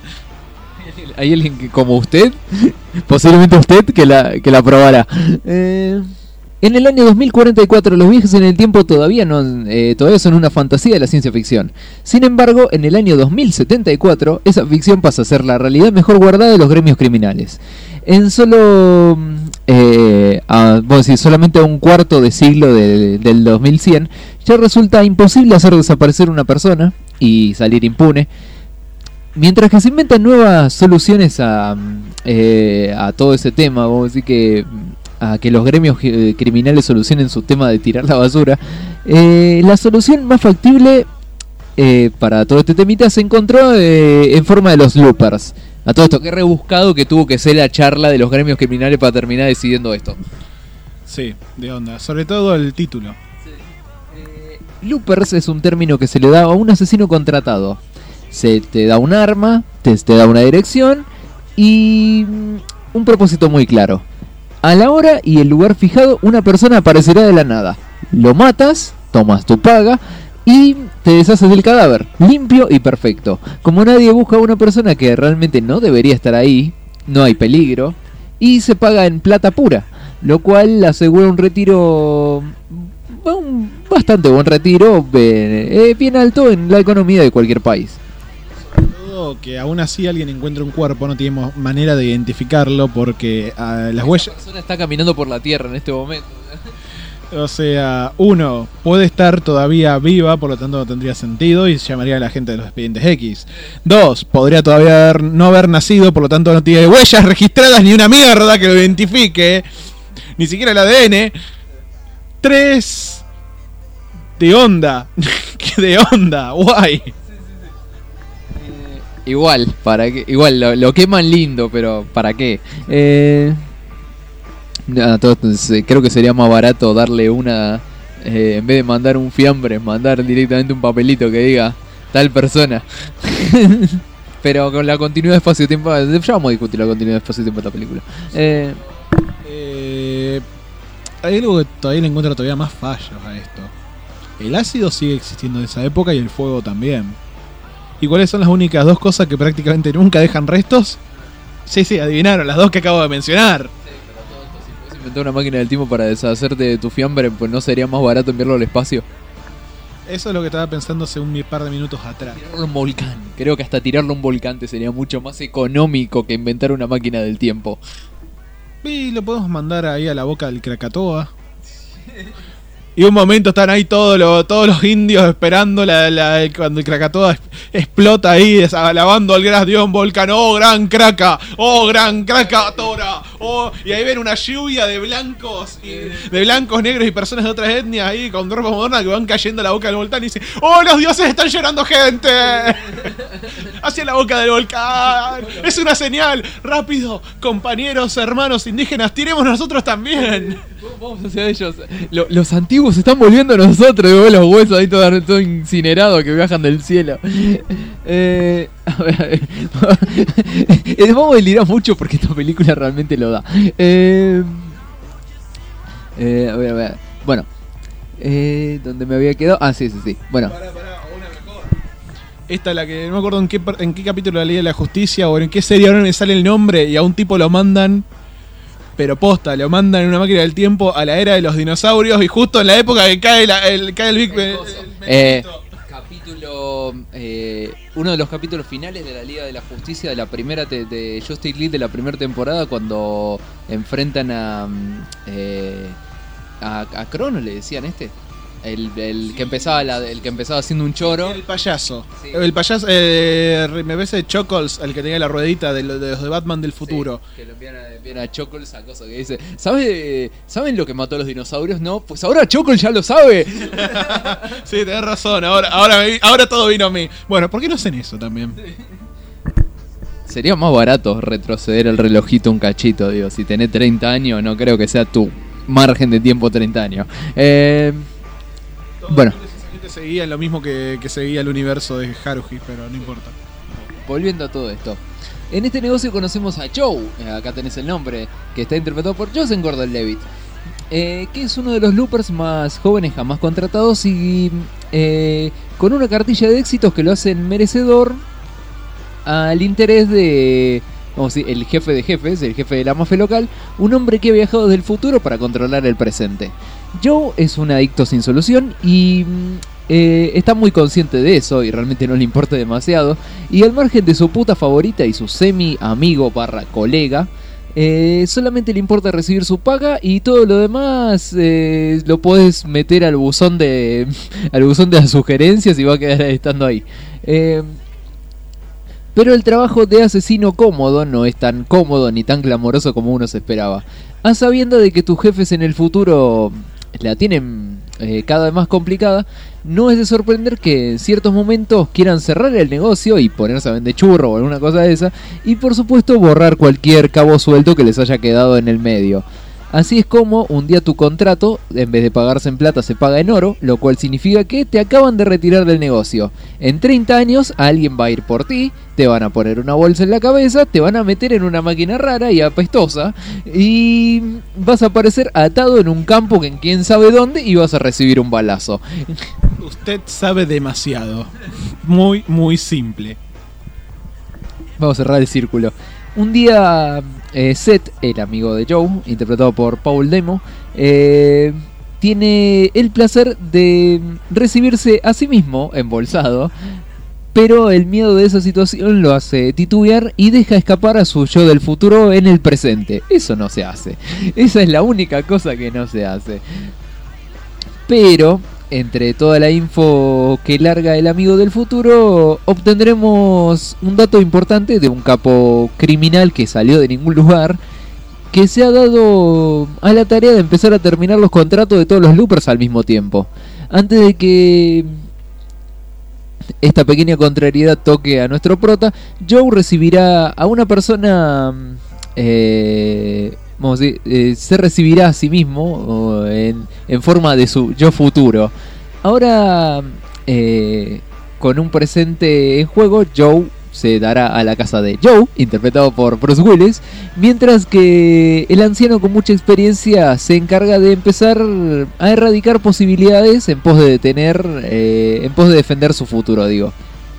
¿Hay alguien que, como usted? Posiblemente usted que la, que la aprobará. Eh... En el año dos mil cuarenta y cuatro los viajes en el tiempo todavía, no, eh, todavía son una fantasía de la ciencia ficción. Sin embargo, en el año dos mil setenta y cuatro esa ficción pasa a ser la realidad mejor guardada de los gremios criminales. En solo, eh, a, vamos a decir, solamente a un cuarto de siglo de, del dos mil cien, ya resulta imposible hacer desaparecer una persona y salir impune. Mientras que se inventan nuevas soluciones a, eh, a todo ese tema, vamos a decir que... a que los gremios eh, criminales solucionen su tema de tirar la basura, eh, la solución más factible eh, para todo este temita se encontró eh, en forma de los loopers. A todo esto, qué rebuscado que tuvo que ser la charla de los gremios criminales para terminar decidiendo esto. Sí, de onda, sobre todo el título. Sí. Eh, loopers es un término que se le da a un asesino contratado. Se te da un arma, te, te da una dirección y un propósito muy claro. A la hora y el lugar fijado, una persona aparecerá de la nada. Lo matas, tomas tu paga y te deshaces del cadáver, limpio y perfecto. Como nadie busca a una persona que realmente no debería estar ahí, no hay peligro, y se paga en plata pura, lo cual asegura un retiro, un bastante buen retiro, bien, bien alto en la economía de cualquier país. Que aún así alguien encuentra un cuerpo, no tenemos manera de identificarlo porque uh, las huellas... La persona está caminando por la tierra en este momento. O sea, uno, puede estar todavía viva, por lo tanto no tendría sentido y se llamaría a la gente de los expedientes X. Dos, podría todavía haber, no haber nacido, por lo tanto no tiene huellas registradas ni una mierda que lo identifique, ni siquiera el A D N. Tres, de onda. De onda, guay. Igual, para que, igual lo, lo queman lindo, pero ¿para qué? Eh, no, todo, creo que sería más barato darle una, eh, en vez de mandar un fiambre, mandar directamente un papelito que diga tal persona. Pero con la continuidad de espacio-tiempo, ya vamos a discutir la continuidad de espacio-tiempo de esta película. Eh, eh, hay algo que todavía le encuentro todavía más fallos a esto. El ácido sigue existiendo de esa época y el fuego también. ¿Y cuáles son las únicas dos cosas que prácticamente nunca dejan restos? Sí, sí, adivinaron, las dos que acabo de mencionar. Sí, pero todo esto, si puedes inventar una máquina del tiempo para deshacerte de tu fiambre, pues ¿no sería más barato enviarlo al espacio? Eso es lo que estaba pensando hace un par de minutos atrás. Tirarlo a un volcán. Creo que hasta tirarlo a un volcán te sería mucho más económico que inventar una máquina del tiempo. Y lo podemos mandar ahí a la boca del Krakatoa. Y un momento están ahí todos los, todos los indios esperando la, la, cuando el Krakatoa explota ahí, alabando al gran dios volcán. ¡Oh, gran Kraka! ¡Oh, gran Krakatora! Oh, y ahí ven una lluvia de blancos, y, de blancos, negros y personas de otras etnias ahí con ropa moderna que van cayendo a la boca del volcán y dicen: ¡Oh, los dioses están llorando gente! Hacia la boca del volcán. Es una señal. Rápido, compañeros, hermanos indígenas, tiremos nosotros también. Vamos hacia ellos. Lo, los antiguos se están volviendo a nosotros. Y los huesos ahí todo, todo incinerado que viajan del cielo. Eh, a ver, a ver. Vamos a delirar mucho porque esta película realmente lo da. Eh, eh, a ver, a ver. Bueno, eh, ¿dónde me había quedado? Ah, sí, sí, sí. Bueno. Pará, pará, una mejor. Esta es la que no me acuerdo en qué, en qué capítulo de la Ley de la Justicia o en qué serie ahora me sale el nombre y a un tipo lo mandan. Pero posta, lo mandan en una máquina del tiempo a la era de los dinosaurios y justo en la época que cae, la, el, cae el Big Ben. Eh, capítulo. Eh, uno de los capítulos finales de la Liga de la Justicia de la primera te, de Justice League de la primera temporada, cuando enfrentan a. Eh, a, a Crono, le decían este. El, el que empezaba la, el que empezaba haciendo un choro. El payaso. Sí. El payaso, eh, me parece Chuckles, el que tenía la ruedita de, de los de Batman del futuro. Sí, que lo envían a, envían a Chuckles a cosa que dice: ¿Sabe, ¿saben lo que mató a los dinosaurios? No, pues ahora Chuckles ya lo sabe. Sí, tenés razón, ahora, ahora, me, ahora todo vino a mí. Bueno, ¿por qué no hacen eso también? Sería más barato retroceder el relojito un cachito, digo. Si tenés treinta años, no creo que sea tu margen de tiempo treinta años. Eh... Bueno, seguía lo mismo que, que seguía el universo de Haruhi, pero no importa. Volviendo a todo esto, en este negocio conocemos a Joe, acá tenés el nombre, que está interpretado por Joseph Gordon-Levitt, eh, que es uno de los loopers más jóvenes jamás contratados y eh, con una cartilla de éxitos que lo hacen merecedor al interés de, vamos a decir, el jefe de jefes, el jefe de la mafia local, un hombre que ha viajado desde el futuro para controlar el presente. Joe es un adicto sin solución y eh, está muy consciente de eso y realmente no le importa demasiado. Y al margen de su puta favorita y su semi amigo barra colega, eh, solamente le importa recibir su paga y todo lo demás eh, lo puedes meter al buzón de al buzón de las sugerencias y va a quedar estando ahí. Eh, Pero el trabajo de asesino cómodo no es tan cómodo ni tan glamoroso como uno se esperaba. A sabienda de que tus jefes en el futuro la tienen eh, cada vez más complicada, no es de sorprender que en ciertos momentos quieran cerrar el negocio y ponerse a vender churro o alguna cosa de esa, y por supuesto borrar cualquier cabo suelto que les haya quedado en el medio. Así es como un día tu contrato, en vez de pagarse en plata, se paga en oro, lo cual significa que te acaban de retirar del negocio. En treinta años alguien va a ir por ti, te van a poner una bolsa en la cabeza, te van a meter en una máquina rara y apestosa y vas a aparecer atado en un campo en quién sabe dónde y vas a recibir un balazo. Usted sabe demasiado. Muy, muy simple. Vamos a cerrar el círculo. Un día eh, Seth, el amigo de Joe, interpretado por Paul Demo, eh, tiene el placer de recibirse a sí mismo embolsado, pero el miedo de esa situación lo hace titubear y deja escapar a su yo del futuro en el presente. Eso no se hace. Esa es la única cosa que no se hace. Pero entre toda la info que larga el amigo del futuro, obtendremos un dato importante de un capo criminal que salió de ningún lugar, que se ha dado a la tarea de empezar a terminar los contratos de todos los loopers al mismo tiempo. Antes de que esta pequeña contrariedad toque a nuestro prota, Joe recibirá a una persona... Eh, vamos a decir, eh, se recibirá a sí mismo en, en forma de su yo futuro. Ahora, eh, con un presente en juego, Joe se dará a la casa de Joe, interpretado por Bruce Willis, mientras que el anciano con mucha experiencia se encarga de empezar a erradicar posibilidades en pos de detener, eh, en pos de defender su futuro, digo.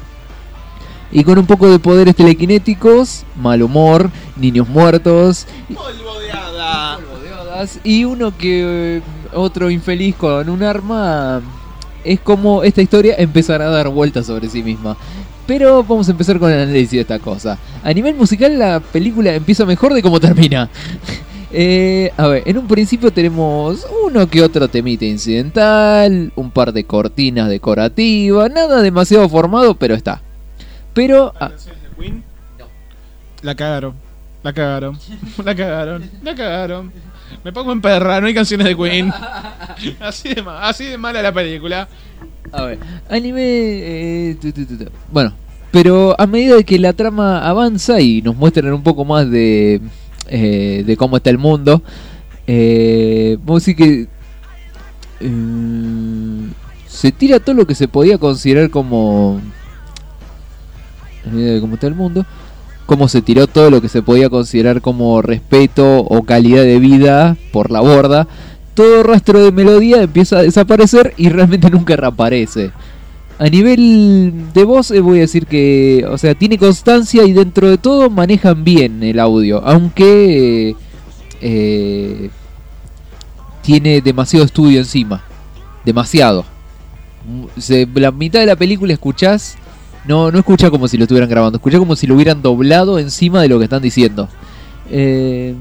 Y con un poco de poderes telequinéticos, mal humor, niños muertos, polvo de hada, polvo de hadas, y uno que eh, otro infeliz con un arma, es como esta historia empezará a dar vueltas sobre sí misma. Pero vamos a empezar con el análisis de esta cosa. A nivel musical, la película empieza mejor de cómo termina. Eh, a ver, en un principio tenemos uno que otro temita incidental, un par de cortinas decorativas, nada demasiado formado, pero está. Pero... Ah, La cagaron, la cagaron, la cagaron, la cagaron. Me pongo en perra, no hay canciones de Queen. Así de, ma así de mala la película. A ver, anime... Eh, tu, tu, tu, tu. Bueno, pero a medida de que la trama avanza y nos muestran un poco más de, eh, de cómo está el mundo, eh, vamos a decir que eh, se tira todo lo que se podía considerar como... A medida de cómo está el mundo, cómo se tiró todo lo que se podía considerar como respeto o calidad de vida por la borda. Todo rastro de melodía empieza a desaparecer y realmente nunca reaparece. A nivel de voz eh, voy a decir que, o sea, tiene constancia y dentro de todo manejan bien el audio, aunque eh, eh, tiene demasiado estudio encima, demasiado. Se, la mitad de la película escuchás, no, no escuchás como si lo estuvieran grabando, escuchás como si lo hubieran doblado encima de lo que están diciendo. Eh,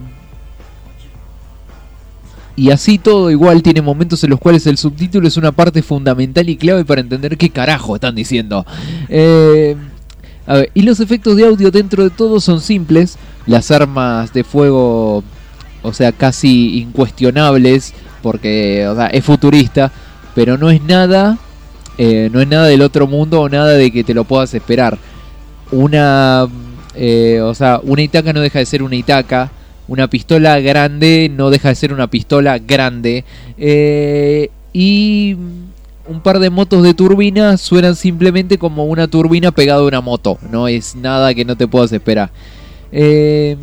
Y así todo igual tiene momentos en los cuales el subtítulo es una parte fundamental y clave para entender qué carajo están diciendo. Eh, a ver, y los efectos de audio dentro de todo son simples. Las armas de fuego, o sea, casi incuestionables, porque o sea, es futurista, pero no es nada, eh, no es nada del otro mundo o nada de que te lo puedas esperar. Una, eh, o sea, una Itaca no deja de ser una Itaca. Una pistola grande no deja de ser una pistola grande. Eh, y un par de motos de turbina suenan simplemente como una turbina pegada a una moto. No es nada que no te puedas esperar. Eh...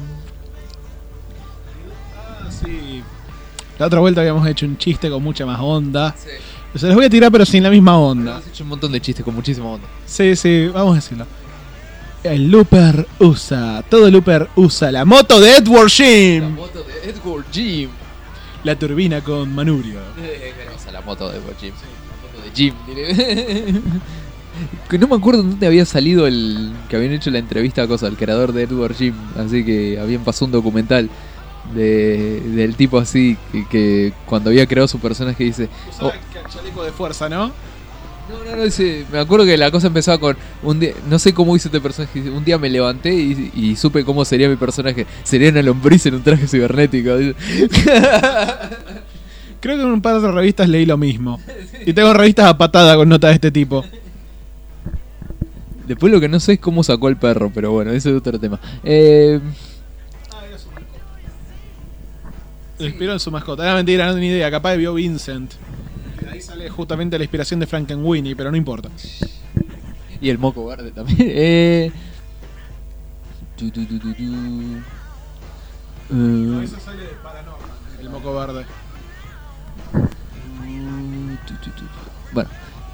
Ah, sí. La otra vuelta habíamos hecho un chiste con mucha más onda. Sí. Se los voy a tirar pero sin la misma onda. Hemos hecho un montón de chistes con muchísima onda. Sí, sí, vamos a decirlo. El looper usa, todo looper usa la moto de Edward Jim. La moto de Edward Jim. La turbina con manubrio. Eh, usa la moto de Edward Jim. La moto de Jim. Que no me acuerdo dónde había salido el que habían hecho la entrevista a cosa al creador de Edward Jim, así que habían pasado un documental de del tipo así que, que cuando había creado su personaje dice, oh, el chaleco de fuerza, ¿no? No, no, no, dice, me acuerdo que la cosa empezaba con un día, no sé cómo hizo este personaje, un día me levanté y, y supe cómo sería mi personaje, sería una lombriz en un traje cibernético. Creo que en un par de revistas leí lo mismo. Y tengo revistas a patada con notas de este tipo. Después lo que no sé es cómo sacó el perro, pero bueno, ese es otro tema. Eh... Se inspiró en su mascota. Era mentira, no tenía idea, capaz vio Vincent. Ahí sale justamente la inspiración de Frankenweenie, pero no importa. Y el moco verde también. Eh... Tu, tu, tu, tu, tu. No, eso sale de Paranormal, el moco verde. Bueno.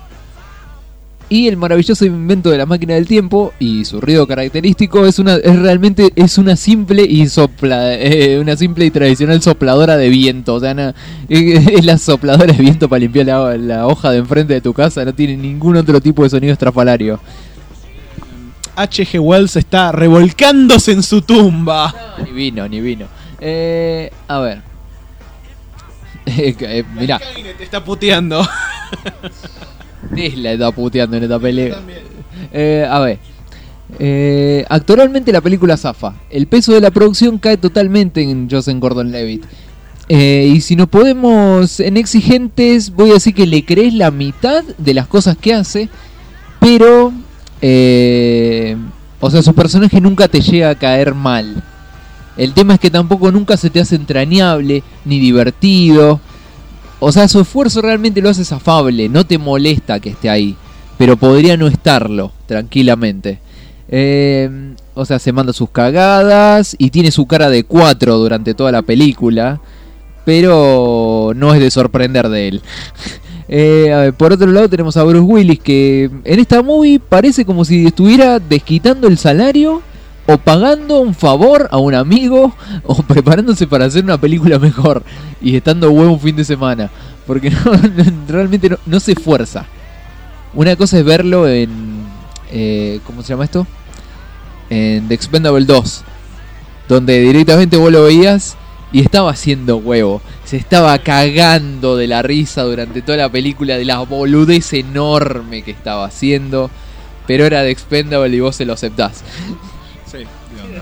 Y el maravilloso invento de la máquina del tiempo y su ruido característico es una es realmente es una simple y sopla eh, una simple y tradicional sopladora de viento, o sea, na, es, es la sopladora de viento para limpiar la, la hoja de enfrente de tu casa, no tiene ningún otro tipo de sonido estrafalario. H G Wells está revolcándose en su tumba. No, ni vino, ni vino. Eh, a ver. Eh, eh, mirá. Te está puteando. Tesla está puteando en esta pelea. Eh, a ver. Eh, actualmente la película zafa. El peso de la producción cae totalmente en Joseph Gordon-Levitt. Eh, y si nos podemos en exigentes, voy a decir que le crees la mitad de las cosas que hace. Pero, eh, o sea, su personaje nunca te llega a caer mal. El tema es que tampoco nunca se te hace entrañable ni divertido. O sea, su esfuerzo realmente lo haces afable, no te molesta que esté ahí, pero podría no estarlo, tranquilamente. Eh, o sea, se manda sus cagadas y tiene su cara de cuatro durante toda la película, pero no es de sorprender de él. Eh, a ver, por otro lado tenemos a Bruce Willis, que en esta movie parece como si estuviera desquitando el salario o pagando un favor a un amigo o preparándose para hacer una película mejor y estando huevo un fin de semana, porque no, realmente no, no se esfuerza. Una cosa es verlo en eh, ¿cómo se llama esto? En The Expendables dos, donde directamente vos lo veías y estaba haciendo huevo. Se estaba cagando de la risa durante toda la película de la boludez enorme que estaba haciendo. Pero era de Expendable y vos se lo aceptás. Sí, de onda.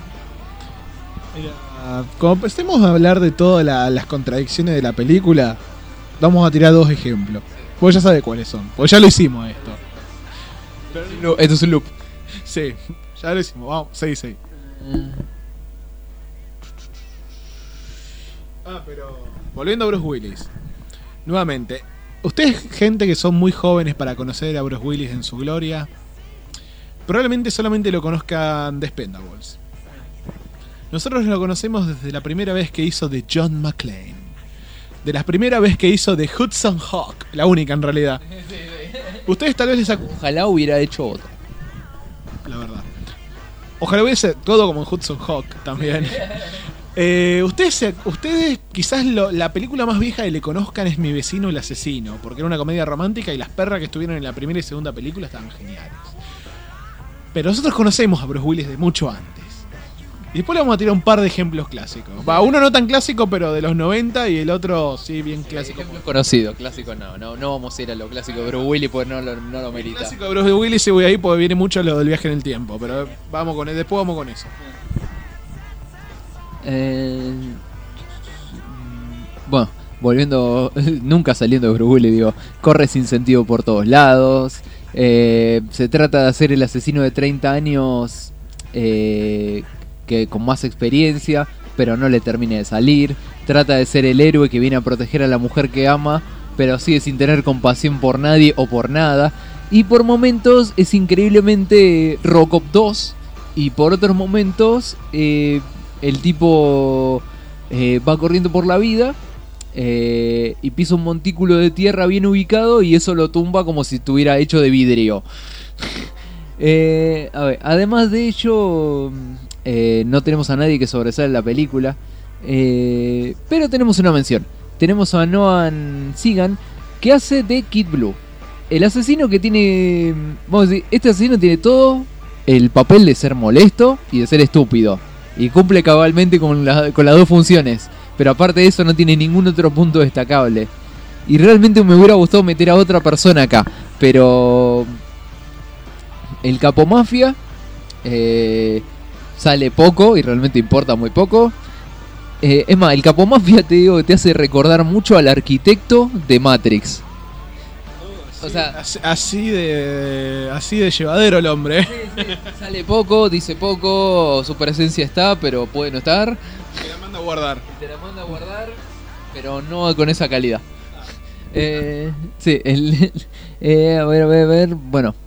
Mira, como empecemos a hablar de todas la, las contradicciones de la película, vamos a tirar dos ejemplos. Vos ya sabés cuáles son, porque ya lo hicimos esto. No, esto es un loop. Sí, ya lo hicimos. Vamos, seis, seis. Ah, pero volviendo a Bruce Willis. Nuevamente, ustedes, gente que son muy jóvenes para conocer a Bruce Willis en su gloria, probablemente solamente lo conozcan de Expendables. Nosotros lo conocemos desde la primera vez que hizo de John McClane. De la primera vez que hizo de Hudson Hawk. La única en realidad. Ustedes tal vez les acu- Ojalá hubiera hecho otra. La verdad. Ojalá hubiese todo como en Hudson Hawk también. eh, ustedes, ustedes quizás lo, la película más vieja que le conozcan es Mi vecino el asesino, porque era una comedia romántica y las perras que estuvieron en la primera y segunda película estaban geniales. Pero nosotros conocemos a Bruce Willis de mucho antes. Y después le vamos a tirar un par de ejemplos clásicos. Va, uno no tan clásico, pero de los noventa, y el otro sí, bien clásico. Ejemplos conocidos, clásico no, no, no vamos a ir a lo clásico de Bruce Willis porque no lo, no lo merita. El clásico de Bruce Willis sí voy ahí porque viene mucho lo del viaje en el tiempo, pero vamos con él, después vamos con eso. Eh, bueno, volviendo, nunca saliendo de Bruce Willis, digo, corre sin sentido por todos lados. Eh, se trata de hacer el asesino de treinta años eh, que con más experiencia, pero no le termina de salir. Trata de ser el héroe que viene a proteger a la mujer que ama, pero sigue sin tener compasión por nadie o por nada. Y por momentos es increíblemente Robocop dos, y por otros momentos eh, el tipo eh, va corriendo por la vida eh, y pisa un montículo de tierra bien ubicado y eso lo tumba como si estuviera hecho de vidrio. eh, a ver, además de ello, eh, no tenemos a nadie que sobresale en la película, eh, pero tenemos una mención. Tenemos a Noah Segan, que hace de Kid Blue, el asesino que tiene, vamos a decir, este asesino tiene todo el papel de ser molesto y de ser estúpido, y cumple cabalmente con, la, con las dos funciones, pero aparte de eso no tiene ningún otro punto destacable. Y realmente me hubiera gustado meter a otra persona acá, pero el capo mafia eh, sale poco y realmente importa muy poco. Eh, es más, el capo mafia, te digo, te hace recordar mucho al arquitecto de Matrix. O sea, así, así de así de llevadero el hombre. Sí, sí. Sale poco, dice poco, su presencia está, pero puede no estar. Te la manda a guardar. Te la manda a guardar, pero no con esa calidad. Eh, sí, el, eh, a ver, a ver, a ver, bueno.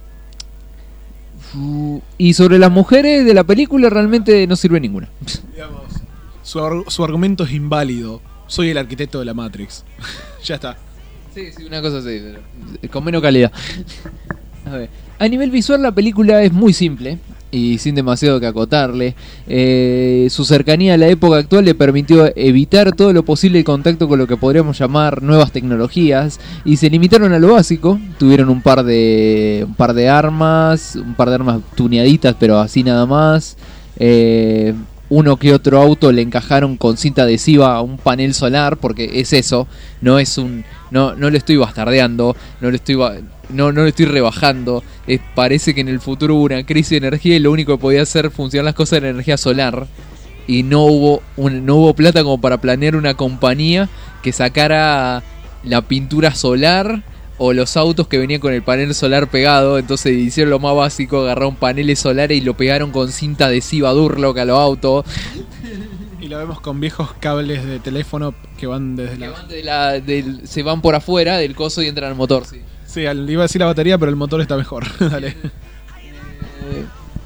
Y sobre las mujeres de la película realmente no sirve ninguna. Digamos, su, su argumento es inválido. Soy el arquitecto de la Matrix. Ya está. Sí, sí, una cosa así, pero con menos calidad. A ver, a nivel visual la película es muy simple y sin demasiado que acotarle. Eh, su cercanía a la época actual le permitió evitar todo lo posible el contacto con lo que podríamos llamar nuevas tecnologías y se limitaron a lo básico. Tuvieron un par de un par de armas, un par de armas tuneaditas, pero así nada más. Eh, uno que otro auto le encajaron con cinta adhesiva a un panel solar, porque es eso, no es un no no le estoy bastardeando, no le estoy ba- no no le estoy rebajando. Eh, parece que en el futuro hubo una crisis de energía y lo único que podía hacer funcionar las cosas era la energía solar, y no hubo un, no hubo plata como para planear una compañía que sacara la pintura solar o los autos que venían con el panel solar pegado. Entonces hicieron lo más básico, agarraron paneles solares y lo pegaron con cinta adhesiva Durlock a los autos. Y lo vemos con viejos cables de teléfono que van desde que la... Van de la del, se van por afuera del coso y entran al motor, sí. Sí, al, iba a decir la batería, pero el motor está mejor. Dale. Eh,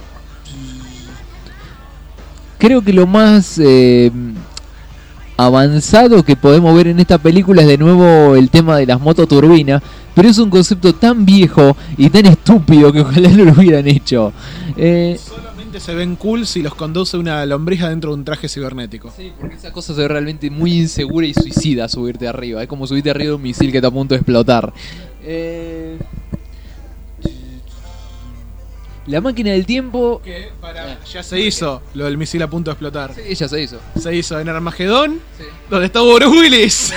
creo que lo más eh, avanzado que podemos ver en esta película es de nuevo el tema de las mototurbinas, pero es un concepto tan viejo y tan estúpido que ojalá no lo hubieran hecho. Eh, Solamente se ven cool si los conduce una lombriz dentro de un traje cibernético. Sí, porque esa cosa se ve realmente muy insegura y suicida subirte arriba. Es como subirte arriba de un misil que está a punto de explotar. Eh... La máquina del tiempo... Que para, Ya se hizo lo del misil a punto de explotar. Sí, ya se hizo. Se hizo en Armagedón, sí. Donde estaba Bruce Willis.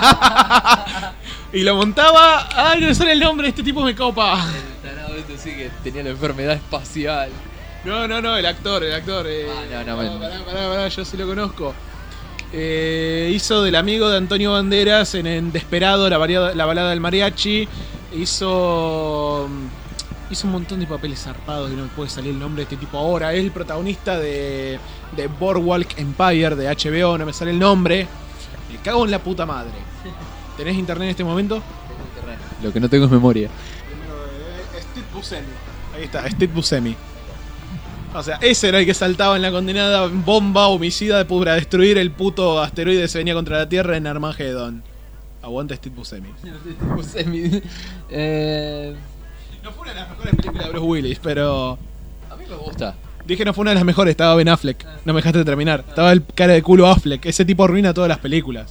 Y lo montaba. Ay, no me sale el nombre, este tipo me copa. El tarado este sí que tenía la enfermedad espacial. No, no, no, el actor, el actor. Eh, ah, no, no, pará, pará, pará, pará, yo sí lo conozco. Eh, hizo del amigo de Antonio Banderas en, en Desperado, la, variada, la balada del mariachi. Hizo. Hizo un montón de papeles zarpados que no me puede salir el nombre de este tipo ahora. Es el protagonista de, de Boardwalk Empire de H B O, no me sale el nombre. Me cago en la puta madre. ¿Tenés internet en este momento? Tengo internet. Lo que no tengo es memoria. Steve Buscemi. Ahí está, Steve Buscemi. O sea, ese era el que saltaba en la condenada bomba homicida de para destruir el puto asteroide que se venía contra la Tierra en Armageddon. Aguanta Steve Buscemi. Steve Buscemi. eh... No fue una de las mejores películas de Bruce Willis, pero... A mí me gusta. Dije no fue una de las mejores, estaba Ben Affleck. No me dejaste terminar. Estaba el cara de culo Affleck. Ese tipo arruina todas las películas.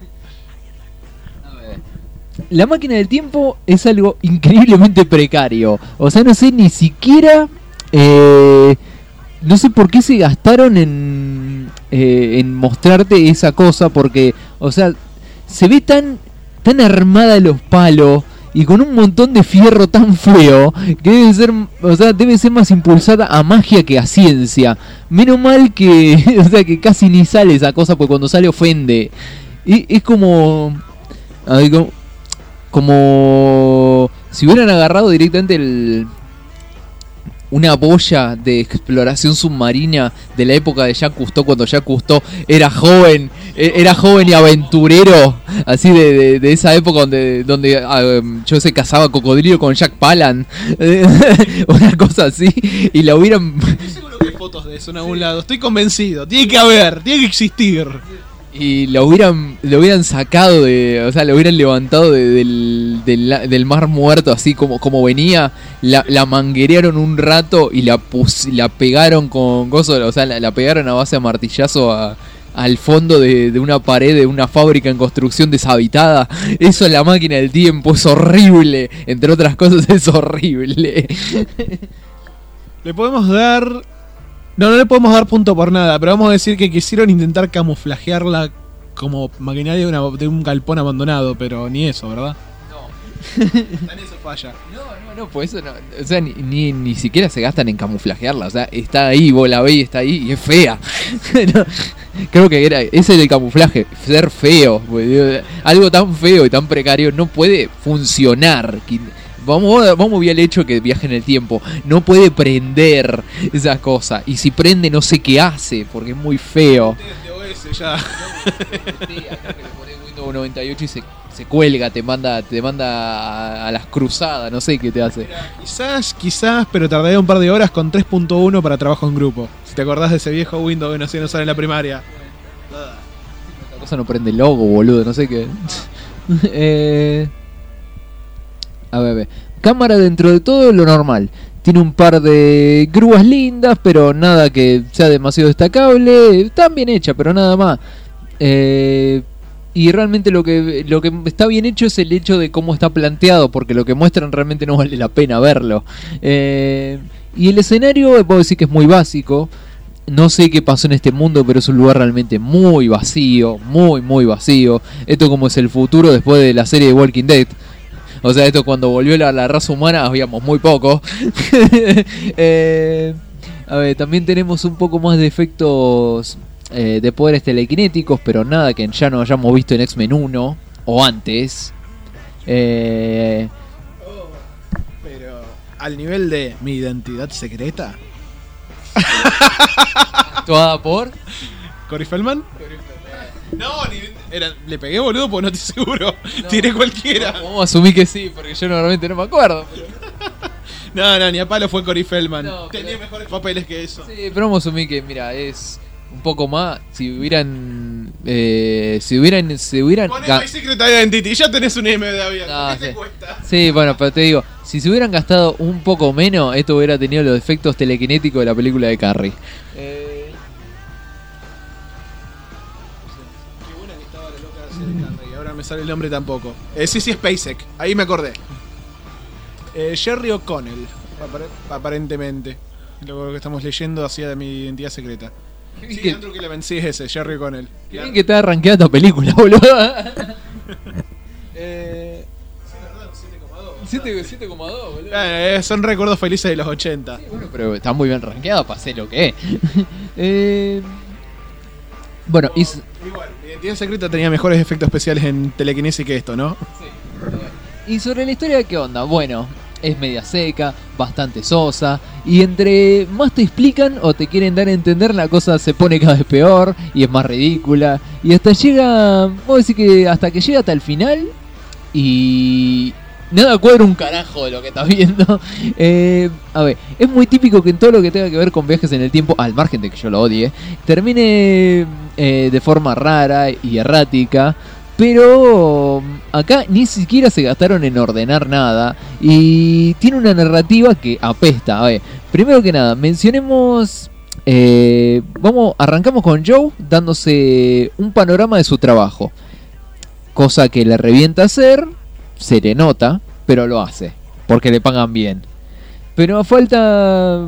La máquina del tiempo es algo increíblemente precario. O sea, no sé ni siquiera... Eh, no sé por qué se gastaron en, eh, en mostrarte esa cosa. Porque, o sea, se ve tan, tan armada a los palos y con un montón de fierro tan feo que debe ser, o sea, debe ser más impulsada a magia que a ciencia. Menos mal que, o sea, que casi ni sale esa cosa, porque cuando sale ofende. Y es como... A ver, como... Como si hubieran agarrado directamente el, una boya de exploración submarina de la época de Jacques Cousteau, cuando Jacques Cousteau era joven, era joven y aventurero, así de, de, de esa época donde, donde um, yo se casaba cocodrilo con Jack Palance, una cosa así, y la hubieran... Estoy seguro que hay fotos de eso en algún lado, estoy convencido, tiene que haber, tiene que existir. Y lo hubieran lo hubieran sacado de, o sea, lo hubieran levantado de, del, del, del mar muerto, así como, como venía, la, la manguerearon un rato y la pus, la pegaron con gozo, o sea, la, la pegaron a base de martillazo a, al fondo de, de una pared de una fábrica en construcción deshabitada. Eso es la máquina del tiempo, es horrible, entre otras cosas es horrible. Le podemos dar... No, no le podemos dar punto por nada, pero vamos a decir que quisieron intentar camuflajearla como maquinaria de, una, de un galpón abandonado, pero ni eso, ¿verdad? No. En eso falla. No, no, no, pues eso no. O sea, ni, ni, ni siquiera se gastan en camuflajearla. O sea, está ahí, vos la veis, está ahí y es fea. No, creo que era ese es el camuflaje, ser feo. Pues, algo tan feo y tan precario no puede funcionar. Vamos, vamos bien el hecho que viaje en el tiempo. No puede prender esa cosa. Y si prende no sé qué hace, porque es muy feo. Ya. Windows noventa y ocho y se, se cuelga, te manda, te manda a, a las cruzadas, no sé qué te hace. Quizás, quizás, pero tardaría un par de horas con tres punto uno para trabajo en grupo. Si te acordás de ese viejo Windows que no sé, no sale en la primaria. Esta cosa no prende logo, boludo, no sé qué. eh... A ver, a ver, cámara dentro de todo lo normal. Tiene un par de grúas lindas, pero nada que sea demasiado destacable. Está bien hecha, pero nada más. Eh, y realmente lo que lo que está bien hecho es el hecho de cómo está planteado, porque lo que muestran realmente no vale la pena verlo. Eh, y el escenario, puedo decir que es muy básico. No sé qué pasó en este mundo, pero es un lugar realmente muy vacío, muy, muy vacío. Esto como es el futuro después de la serie de Walking Dead. O sea, esto cuando volvió la, la raza humana habíamos muy poco. eh, a ver, también tenemos un poco más de efectos eh, de poderes telequinéticos, pero nada que ya no hayamos visto en X-Men uno o antes. Eh, oh, pero al nivel de mi identidad secreta. ¿Actuada por? ¿Cory Feldman? No, ni, era, le pegué boludo porque no estoy seguro. No, tiré cualquiera. Vamos a asumir que sí, porque yo normalmente no me acuerdo. Pero... no, no, ni a palo fue Cory Feldman. No, tenía pero... mejores papeles que eso. Sí, pero vamos a asumir que, mira, es un poco más. Si hubieran. Eh, si hubieran. Si hubieran Poné My Secret Identity, ya tenés un M de abierto. No, ¿qué sí. te cuesta? Sí, bueno, pero te digo, si se hubieran gastado un poco menos, esto hubiera tenido los efectos telequinéticos de la película de Carrie. Eh. Me sale el nombre tampoco. Eh, sí, sí, Spacek. Ahí me acordé. Eh, Jerry O'Connell, apar aparentemente. Lo que estamos leyendo hacía de mi identidad secreta. Sí, que- Andrew Clement, sí es ese, Jerry Connell. Qué bien que está rankeada esta película, boludo. eh... siete coma dos, boludo. Eh, son recuerdos felices de los ochenta. Bueno, pero está muy bien rankeada para ser lo que es. eh... Bueno, y... s- Igual, mi identidad secreta tenía mejores efectos especiales en telequinesis que esto, ¿no? ¿Y sobre la historia qué onda? Bueno, es media seca, bastante sosa, y entre más te explican o te quieren dar a entender, la cosa se pone cada vez peor y es más ridícula. Y hasta llega, vamos a decir que hasta que llega hasta el final y nada cuadra un carajo de lo que estás viendo. Eh, a ver, es muy típico que en todo lo que tenga que ver con viajes en el tiempo, al margen de que yo lo odie, termine eh, de forma rara y errática. Pero acá ni siquiera se gastaron en ordenar nada y tiene una narrativa que apesta. A ver, primero que nada, mencionemos... Eh, vamos, arrancamos con Joe dándose un panorama de su trabajo. Cosa que le revienta hacer, se le nota, pero lo hace, porque le pagan bien. Pero a falta...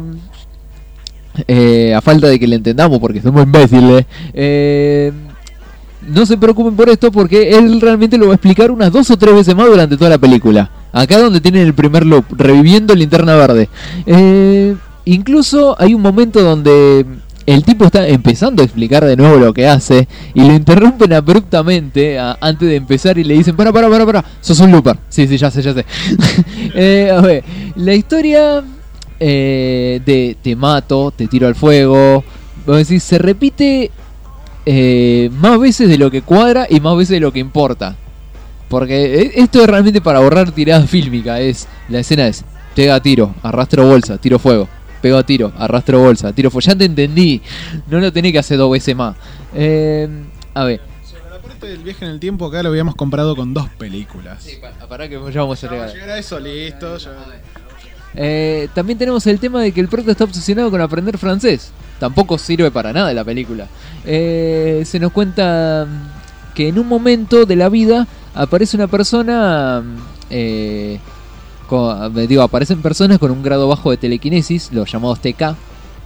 Eh, a falta de que le entendamos, porque somos imbéciles... Eh, no se preocupen por esto porque él realmente lo va a explicar unas dos o tres veces más durante toda la película. Acá donde tienen el primer loop, reviviendo Linterna Verde. Eh, incluso hay un momento donde el tipo está empezando a explicar de nuevo lo que hace y lo interrumpen abruptamente a- antes de empezar y le dicen, para, para, para, para, sos un looper. Sí, sí, ya sé, ya sé. eh, a ver, la historia eh, de te mato, te tiro al fuego, vamos a decir, se repite... Eh, más veces de lo que cuadra y más veces de lo que importa. Porque e- esto es realmente para ahorrar tirada fílmica. Es, la escena es, pega a tiro, arrastro bolsa, tiro fuego. Pego a tiro, arrastro bolsa, tiro fuego. Ya te entendí. No lo tenés que hacer dos veces más. Eh, a ver. Sobre la parte del viaje en el tiempo, acá lo habíamos comprado con dos películas. Sí, para, para que ya vamos a llegar. llegar a eso, listo. Ya. Eh, también tenemos el tema de que el prota está obsesionado con aprender francés. Tampoco sirve para nada la película. Eh, se nos cuenta que en un momento de la vida aparece una persona, eh, con, digo, aparecen personas con un grado bajo de telequinesis, los llamados T K.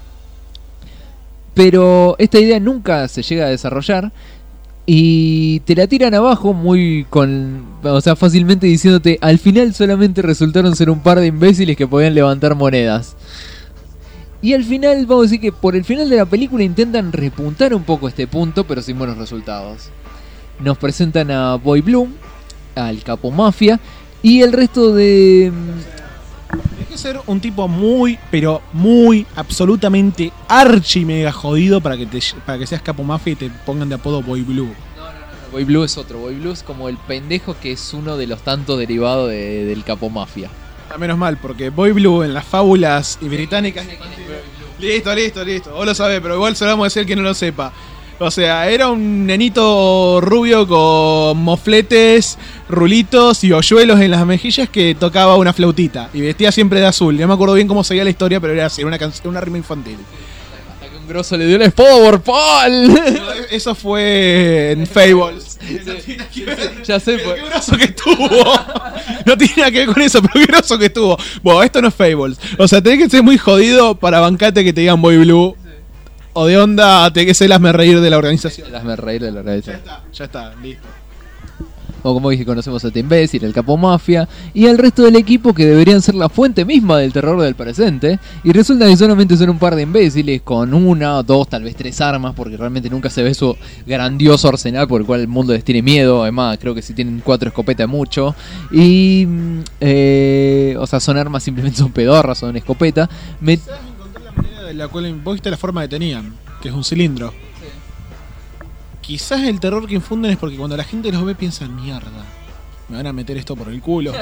Pero esta idea nunca se llega a desarrollar. Y te la tiran abajo muy con... O sea, fácilmente diciéndote, al final solamente resultaron ser un par de imbéciles que podían levantar monedas. Y al final, vamos a decir que por el final de la película intentan repuntar un poco este punto, pero sin buenos resultados. Nos presentan a Boy Blue, al Capo Mafia, y el resto de... Tienes que ser un tipo muy, pero muy, absolutamente archi mega jodido para que te para que seas Capo Mafia y te pongan de apodo Boy Blue. Boy Blue es otro, Boy Blue es como el pendejo que es uno de los tantos derivados de- del Capo Mafia. A menos mal, porque Boy Blue en las fábulas y británicas... Listo, listo, listo. Vos lo sabés, pero igual se lo vamos a decir que no lo sepa. O sea, era un nenito rubio con mofletes, rulitos y hoyuelos en las mejillas que tocaba una flautita. Y vestía siempre de azul. No me acuerdo bien cómo seguía la historia, pero era así, una, canción, una rima infantil. Hasta que un grosso le dio la espada por Paul. Eso fue en Fables. Ya sé, pues. Qué groso que estuvo. No tiene nada que ver con eso, pero qué groso que estuvo. Bueno, esto no es Fables. O sea, tenés que ser muy jodido para bancarte que te digan Boy Blue. O de onda, tenés que ser el hazme reír de la organización. El hazme reír de la organización. Ya está, ya está, listo. O como dije, conocemos a este imbécil, el Capo Mafia, y al resto del equipo que deberían ser la fuente misma del terror del presente, y resulta que solamente son un par de imbéciles con una, dos, tal vez tres armas, porque realmente nunca se ve su grandioso arsenal por el cual el mundo les tiene miedo. Además, creo que si tienen cuatro escopetas mucho, y... Eh, o sea, son armas, simplemente son pedorras, son escopeta. Me... De la cual vos viste la forma que tenían, que es un cilindro. Quizás el terror que infunden es porque cuando la gente los ve piensan, mierda, me van a meter esto por el culo.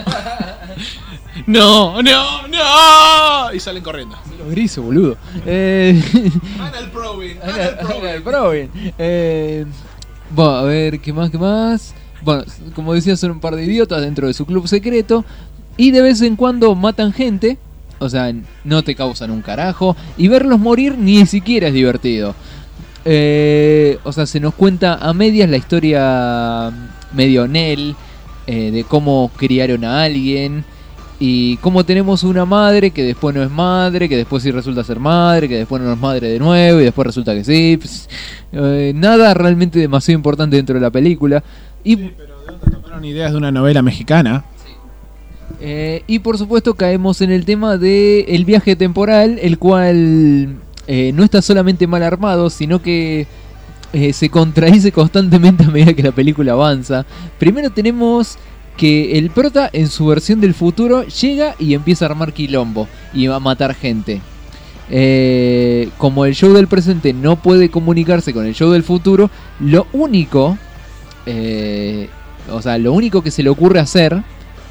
No, no, no. Y salen corriendo. Los grises, boludo. Eh... Anal probing. Anal probing. Anal probing. Eh... Bueno, a ver, ¿qué más, qué más? Bueno, como decía, son un par de idiotas dentro de su club secreto. Y de vez en cuando matan gente. O sea, no te causan un carajo. Y verlos morir ni siquiera es divertido. Eh, o sea, se nos cuenta a medias la historia medio Nell, eh, de cómo criaron a alguien. Y como tenemos una madre que después no es madre, que después sí resulta ser madre, que después no es madre de nuevo y después resulta que sí. Pues, eh, nada realmente demasiado importante dentro de la película. Y, sí, pero ¿de dónde tomaron ideas de una novela mexicana? Eh, y por supuesto caemos en el tema del viaje temporal, el cual eh, no está solamente mal armado, sino que eh, se contradice constantemente a medida que la película avanza. Primero tenemos que el prota en su versión del futuro llega y empieza a armar quilombo y va a matar gente. Eh, como el show del presente no puede comunicarse con el show del futuro, lo único, eh, o sea, lo único que se le ocurre hacer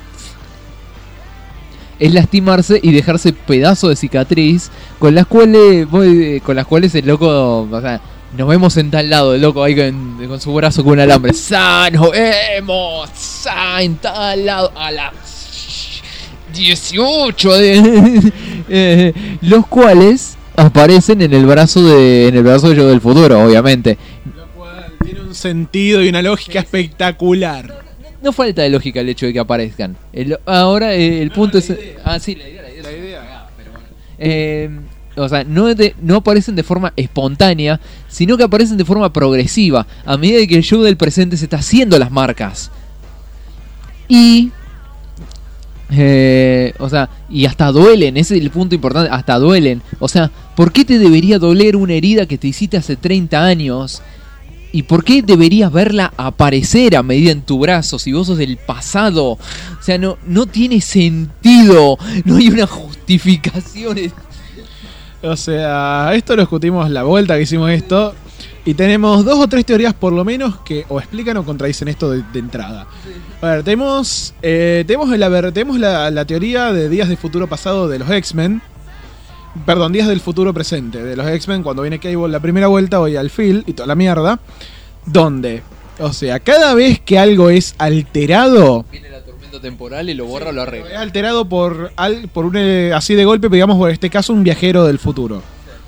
es lastimarse y dejarse pedazo de cicatriz con las cuales con las cuales el loco, o sea, nos vemos en tal lado, el loco ahí con, con su brazo con un alambre. ¡Sa! ¡Nos vemos! ¡Sa! En tal lado a las dieciocho de... eh, los cuales aparecen en el brazo de en el brazo de yo del futuro, obviamente. Lo cual tiene un sentido y una lógica espectacular. No falta de lógica el hecho de que aparezcan. El, ahora eh, el punto es... Ah, sí, la idea, la idea. La idea. Pero bueno. Eh, o sea, no, de, no aparecen de forma espontánea, sino que aparecen de forma progresiva, a medida que el show del presente se está haciendo las marcas. Y... Eh, o sea, y hasta duelen, ese es el punto importante, hasta duelen. O sea, ¿por qué te debería doler una herida que te hiciste hace treinta años? ¿Y por qué deberías verla aparecer a medida en tu brazo si vos sos del pasado? O sea, no, no tiene sentido. No hay una justificación. O sea, esto lo discutimos la vuelta que hicimos esto. Y tenemos dos o tres teorías por lo menos que o explican o contradicen esto de, de entrada. A ver, tenemos, eh, tenemos, la, tenemos la, la teoría de días de futuro pasado de los X-Men. Perdón, días del futuro presente de los X-Men, cuando viene Cable la primera vuelta, voy al Phil y toda la mierda. Donde, o sea, cada vez que algo es alterado, viene la tormenta temporal y lo borra o lo arregla. Es alterado por, al, por un eh, así de golpe, digamos, por este caso, un viajero del futuro.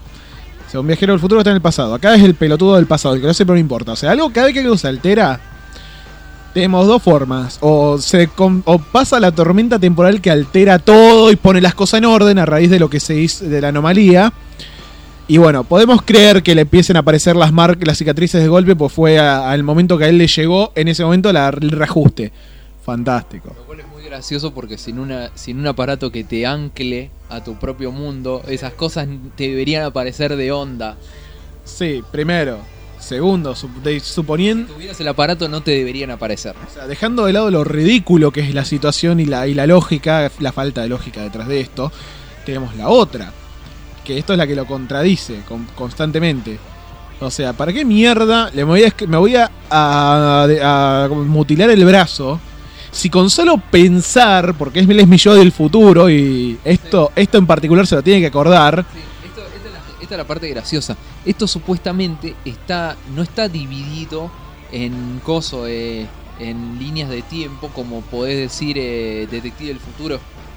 O sea, un viajero del futuro está en el pasado. Acá es el pelotudo del pasado, el que no sé, pero no importa. O sea, algo, cada vez que algo se altera, tenemos dos formas. O, se, o pasa la tormenta temporal que altera todo y pone las cosas en orden a raíz de lo que se hizo, de la anomalía. Y bueno, podemos creer que le empiecen a aparecer las marcas, las cicatrices de golpe, pues fue al momento que a él le llegó, en ese momento la, el reajuste. Fantástico. Lo cual es muy gracioso porque sin, una, sin un aparato que te ancle a tu propio mundo, esas cosas te deberían aparecer de onda. Sí, primero. Segundo, suponiendo... Si tuvieras el aparato no te deberían aparecer. O sea, dejando de lado lo ridículo que es la situación y la, y la lógica, la falta de lógica detrás de esto, tenemos la otra. Que esto es la que lo contradice con, constantemente. O sea, ¿para qué mierda le voy a, me voy a, a, a mutilar el brazo si con solo pensar, porque es, es mi yo del futuro y esto, esto en particular se lo tiene que acordar? Sí, esto, esta, es la, esta es la parte graciosa. Esto supuestamente está no está dividido en coso, eh, en líneas de tiempo, como podés decir eh, Detective del Futuro.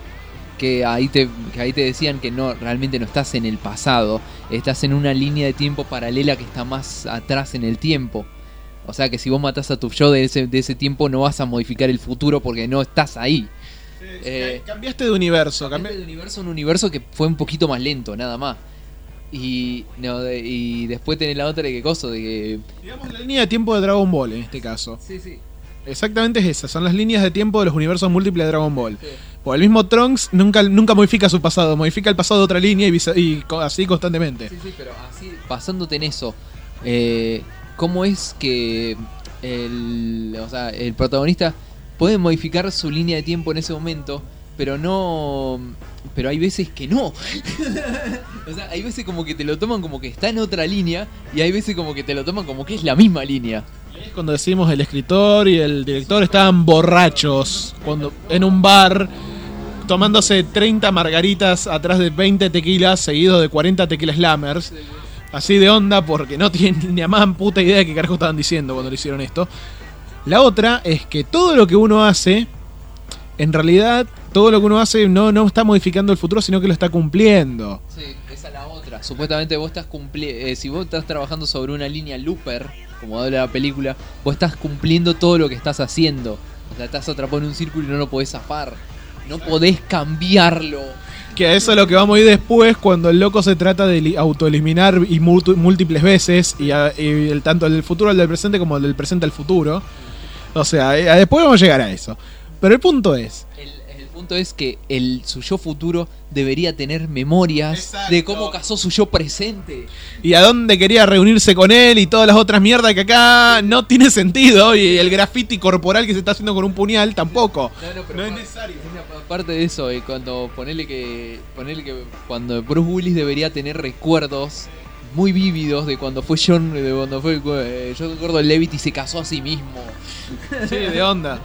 Que ahí, te, que ahí te decían que no, realmente no estás en el pasado, estás en una línea de tiempo paralela que está más atrás en el tiempo. O sea que si vos matás a tu yo de ese, de ese tiempo no vas a modificar el futuro porque no estás ahí. Sí, eh, cambiaste de universo. Cambiaste de universo a un universo que fue un poquito más lento, nada más. Y, no, de, y después tenés la otra de qué cosa, de que... Digamos la línea de tiempo de Dragon Ball en este caso. Sí, sí. Exactamente es esa, son las líneas de tiempo de los universos múltiples de Dragon Ball. Sí. Pues el mismo Trunks nunca, nunca modifica su pasado, modifica el pasado de otra línea y, y así constantemente. Sí, sí, pero así, basándote en eso, eh, ¿cómo es que el, o sea, el protagonista puede modificar su línea de tiempo en ese momento, pero no... Pero hay veces que no. O sea, hay veces como que te lo toman como que está en otra línea y hay veces como que te lo toman como que es la misma línea. Es cuando decimos el escritor y el director estaban borrachos cuando en un bar tomándose treinta margaritas atrás de veinte tequilas seguidos de cuarenta tequila slammers. Así de onda porque no tienen ni a más puta idea de qué carajo estaban diciendo cuando le hicieron esto. La otra es que todo lo que uno hace, en realidad, todo lo que uno hace no, no está modificando el futuro, sino que lo está cumpliendo. Sí, esa es la otra. Supuestamente vos estás cumpli- eh, si vos estás trabajando sobre una línea looper, como habla la película, vos estás cumpliendo todo lo que estás haciendo. O sea, estás atrapado en un círculo y no lo podés zafar. no podés cambiarlo. Que a eso es lo que vamos a ir después, cuando el loco se trata de li- autoeliminar y multu- múltiples veces, y, a- y el, tanto el del futuro al del presente como el del presente al futuro. O sea, eh, después vamos a llegar a eso. Pero el punto es... El, el punto es que el su yo futuro debería tener memorias Exacto. de cómo casó su yo presente. Y a dónde quería reunirse con él y todas las otras mierdas que acá no tiene sentido. Y el graffiti corporal que se está haciendo con un puñal tampoco. No, no, pero No es pa- necesario. una pa- parte de eso, eh, cuando ponele que, ponele que cuando Bruce Willis debería tener recuerdos muy vívidos de cuando fue John, de cuando fue eh, John Gordon Levitt y se casó a sí mismo. Sí, de onda.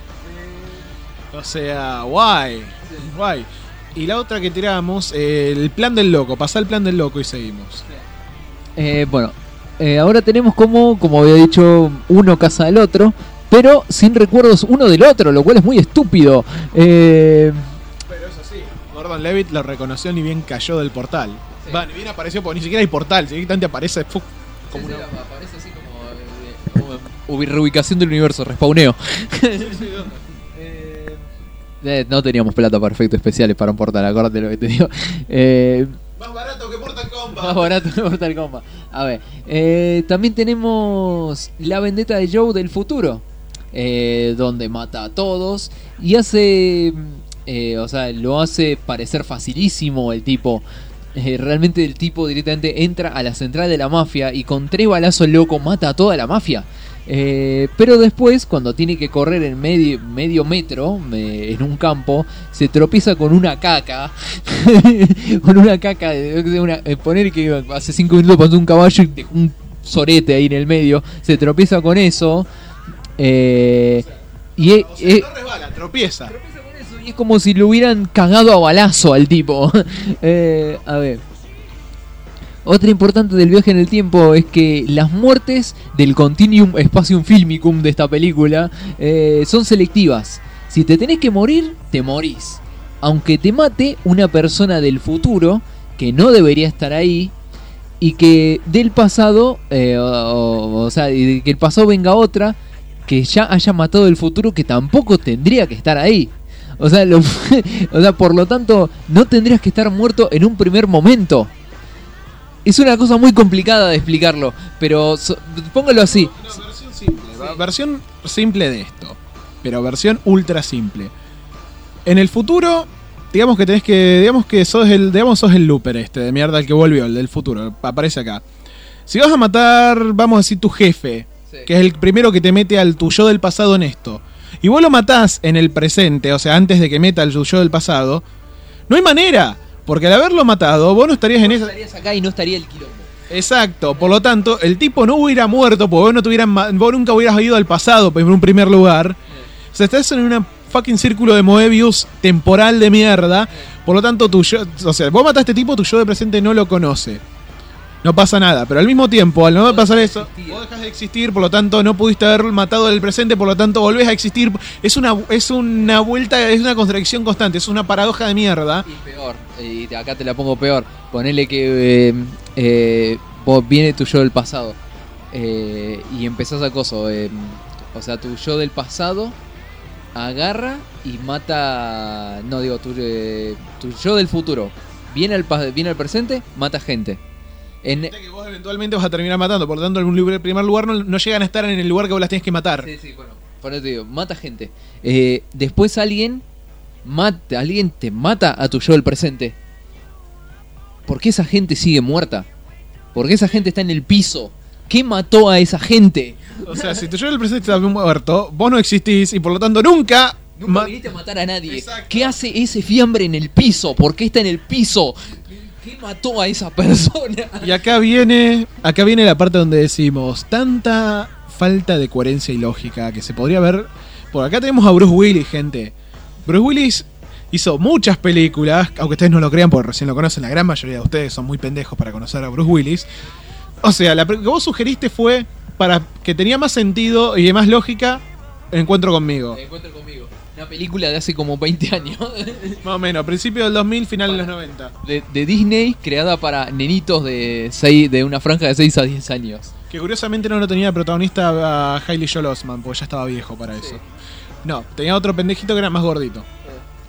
O sea, guay. Guay. Y la otra que tiramos, eh, el plan del loco. Pasá el plan del loco y seguimos. Eh, bueno, eh, ahora tenemos como, como había dicho, uno casa al otro, pero sin recuerdos uno del otro, lo cual es muy estúpido. Eh, Pero eso sí, Gordon Levitt lo reconoció ni bien cayó del portal. Va, ni bien apareció porque ni siquiera hay portal. Si directamente aparece fu, como sí, una... sí, aparece así como, eh, como reubicación del universo, respawneo. Eh, no teníamos plata para efectos especiales para un portal, acordate lo que te digo. Eh, Más barato que Mortal Kombat. Más barato que Mortal Kombat. A ver, eh, también tenemos la vendetta de Joe del futuro, eh, donde mata a todos y hace, eh, o sea, lo hace parecer facilísimo el tipo. Eh, realmente el tipo directamente entra a la central de la mafia y con tres balazos loco mata a toda la mafia. Eh, pero después, cuando tiene que correr en medio, medio metro eh, en un campo, se tropieza con una caca. Con una caca de, de una, eh, poner que hace cinco minutos pasó un caballo y dejó un sorete ahí en el medio. Se tropieza con eso. Eh, y es, O sea, es- no resbala, tropieza. y es como si lo hubieran cagado a balazo al tipo. Eh, a ver. Otra importante del viaje en el tiempo es que las muertes del Continuum Spatium Filmicum de esta película eh, son selectivas. Si te tenés que morir, te morís. Aunque te mate una persona del futuro que no debería estar ahí y que del pasado, eh, o, o- o sea, y que el pasado venga otra que ya haya matado el futuro que tampoco tendría que estar ahí. O sea, lo- o sea, por lo tanto, no tendrías que estar muerto en un primer momento. Es una cosa muy complicada de explicarlo, pero so- póngalo así. No, versión simple. va- Versión simple de esto. Pero versión ultra simple. En el futuro, digamos que tenés que. Digamos que sos el. Digamos sos el looper este de mierda, el que volvió, el del futuro. Aparece acá. Si vas a matar, vamos a decir, tu jefe, que es el primero que te mete al tu yo del pasado en esto. Y vos lo matás en el presente, o sea, antes de que meta el tu yo del pasado. No hay manera. Porque al haberlo matado, vos no estarías en esa. Estarías acá y no estaría el quilombo. Exacto, por lo tanto, el tipo no hubiera muerto porque vos, no tuvieran ma- vos nunca hubieras ido al pasado en un primer lugar. O sea, estás en un fucking círculo de Moebius temporal de mierda. Por lo tanto, tu yo, o sea, vos mataste a este tipo, tu yo de presente no lo conoce. No pasa nada, pero al mismo tiempo, al no pasar eso, vos dejas de existir, por lo tanto no pudiste haber matado el presente, por lo tanto volvés a existir. Es una, es una vuelta, es una contradicción constante, es una paradoja de mierda. Peor, y acá te la pongo peor. Ponele que eh, eh, vos viene tu yo del pasado eh, y empezás a coso. eh, o sea, tu yo del pasado agarra y mata. No, digo, tu, eh, tu yo del futuro viene al, pas- viene al presente, mata gente. En, Que vos eventualmente vas a terminar matando, por lo tanto, en un lugar- primer lugar no, no llegan a estar en el lugar que vos las tienes que matar. Sí, sí, bueno. Por eso te digo, mata gente. Eh, después alguien mata, alguien te mata a tu yo del presente. ¿Por qué esa gente sigue muerta? ¿Por qué esa gente está en el piso? ¿Qué mató a esa gente? O sea, si tu yo del presente está muerto, vos no existís y por lo tanto nunca. Nunca ma- viniste a matar a nadie. ¿Qué hace ese fiambre en el piso? ¿Por qué está en el piso? ¿Qué mató a esa persona? Y acá viene, acá viene la parte donde decimos tanta falta de coherencia y lógica que se podría ver. Por acá tenemos a Bruce Willis, gente. Bruce Willis hizo muchas películas, aunque ustedes no lo crean porque recién lo conocen, la gran mayoría de ustedes son muy pendejos para conocer a Bruce Willis. O sea, la pre- que vos sugeriste fue para que tenía más sentido y de más lógica Encuentro conmigo. Encuentro conmigo. Una película de hace como veinte años. Más o menos, principio del dos mil, final de los noventa. De, de Disney, creada para nenitos de seis, de una franja de seis a diez años. Que curiosamente no lo tenía de protagonista a Hailey Joel Osment, porque ya estaba viejo para eso. No, tenía otro pendejito que era más gordito.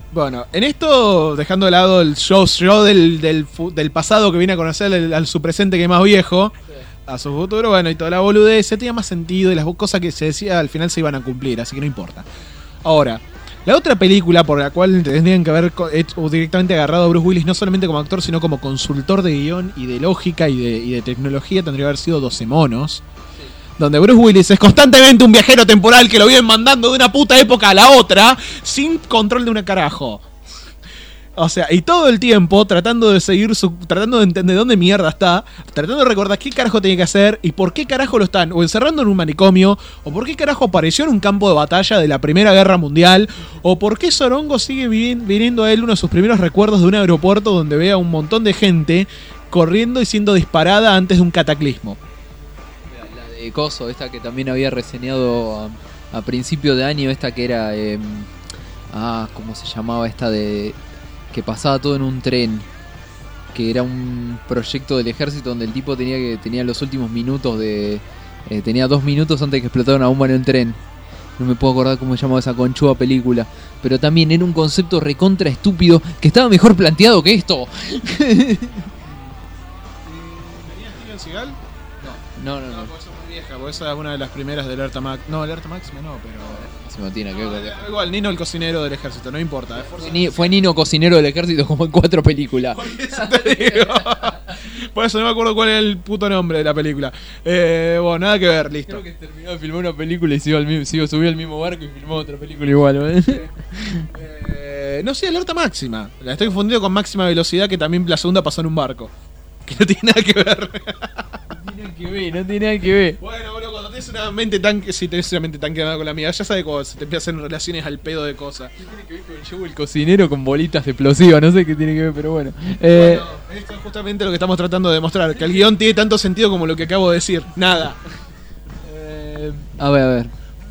Bueno, en esto, dejando de lado el show, show del, del, del pasado que viene a conocer al, al su presente que es más viejo, sí, a su futuro, bueno, y toda la boludez, tenía más sentido y las cosas que se decía al final se iban a cumplir, así que no importa. Ahora, la otra película por la cual tendrían que haber hecho, directamente agarrado a Bruce Willis, no solamente como actor, sino como consultor de guión y de lógica y de, y de tecnología, tendría que haber sido doce monos. Donde Bruce Willis es constantemente un viajero temporal que lo vienen mandando de una puta época a la otra sin control de una carajo. O sea, y todo el tiempo tratando de seguir su, tratando de entender dónde mierda está, tratando de recordar qué carajo tiene que hacer y por qué carajo lo están o encerrando en un manicomio, o por qué carajo apareció en un campo de batalla de la Primera Guerra Mundial, o por qué Sorongo sigue viniendo a él uno de sus primeros recuerdos de un aeropuerto donde ve a un montón de gente corriendo y siendo disparada antes de un cataclismo. De Coso, esta que también había reseñado a, a principio de año, esta que era eh, ah, ¿cómo se llamaba? Esta de que pasaba todo en un tren, que era un proyecto del ejército donde el tipo tenía que tenía los últimos minutos de eh, tenía dos minutos antes de que explotara una bomba en el tren. No me puedo acordar cómo se llamaba esa conchuda película, pero también era un concepto recontra estúpido que estaba mejor planteado que esto. ¿Tenías Steven Seagal? No, no, no. no. Vieja, porque esa es una de las primeras del Alerta Máxima. No, el Alerta Máxima no, pero. Se me tiene que ver. No, igual, Nino el cocinero del ejército, no importa. Fue, Ni, fue Nino cocinero del ejército como en cuatro películas. Por eso te digo. Por eso no me acuerdo cuál es el puto nombre de la película. Eh, bueno, nada que ver, listo. Creo que terminó de filmar una película y sigo, al mismo, sigo subió al mismo barco y filmó otra película igual. ¿eh? eh, no sé, Alerta Máxima. La estoy confundiendo con Máxima Velocidad, que también la segunda pasó en un barco. Que no tiene nada que ver. No tiene nada que ver, no tiene nada que ver. Bueno, bueno, cuando tienes una mente tan... Si tenés una mente tan quedada con la mía, ya sabes cómo se te empiezan a hacer relaciones al pedo de cosas. ¿Qué tiene que ver con el show El Cocinero con bolitas explosivas? No sé qué tiene que ver, pero bueno. Eh... Bueno, esto es justamente lo que estamos tratando de demostrar. Que el guión tiene tanto sentido como lo que acabo de decir. Nada. eh... A ver, a ver.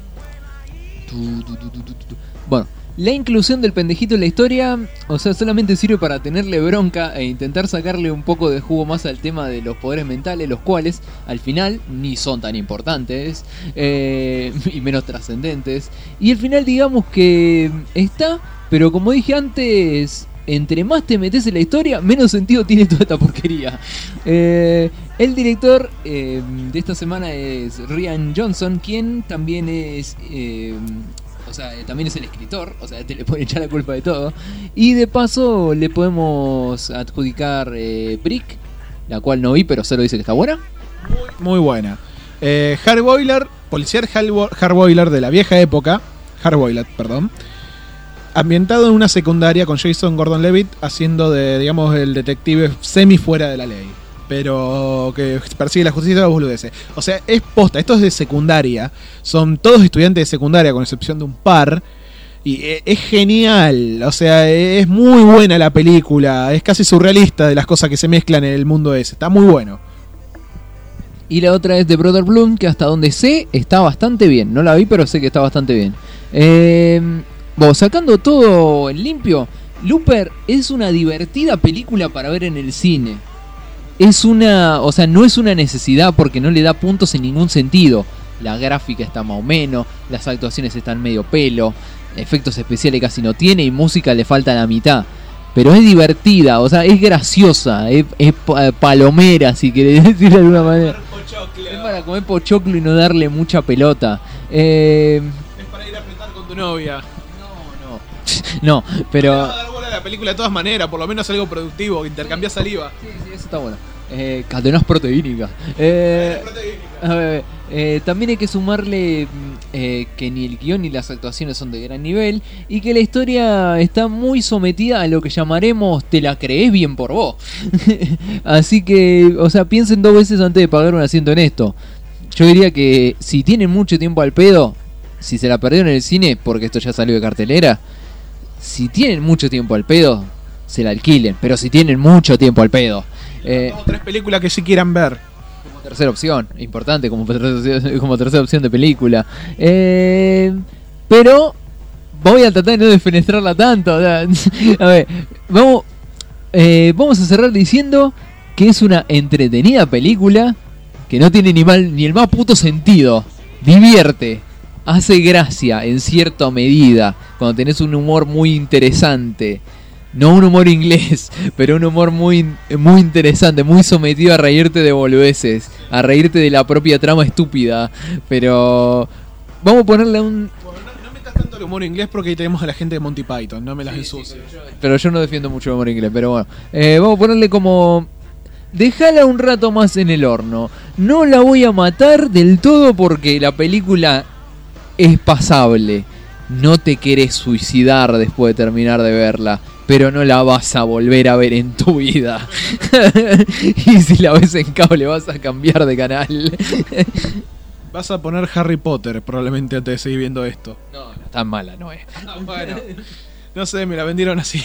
Tu, tu, tu, tu, tu, tu. Bueno. La inclusión del pendejito en la historia, o sea, solamente sirve para tenerle bronca e intentar sacarle un poco de jugo más al tema de los poderes mentales, los cuales, al final, ni son tan importantes, eh, y menos trascendentes. Y al final, digamos que está, pero como dije antes, entre más te metes en la historia, menos sentido tiene toda esta porquería. Eh, el director eh, de esta semana es Rian Johnson, quien también es... Eh, O sea, también es el escritor, o sea, te le pueden echar la culpa de todo. Y de paso le podemos adjudicar eh, Brick, la cual no vi, pero solo dice que está buena. Muy, muy buena. Eh, Hard Boiler, policial Hard Boiler de la vieja época, Hard Boiler, perdón. Ambientado en una secundaria con Jason Gordon-Levitt haciendo de, digamos, el detective semi fuera de la ley, pero que persigue la justicia de los boludeces. O sea, es posta, esto es de secundaria. Son todos estudiantes de secundaria, con excepción de un par. Y es genial, o sea, es muy buena la película. Es casi surrealista de las cosas que se mezclan en el mundo ese. Está muy bueno. Y la otra es de Brother Bloom, que hasta donde sé está bastante bien. No la vi, pero sé que está bastante bien. Eh, bueno, sacando todo en limpio, Looper es una divertida película para ver en el cine. Es una, o sea, no es una necesidad porque no le da puntos en ningún sentido. La gráfica está más o menos, las actuaciones están medio pelo, efectos especiales casi no tiene y música le falta la mitad. Pero es divertida, o sea, es graciosa, es, es palomera, si querés decir de alguna manera. Es para comer pochoclo y no darle mucha pelota. Eh... Es para ir a apretar con tu novia. No, pero... No, dar bola a la película de todas maneras, por lo menos algo productivo, intercambiar saliva. Sí, sí, eso está bueno. Eh, cadenas proteínicas. Eh, a ver, eh, también hay que sumarle eh, que ni el guión ni las actuaciones son de gran nivel y que la historia está muy sometida a lo que llamaremos te la crees bien por vos. Así que, o sea, piensen dos veces antes de pagar un asiento en esto. Yo diría que si tienen mucho tiempo al pedo, si se la perdieron en el cine, porque esto ya salió de cartelera, si tienen mucho tiempo al pedo, se la alquilen. Pero si tienen mucho tiempo al pedo, eh, dos o tres películas que sí quieran ver. Como tercera opción, importante, como tercera, como tercera opción de película. Eh, pero voy a tratar de no defenestrarla tanto. A ver, vamos, eh, vamos a cerrar diciendo que es una entretenida película que no tiene ni mal ni el más puto sentido. Divierte. hace gracia en cierta medida, cuando tenés un humor muy interesante. No un humor inglés, pero un humor muy, muy interesante, muy sometido a reírte de boludeces, a reírte de la propia trama estúpida. Pero vamos a ponerle un... No metas tanto el humor inglés porque ahí tenemos a la gente de Monty Python, no me las ensucies. Pero yo no defiendo mucho el humor inglés, pero bueno. Eh, vamos a ponerle como... Dejala un rato más en el horno. No la voy a matar del todo porque la película es pasable. No te querés suicidar después de terminar de verla, pero no la vas a volver a ver en tu vida. Y si la ves en cable vas a cambiar de canal. Vas a poner Harry Potter probablemente antes de seguir viendo esto. No, no tan mala no es. Ah, bueno, no sé, me la vendieron así.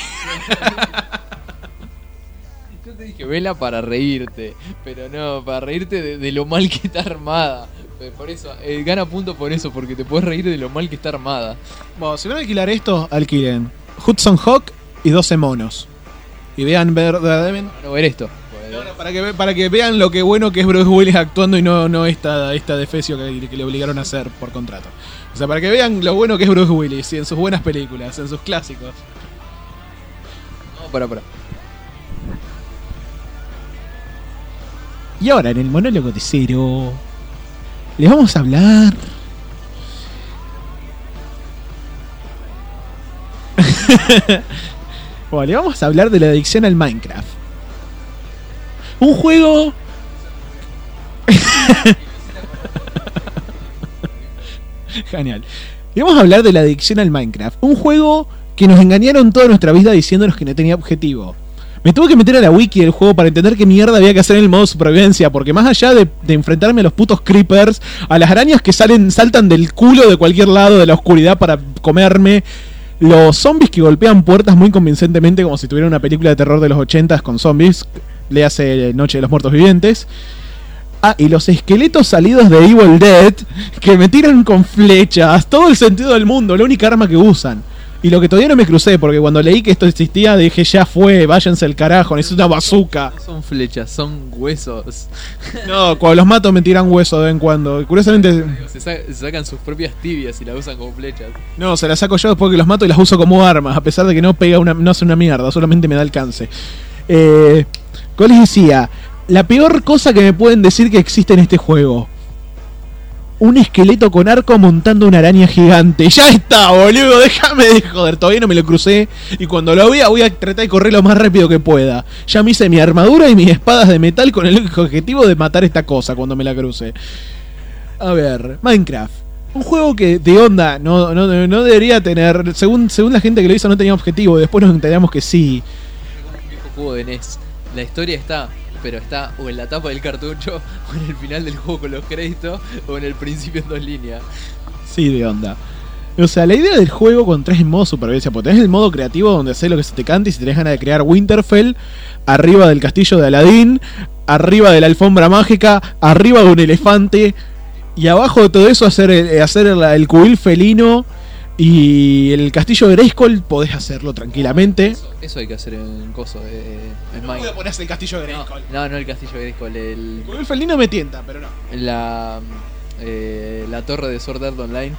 Yo te dije, vela para reírte, pero no, para reírte de, de lo mal que está armada. Por eso, eh, gana punto por eso, porque te puedes reír de lo mal que está armada. Bueno, si van a alquilar esto, alquilen Hudson Hawk y doce monos. Y vean verdaderamente... No, ver esto. No, no, para, que, para que vean lo que bueno que es Bruce Willis actuando y no, no esta, esta defecio que, que le obligaron a hacer por contrato. O sea, para que vean lo bueno que es Bruce Willis y en sus buenas películas, en sus clásicos. No, para, para. Y ahora, en el monólogo de Cero, les vamos a hablar... bueno, le vamos a hablar de la adicción al Minecraft. Un juego... Genial. Le vamos a hablar de la adicción al Minecraft. Un juego que nos engañaron toda nuestra vida diciéndonos que no tenía objetivo. Me tuve que meter a la wiki del juego para entender qué mierda había que hacer en el modo supervivencia, porque más allá de, de enfrentarme a los putos creepers, a las arañas que salen saltan del culo de cualquier lado de la oscuridad para comerme, los zombies que golpean puertas muy convincentemente como si tuviera una película de terror de los ochentas con zombies, le hace Noche de los Muertos Vivientes. Ah, y los esqueletos salidos de Evil Dead que me tiran con flechas, todo el sentido del mundo, la única arma que usan. Y lo que todavía no me crucé, porque cuando leí que esto existía dije, ya fue, váyanse al carajo, es una bazooka. No son flechas, son huesos. No, cuando los mato me tiran huesos de vez en cuando. Curiosamente... Se, sa se sacan sus propias tibias y las usan como flechas. No, se las saco yo después que los mato y las uso como armas, a pesar de que no pega una, no hace una mierda, solamente me da alcance. Eh, ¿Cómo les decía? La peor cosa que me pueden decir que existe en este juego: un esqueleto con arco montando una araña gigante. ¡Ya está, boludo! Déjame de joder. Todavía no me lo crucé. Y cuando lo vea voy a tratar de correr lo más rápido que pueda. Ya me hice mi armadura y mis espadas de metal con el objetivo de matar esta cosa cuando me la cruce. A ver, Minecraft. Un juego que de onda no, no, no debería tener... Según, según la gente que lo hizo no tenía objetivo. Después nos enteramos que sí. Un viejo juego de N E S. La historia está... pero está o en la tapa del cartucho, o en el final del juego con los créditos, o en el principio en dos líneas. Sí, de onda. O sea, la idea del juego cuando entras en modo supervivencia, porque tenés el modo creativo donde haces lo que se te cante y si tenés ganas de crear Winterfell, arriba del castillo de Aladín, arriba de la alfombra mágica, arriba de un elefante, y abajo de todo eso hacer el, hacer el, el cubil felino. Y el castillo de Grayskull podés hacerlo tranquilamente. Eso, eso hay que hacer en coso. Eh, en no voy a ponerse el castillo de Grayskull. No, no el castillo de Grayskull. El, el felino me tienta, pero no. La, eh, la torre de Sword Art Online.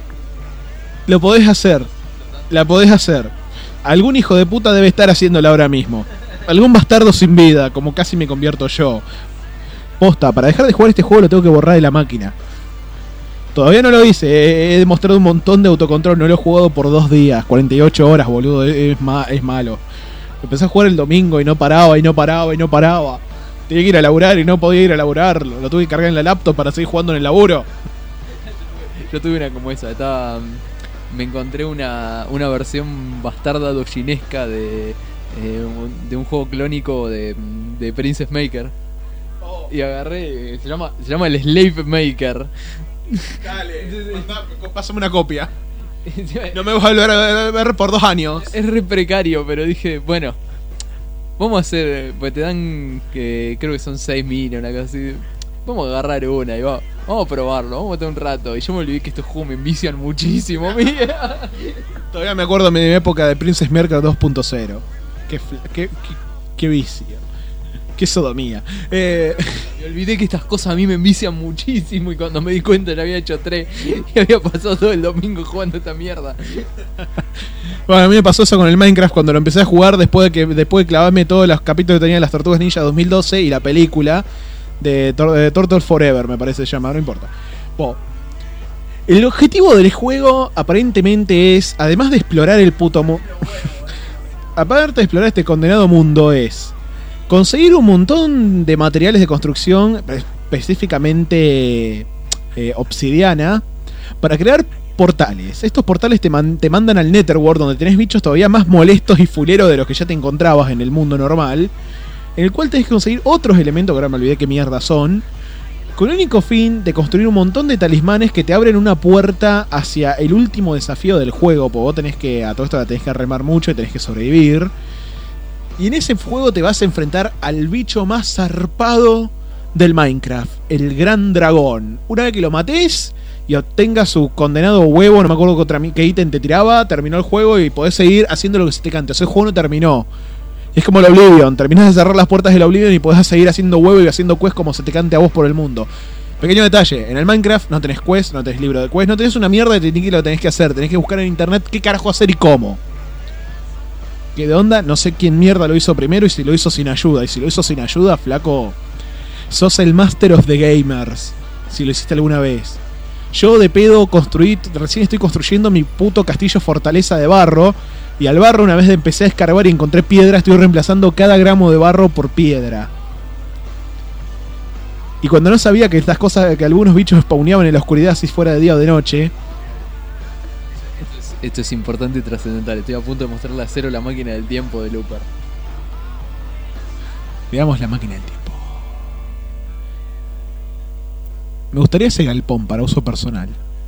Lo podés hacer. La podés hacer. Algún hijo de puta debe estar haciéndola ahora mismo. Algún bastardo sin vida, como casi me convierto yo. Posta, para dejar de jugar este juego lo tengo que borrar de la máquina. Todavía no lo hice, he demostrado un montón de autocontrol, no lo he jugado por dos días, cuarenta y ocho horas, boludo, es, ma es malo. Empecé a jugar el domingo y no paraba, y no paraba, y no paraba. Tenía que ir a laburar y no podía ir a laburar, lo tuve que cargar en la laptop para seguir jugando en el laburo. Yo tuve una como esa, estaba... me encontré una, una versión bastarda dojinesca de, eh, de un juego clónico de, de Princess Maker. Y agarré, se llama, se llama el Slave Maker. Dale, pásame una copia. No me vas a volver a ver por dos años. Es re precario, pero dije, bueno, vamos a hacer, pues te dan, que creo que son seis minas, una cosa así. Vamos a agarrar una y vamos, vamos a probarlo, vamos a meter un rato. Y yo me olvidé que estos juegos me envician muchísimo. Mira. Todavía me acuerdo de mi época de Princess Maker dos punto cero. Qué, qué, qué, qué vicio. Qué sodomía. Eh... Me olvidé que estas cosas a mí me envician muchísimo y cuando me di cuenta ya había hecho tres y había pasado todo el domingo jugando esta mierda. Bueno, a mí me pasó eso con el Minecraft cuando lo empecé a jugar después de que después de clavarme todos los capítulos que tenía de las Tortugas Ninja dos mil doce y la película de, Tor- de Turtle Forever, me parece se llama, no importa. Bueno, el objetivo del juego aparentemente es, además de explorar el puto mundo, aparte de explorar este condenado mundo, es conseguir un montón de materiales de construcción, específicamente eh, obsidiana, para crear portales. Estos portales te, man- te mandan al Netherworld, donde tenés bichos todavía más molestos y fuleros de los que ya te encontrabas en el mundo normal, en el cual tenés que conseguir otros elementos, que ahora me olvidé qué mierda son, con el único fin de construir un montón de talismanes que te abren una puerta hacia el último desafío del juego, porque vos tenés que, a todo esto la tenés que remar mucho y tenés que sobrevivir. Y en ese juego te vas a enfrentar al bicho más zarpado del Minecraft, el Gran Dragón. Una vez que lo matés y obtengas su condenado huevo, no me acuerdo qué, otra, qué ítem te tiraba, terminó el juego y podés seguir haciendo lo que se te cante. O sea, el juego no terminó. Es como el Oblivion, terminás de cerrar las puertas del Oblivion y podés seguir haciendo huevo y haciendo quest como se te cante a vos por el mundo. Pequeño detalle, en el Minecraft no tenés quest, no tenés libro de quest, no tenés una mierda de que lo tenés que hacer, tenés que buscar en internet qué carajo hacer y cómo. ¿Qué de onda? No sé quién mierda lo hizo primero y si lo hizo sin ayuda. Y si lo hizo sin ayuda, flaco, sos el master of the gamers, si lo hiciste alguna vez. Yo de pedo construí, recién estoy construyendo mi puto castillo fortaleza de barro. Y al barro, una vez empecé a escarbar y encontré piedra, estoy reemplazando cada gramo de barro por piedra. Y cuando no sabía que estas cosas, que algunos bichos spawneaban en la oscuridad si fuera de día o de noche. Esto es, esto es importante y trascendental. Estoy a punto de mostrarle a Cero la máquina del tiempo de Looper. Veamos la máquina del tiempo. Me gustaría ese galpón para uso personal.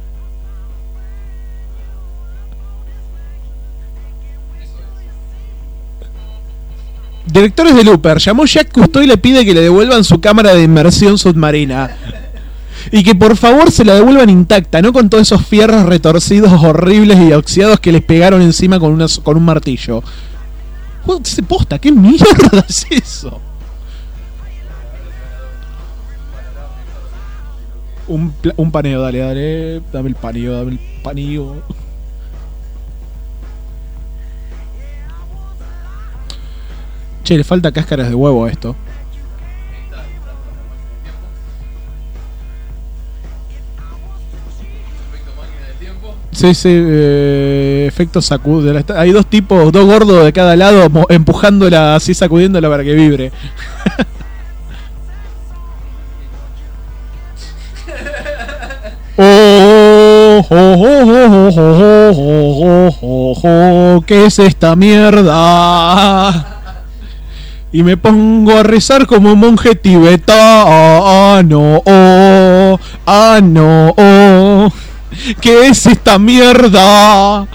Directores de Looper, llamó Jack Cousteau y le pide que le devuelvan su cámara de inmersión submarina. Y que por favor se la devuelvan intacta, no con todos esos fierros retorcidos, horribles y oxidados que les pegaron encima con, una, con un martillo. ¿Se posta? ¿Qué mierda es eso? Un, un paneo, dale, dale. Dame el paneo, dame el paneo. Che, le falta cáscaras de huevo a esto. Sí, sí, eh, efecto sacude. Hay dos tipos, dos gordos de cada lado empujándola así, sacudiéndola para que vibre. Oh, oh, oh, oh, oh, oh, oh, oh, ¿qué es esta mierda? Y me pongo a rezar como monje tibetano. Oh, ah, no, oh. ¿Qué es esta mierda?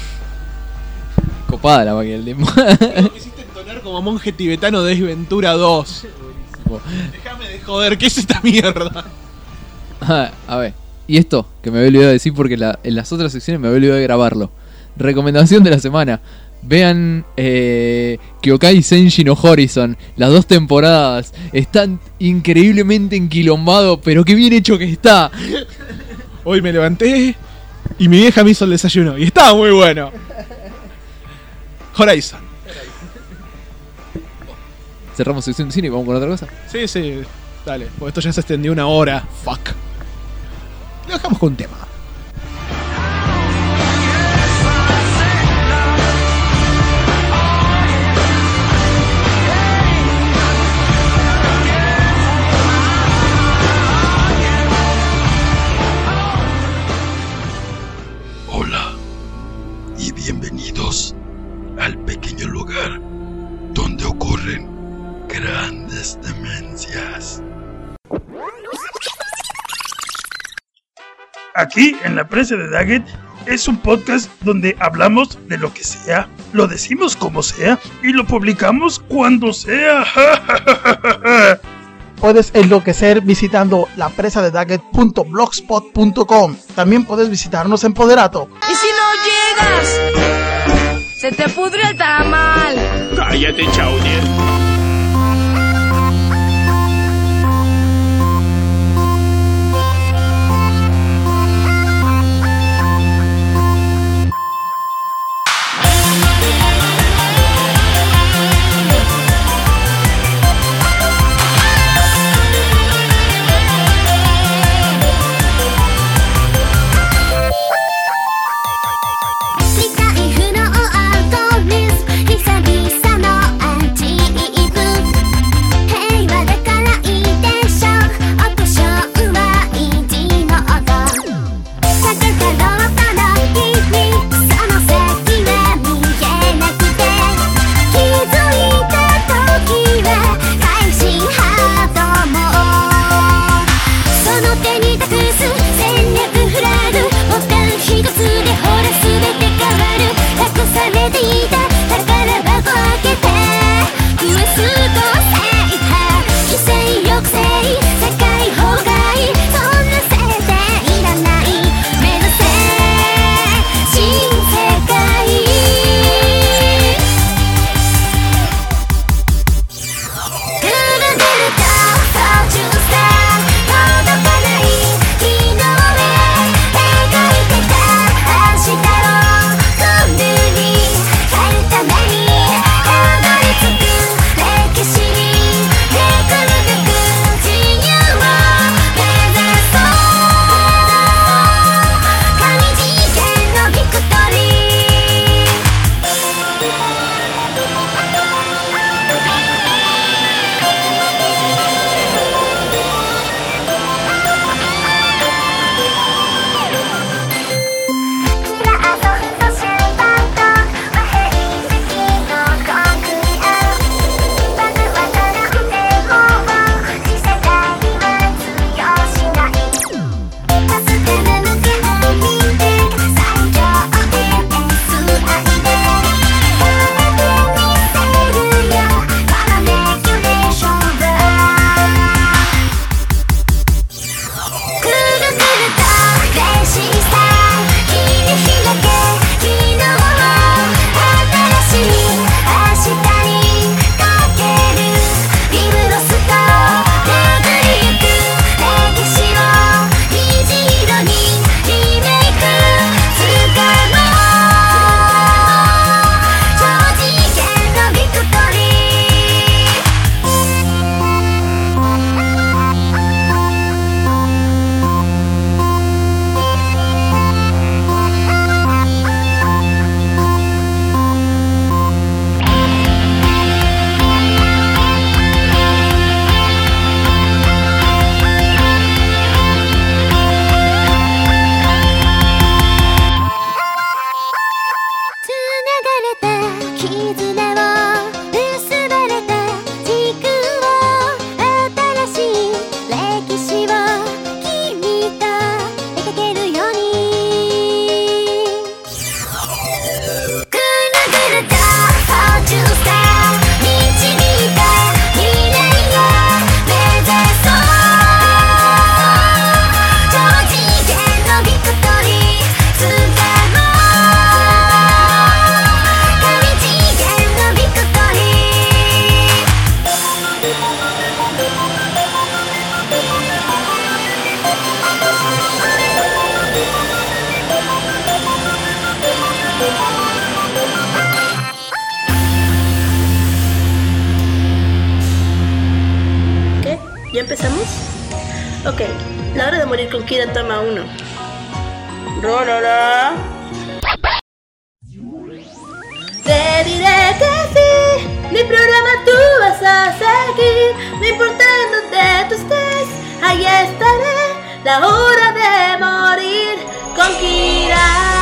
Copada la máquina del tiempo. Me quisiste entonar como monje tibetano de Ace Ventura dos. Déjame de joder, ¿qué es esta mierda? Ah, a ver, y esto, que me había olvidado de decir porque la, en las otras secciones me había olvidado de grabarlo. Recomendación de la semana. Vean eh, Kyokai Senshi no Horizon. Las dos temporadas están increíblemente enquilombados, pero qué bien hecho que está. Hoy me levanté y mi vieja me hizo el desayuno y estaba muy bueno. Horizon. Cerramos sección de cine y vamos con otra cosa. Sí, sí, dale, porque esto ya se extendió una hora. Fuck. Lo dejamos con un tema. Hola y bienvenidos al pequeño lugar donde ocurren grandes demencias. Aquí en la presa de Daggett es un podcast donde hablamos de lo que sea, lo decimos como sea y lo publicamos cuando sea. Puedes enloquecer visitando la presa de daggett punto blogspot punto com. También puedes visitarnos en Poderato. ¿Y si no llegas? Se te pudre el tamal. Cállate, Chowder. ¿Ya empezamos? Ok, la hora de morir con Kira toma uno. Rorora. Te diré que sí, mi programa tú vas a seguir. No importa en dónde tú estés, ahí estaré. La hora de morir con Kira.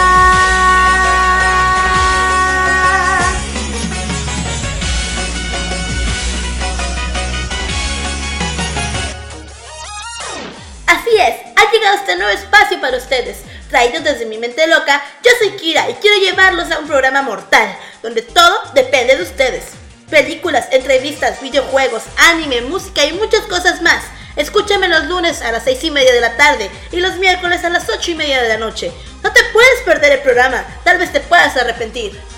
Así es, ha llegado este nuevo espacio para ustedes, traído desde mi mente loca. Yo soy Kira y quiero llevarlos a un programa mortal, donde todo depende de ustedes. Películas, entrevistas, videojuegos, anime, música y muchas cosas más. Escúchame los lunes a las seis y media de la tarde y los miércoles a las ocho y media de la noche. No te puedes perder el programa, tal vez te puedas arrepentir.